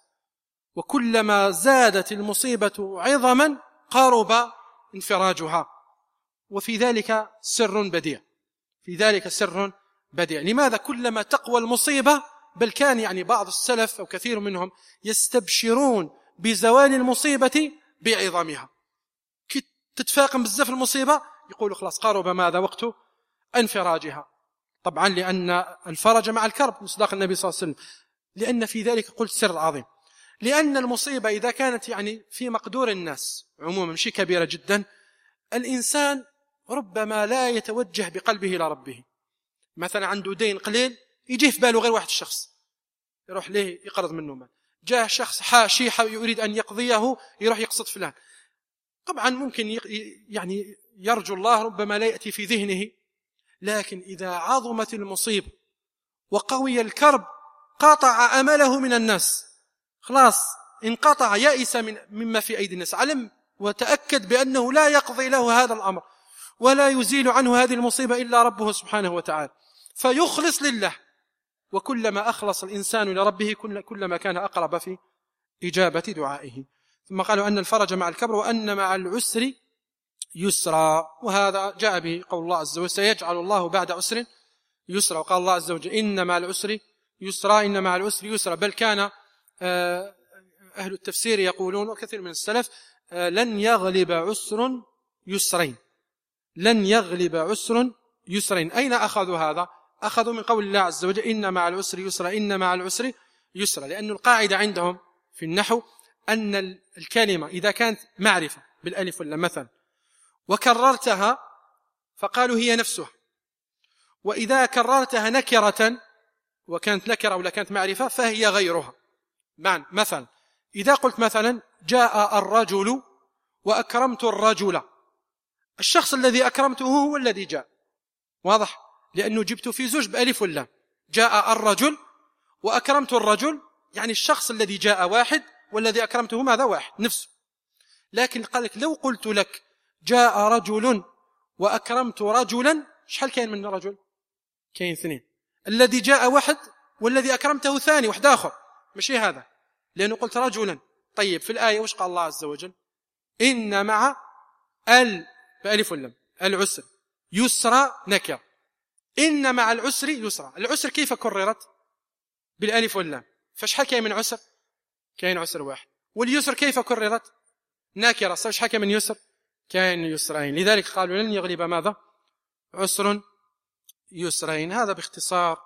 وكلما زادت المصيبة عظما قارب انفراجها. وفي ذلك سر بديع، في ذلك سر بديع. لماذا؟ كلما تقوى المصيبة، بل كان بعض السلف أو كثير منهم يستبشرون بزوال المصيبة بعظمها. كي تتفاقم بزاف المصيبة يقولوا خلاص قارب ماذا؟ وقت انفراجها. طبعا لأن الفرج مع الكرب، مصداق النبي صلى الله عليه وسلم. لأن في ذلك قلت سر عظيم، لأن المصيبة إذا كانت في مقدور الناس عموما مش كبيرة جدا، الإنسان ربما لا يتوجه بقلبه إلى ربه، مثلا عنده دين قليل يجيه في باله غير واحد الشخص يروح ليه يقرض منه مال، جاه شخص شيحة يريد أن يقضيه يروح يقصد فلان. طبعا ممكن يعني يرجو الله ربما لا يأتي في ذهنه، لكن إذا عظمت المصيبة وقوي الكرب قاطع أمله من الناس، خلاص انقطع يائس مما في أيدي الناس، علم وتأكد بأنه لا يقضي له هذا الأمر ولا يزيل عنه هذه المصيبة إلا ربه سبحانه وتعالى، فيخلص لله. وكلما أخلص الإنسان لربه كلما كان أقرب في إجابة دعائه. ثم قالوا أن الفرج مع الكبر وأن مع العسر يسرا، وهذا جاء به قول الله عز وجل سيجعل الله بعد عسر يسرا. وقال الله عز وجل إن مع العسر يسرا، إن مع العسر يسرا. بل كان أهل التفسير يقولون وكثير من السلف لن يغلب عسر يسرين، لن يغلب عسر يسرين. أين أخذوا هذا؟ أخذوا من قول الله عز وجل إن مع العسر يسرا، إن مع العسر يسرا، لأن القاعدة عندهم في النحو أن الكلمة إذا كانت معرفة بالألف ولا مثلا وكررتها فقالوا هي نفسها، وإذا كررتها نكرة وكانت نكرة ولا كانت معرفة فهي غيرها. مثلا إذا قلت مثلا جاء الرجل وأكرمت الرجل، الشخص الذي أكرمته هو الذي جاء، واضح؟ لأنه جبت في زوج بألف واللام. جاء الرجل وأكرمت الرجل، يعني الشخص الذي جاء واحد والذي أكرمته ماذا؟ واحد نفسه. لكن قال لك لو قلت لك جاء رجل وأكرمت رجلا، شحال كاين من رجل؟ كاين اثنين، الذي جاء واحد والذي أكرمته ثاني واحد آخر، ماشي هذا، لأنه قلت رجلا. طيب في الآية وش قال الله عز وجل؟ إن مع بألف واللام العسر يسرا نكر، إن مع العسر يسرا. العسر كيف كررت؟ بالألف واللام، فشحال كاين من عسر؟ كاين عسر واحد. واليسر كيف كررت؟ ناكرة، شحال كاين من يسر؟ كاين يسرين. لذلك قالوا لن يغلب ماذا؟ عسر يسرين. هذا باختصار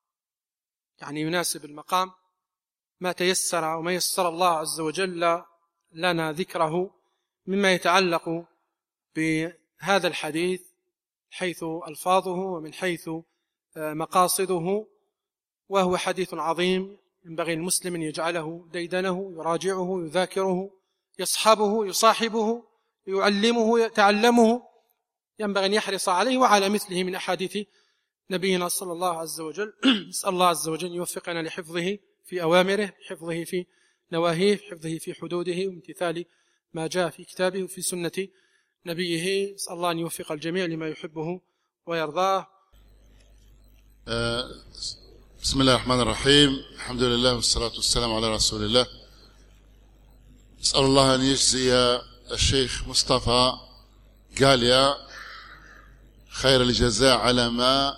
يعني يناسب المقام ما تيسر وما يسر الله عز وجل لنا ذكره مما يتعلق بهذا الحديث حيث ألفاظه ومن حيث مقاصده، وهو حديث عظيم ينبغي المسلم أن يجعله ديدنه، يراجعه، يذاكره، يصحبه، يصاحبه، يعلمه، يتعلمه، ينبغي أن يحرص عليه وعلى مثله من أحاديث نبينا صلى الله عز وجل. نسأل الله عز وجل أن يوفقنا لحفظه في أوامره، حفظه في نواهيه، حفظه في حدوده، وامتثال ما جاء في كتابه وفي سنة نبيه. نسأل الله أن يوفق الجميع لما يحبه ويرضاه. بسم الله الرحمن الرحيم، الحمد لله والصلاة والسلام على رسول الله. نسأل الله أن يجزي الشيخ مصطفى قاليا خير الجزاء على ما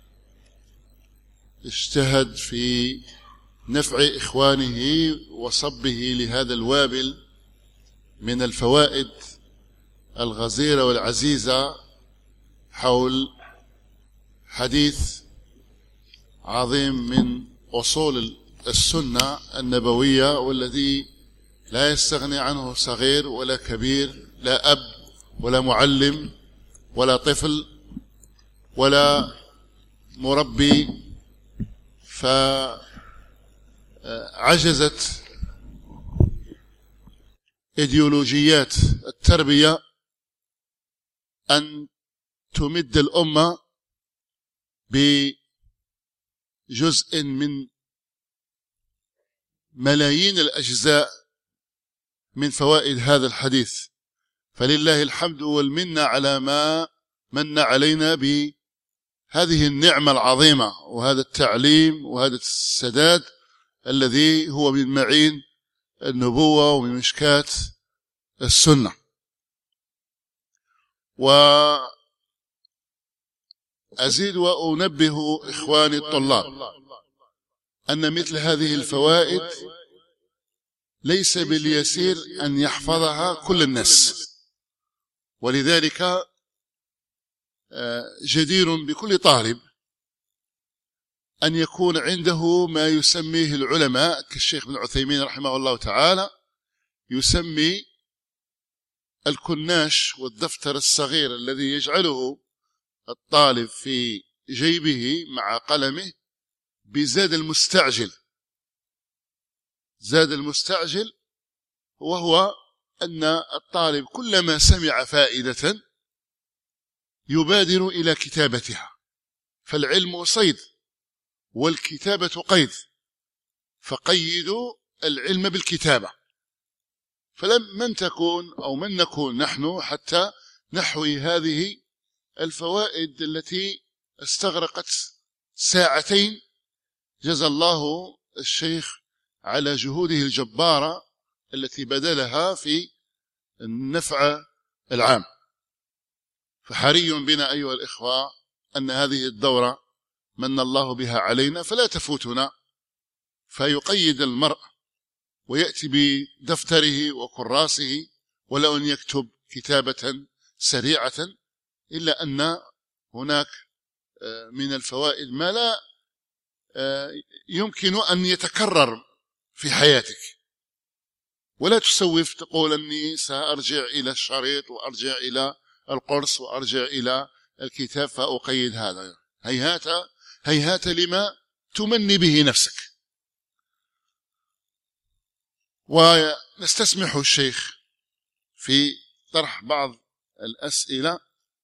اجتهد في نفع إخوانه وصبه لهذا الوابل من الفوائد الغزيرة والعزيزة حول حديث عظيم من أصول السنة النبوية، والذي لا يستغني عنه صغير ولا كبير، لا أب ولا معلم ولا طفل ولا مربي. فعجزت إيديولوجيات التربية أن تمد الأمة بجزء من ملايين الأجزاء من فوائد هذا الحديث. فلله الحمد والمنة على ما من علينا بهذه النعمة العظيمة وهذا التعليم وهذا السداد الذي هو من معين النبوة ومن مشكات السنة. وأزيد وأنبه إخواني الطلاب أن مثل هذه الفوائد ليس باليسير أن يحفظها كل الناس، ولذلك جدير بكل طالب أن يكون عنده ما يسميه العلماء كالشيخ ابن عثيمين رحمه الله تعالى يسمي الكناش والدفتر الصغير الذي يجعله الطالب في جيبه مع قلمه بزاد المستعجل. زاد المستعجل وهو أن الطالب كلما سمع فائدة يبادر إلى كتابتها، فالعلم صيد والكتابة قيد، فقيدوا العلم بالكتابة. من نكون نحن حتى نحوي هذه الفوائد التي استغرقت ساعتين، جزى الله الشيخ على جهوده الجبارة التي بذلها في النفع العام. فحري بنا أيها الإخوة أن هذه الدورة من الله بها علينا فلا تفوتنا، فيقيد المرء ويأتي بدفتره وكراسه ولو أن يكتب كتابة سريعة، إلا أن هناك من الفوائد ما لا يمكن أن يتكرر في حياتك. ولا تسوف تقول أني سأرجع إلى الشريط وأرجع إلى القرص وأرجع إلى الكتاب فأقيد هذا. هيهات لما تمني به نفسك. ونستسمح الشيخ في طرح بعض الأسئلة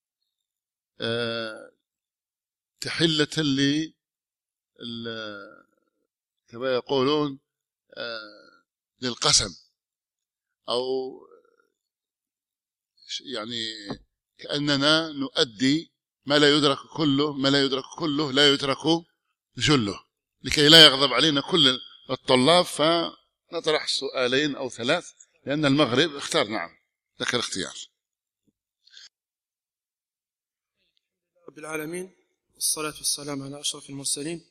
تحلة كما يقولون للقسم، أو يعني كأننا نؤدي ما لا يدرك كله لا يترك جله، لكي لا يغضب علينا كل الطلاب. فنطرح سؤالين أو ثلاث لأن المغرب اختار. نعم لك الاختيار. رب العالمين والصلاة والسلام على أشرف المرسلين.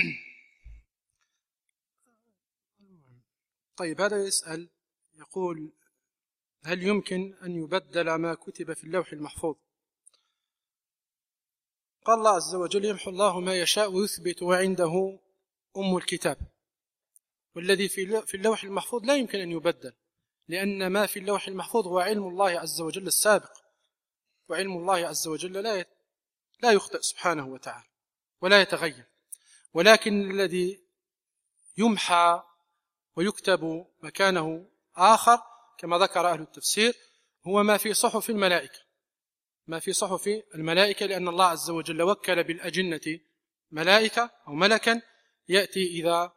طيب، هذا يسأل يقول: هل يمكن أن يبدل ما كتب في اللوح المحفوظ؟ قال الله عز وجل: يمحو الله ما يشاء ويثبت وعنده أم الكتاب. والذي في اللوح المحفوظ لا يمكن أن يبدل، لأن ما في اللوح المحفوظ هو علم الله عز وجل السابق، وعلم الله عز وجل لا يخطئ سبحانه وتعالى ولا يتغير. ولكن الذي يمحى ويكتب مكانه آخر كما ذكر أهل التفسير هو ما في صحف الملائكة، ما في صحف الملائكة، لأن الله عز وجل وكل بالأجنة ملائكة أو ملكا يأتي إذا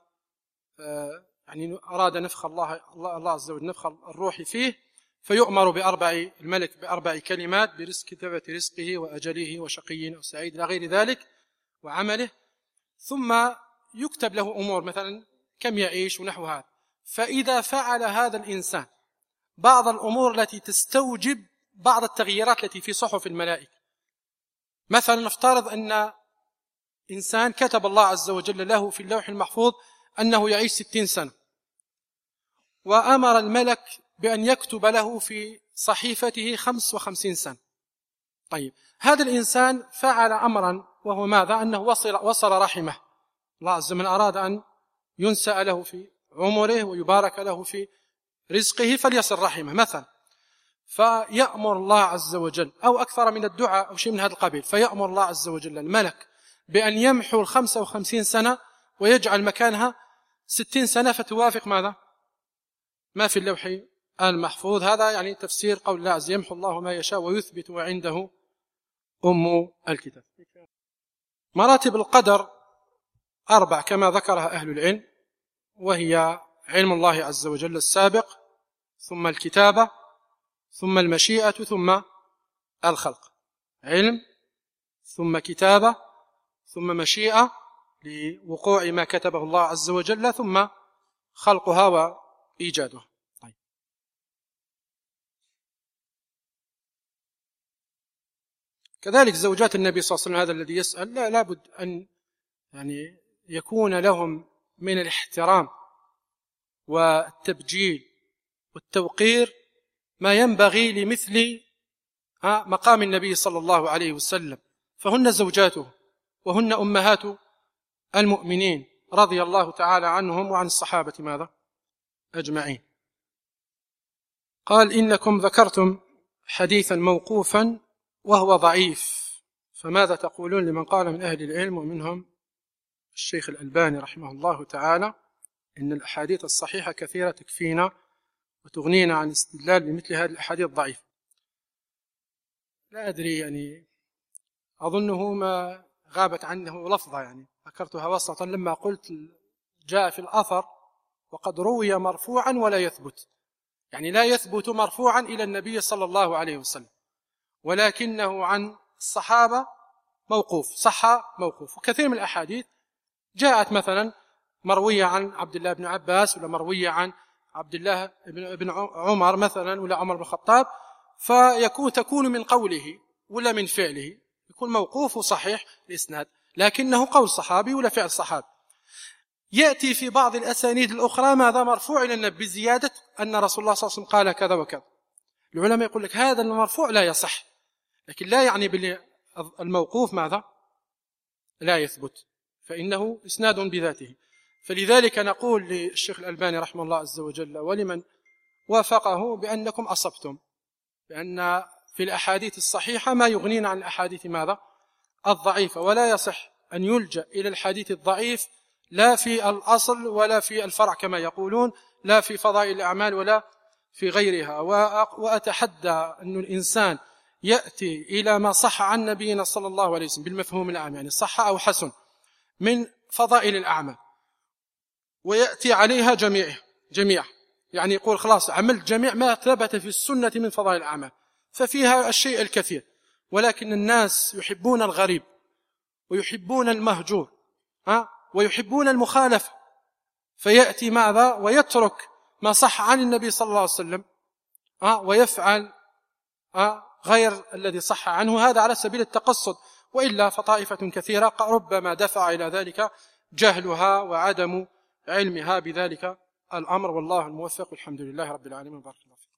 يعني أراد نفخ الله عز وجل نفخ الروح فيه، فيؤمر الملك بأربع كلمات: كتابة رزقه وأجله وشقي أو سعيد إلى غير ذلك وعمله، ثم يكتب له أمور مثلا كم يعيش ونحو هذا. فإذا فعل هذا الإنسان بعض الأمور التي تستوجب بعض التغييرات التي في صحف الملائكة، مثلا نفترض أن إنسان كتب الله عز وجل له في اللوح المحفوظ أنه يعيش 60 سنة، وأمر الملك بأن يكتب له في صحيفته 55 سنة. طيب، هذا الإنسان فعل أمرا وهو ماذا؟ أنه وصل رحمه. الله عز وجل أراد أن ينسأ له في عمره ويبارك له في رزقه فليصل رحمه مثلا، فيأمر الله عز وجل، أو أكثر من الدعاء أو شيء من هذا القبيل، فيأمر الله عز وجل الملك بأن يمحو 55 سنة ويجعل مكانها 60 سنة فتوافق ماذا؟ ما في اللوح المحفوظ. هذا يعني تفسير قول الله عز وجل: يمحو الله ما يشاء ويثبت وعنده أم الكتاب. مراتب القدر 4 كما ذكرها أهل العلم، وهي علم الله عز وجل السابق، ثم الكتابة، ثم المشيئة، ثم الخلق. علم ثم كتابة ثم مشيئة لوقوع ما كتبه الله عز وجل، ثم خلقها وإيجادها. طيب. كذلك زوجات النبي صلى الله عليه وسلم، هذا الذي يسأل لابد أن يعني يكون لهم من الاحترام والتبجيل والتوقير ما ينبغي لمثل مقام النبي صلى الله عليه وسلم، فهن زوجاته وهن أمهات المؤمنين رضي الله تعالى عنهم وعن الصحابة ماذا؟ أجمعين. قال: إنكم ذكرتم حديثا موقوفا وهو ضعيف، فماذا تقولون لمن قال من أهل العلم ومنهم الشيخ الألباني رحمه الله تعالى إن الأحاديث الصحيحة كثيرة تكفينا وتغنينا عن الاستدلال بمثل هذه الأحاديث الضعيفة؟ لا أدري، يعني أظنه ما غابت عنه لفظة، يعني ذكرتها وسطا لما قلت جاء في الأثر وقد روي مرفوعا ولا يثبت، يعني لا يثبت مرفوعا إلى النبي صلى الله عليه وسلم، ولكنه عن الصحابة موقوف، صح موقوف. وكثير من الأحاديث جاءت مثلا مروية عن عبد الله بن عباس، ولا مروية عن عبد الله بن عمر مثلا، ولا عمر بن الخطاب، تكون من قوله ولا من فعله، يكون موقوف صحيح الإسناد، لكنه قول صحابي ولا فعل صحابي. يأتي في بعض الأسانيد الأخرى ماذا؟ مرفوع إلى النبي بزيادة أن رسول الله صلى الله عليه وسلم قال كذا وكذا. العلماء يقول لك هذا المرفوع لا يصح، لكن لا يعني بالموقوف ماذا؟ لا يثبت، فإنه إسناد بذاته. فلذلك نقول للشيخ الألباني رحمه الله عز وجل ولمن وافقه بأنكم أصبتم، لأن في الأحاديث الصحيحة ما يغنينا عن الأحاديث ماذا؟ الضعيفة، ولا يصح أن يلجأ إلى الحديث الضعيف لا في الأصل ولا في الفرع كما يقولون، لا في فضائل الأعمال ولا في غيرها. وأتحدى أن الإنسان يأتي إلى ما صح عن نبينا صلى الله عليه وسلم بالمفهوم العام، يعني صح أو حسن من فضائل الأعمال، ويأتي عليها جميع، يعني يقول خلاص عملت جميع ما ثبت في السنة من فضائل الأعمال، ففيها الشيء الكثير، ولكن الناس يحبون الغريب ويحبون المهجور ويحبون المخالفة، فيأتي ماذا؟ ويترك ما صح عن النبي صلى الله عليه وسلم ويفعل غير الذي صح عنه، هذا على سبيل التقصد. وإلا فطائفة كثيرة ربما دفع إلى ذلك جهلها وعدم علمها بذلك الأمر، والله الموفق، والحمد لله رب العالمين، بارك الله فيك.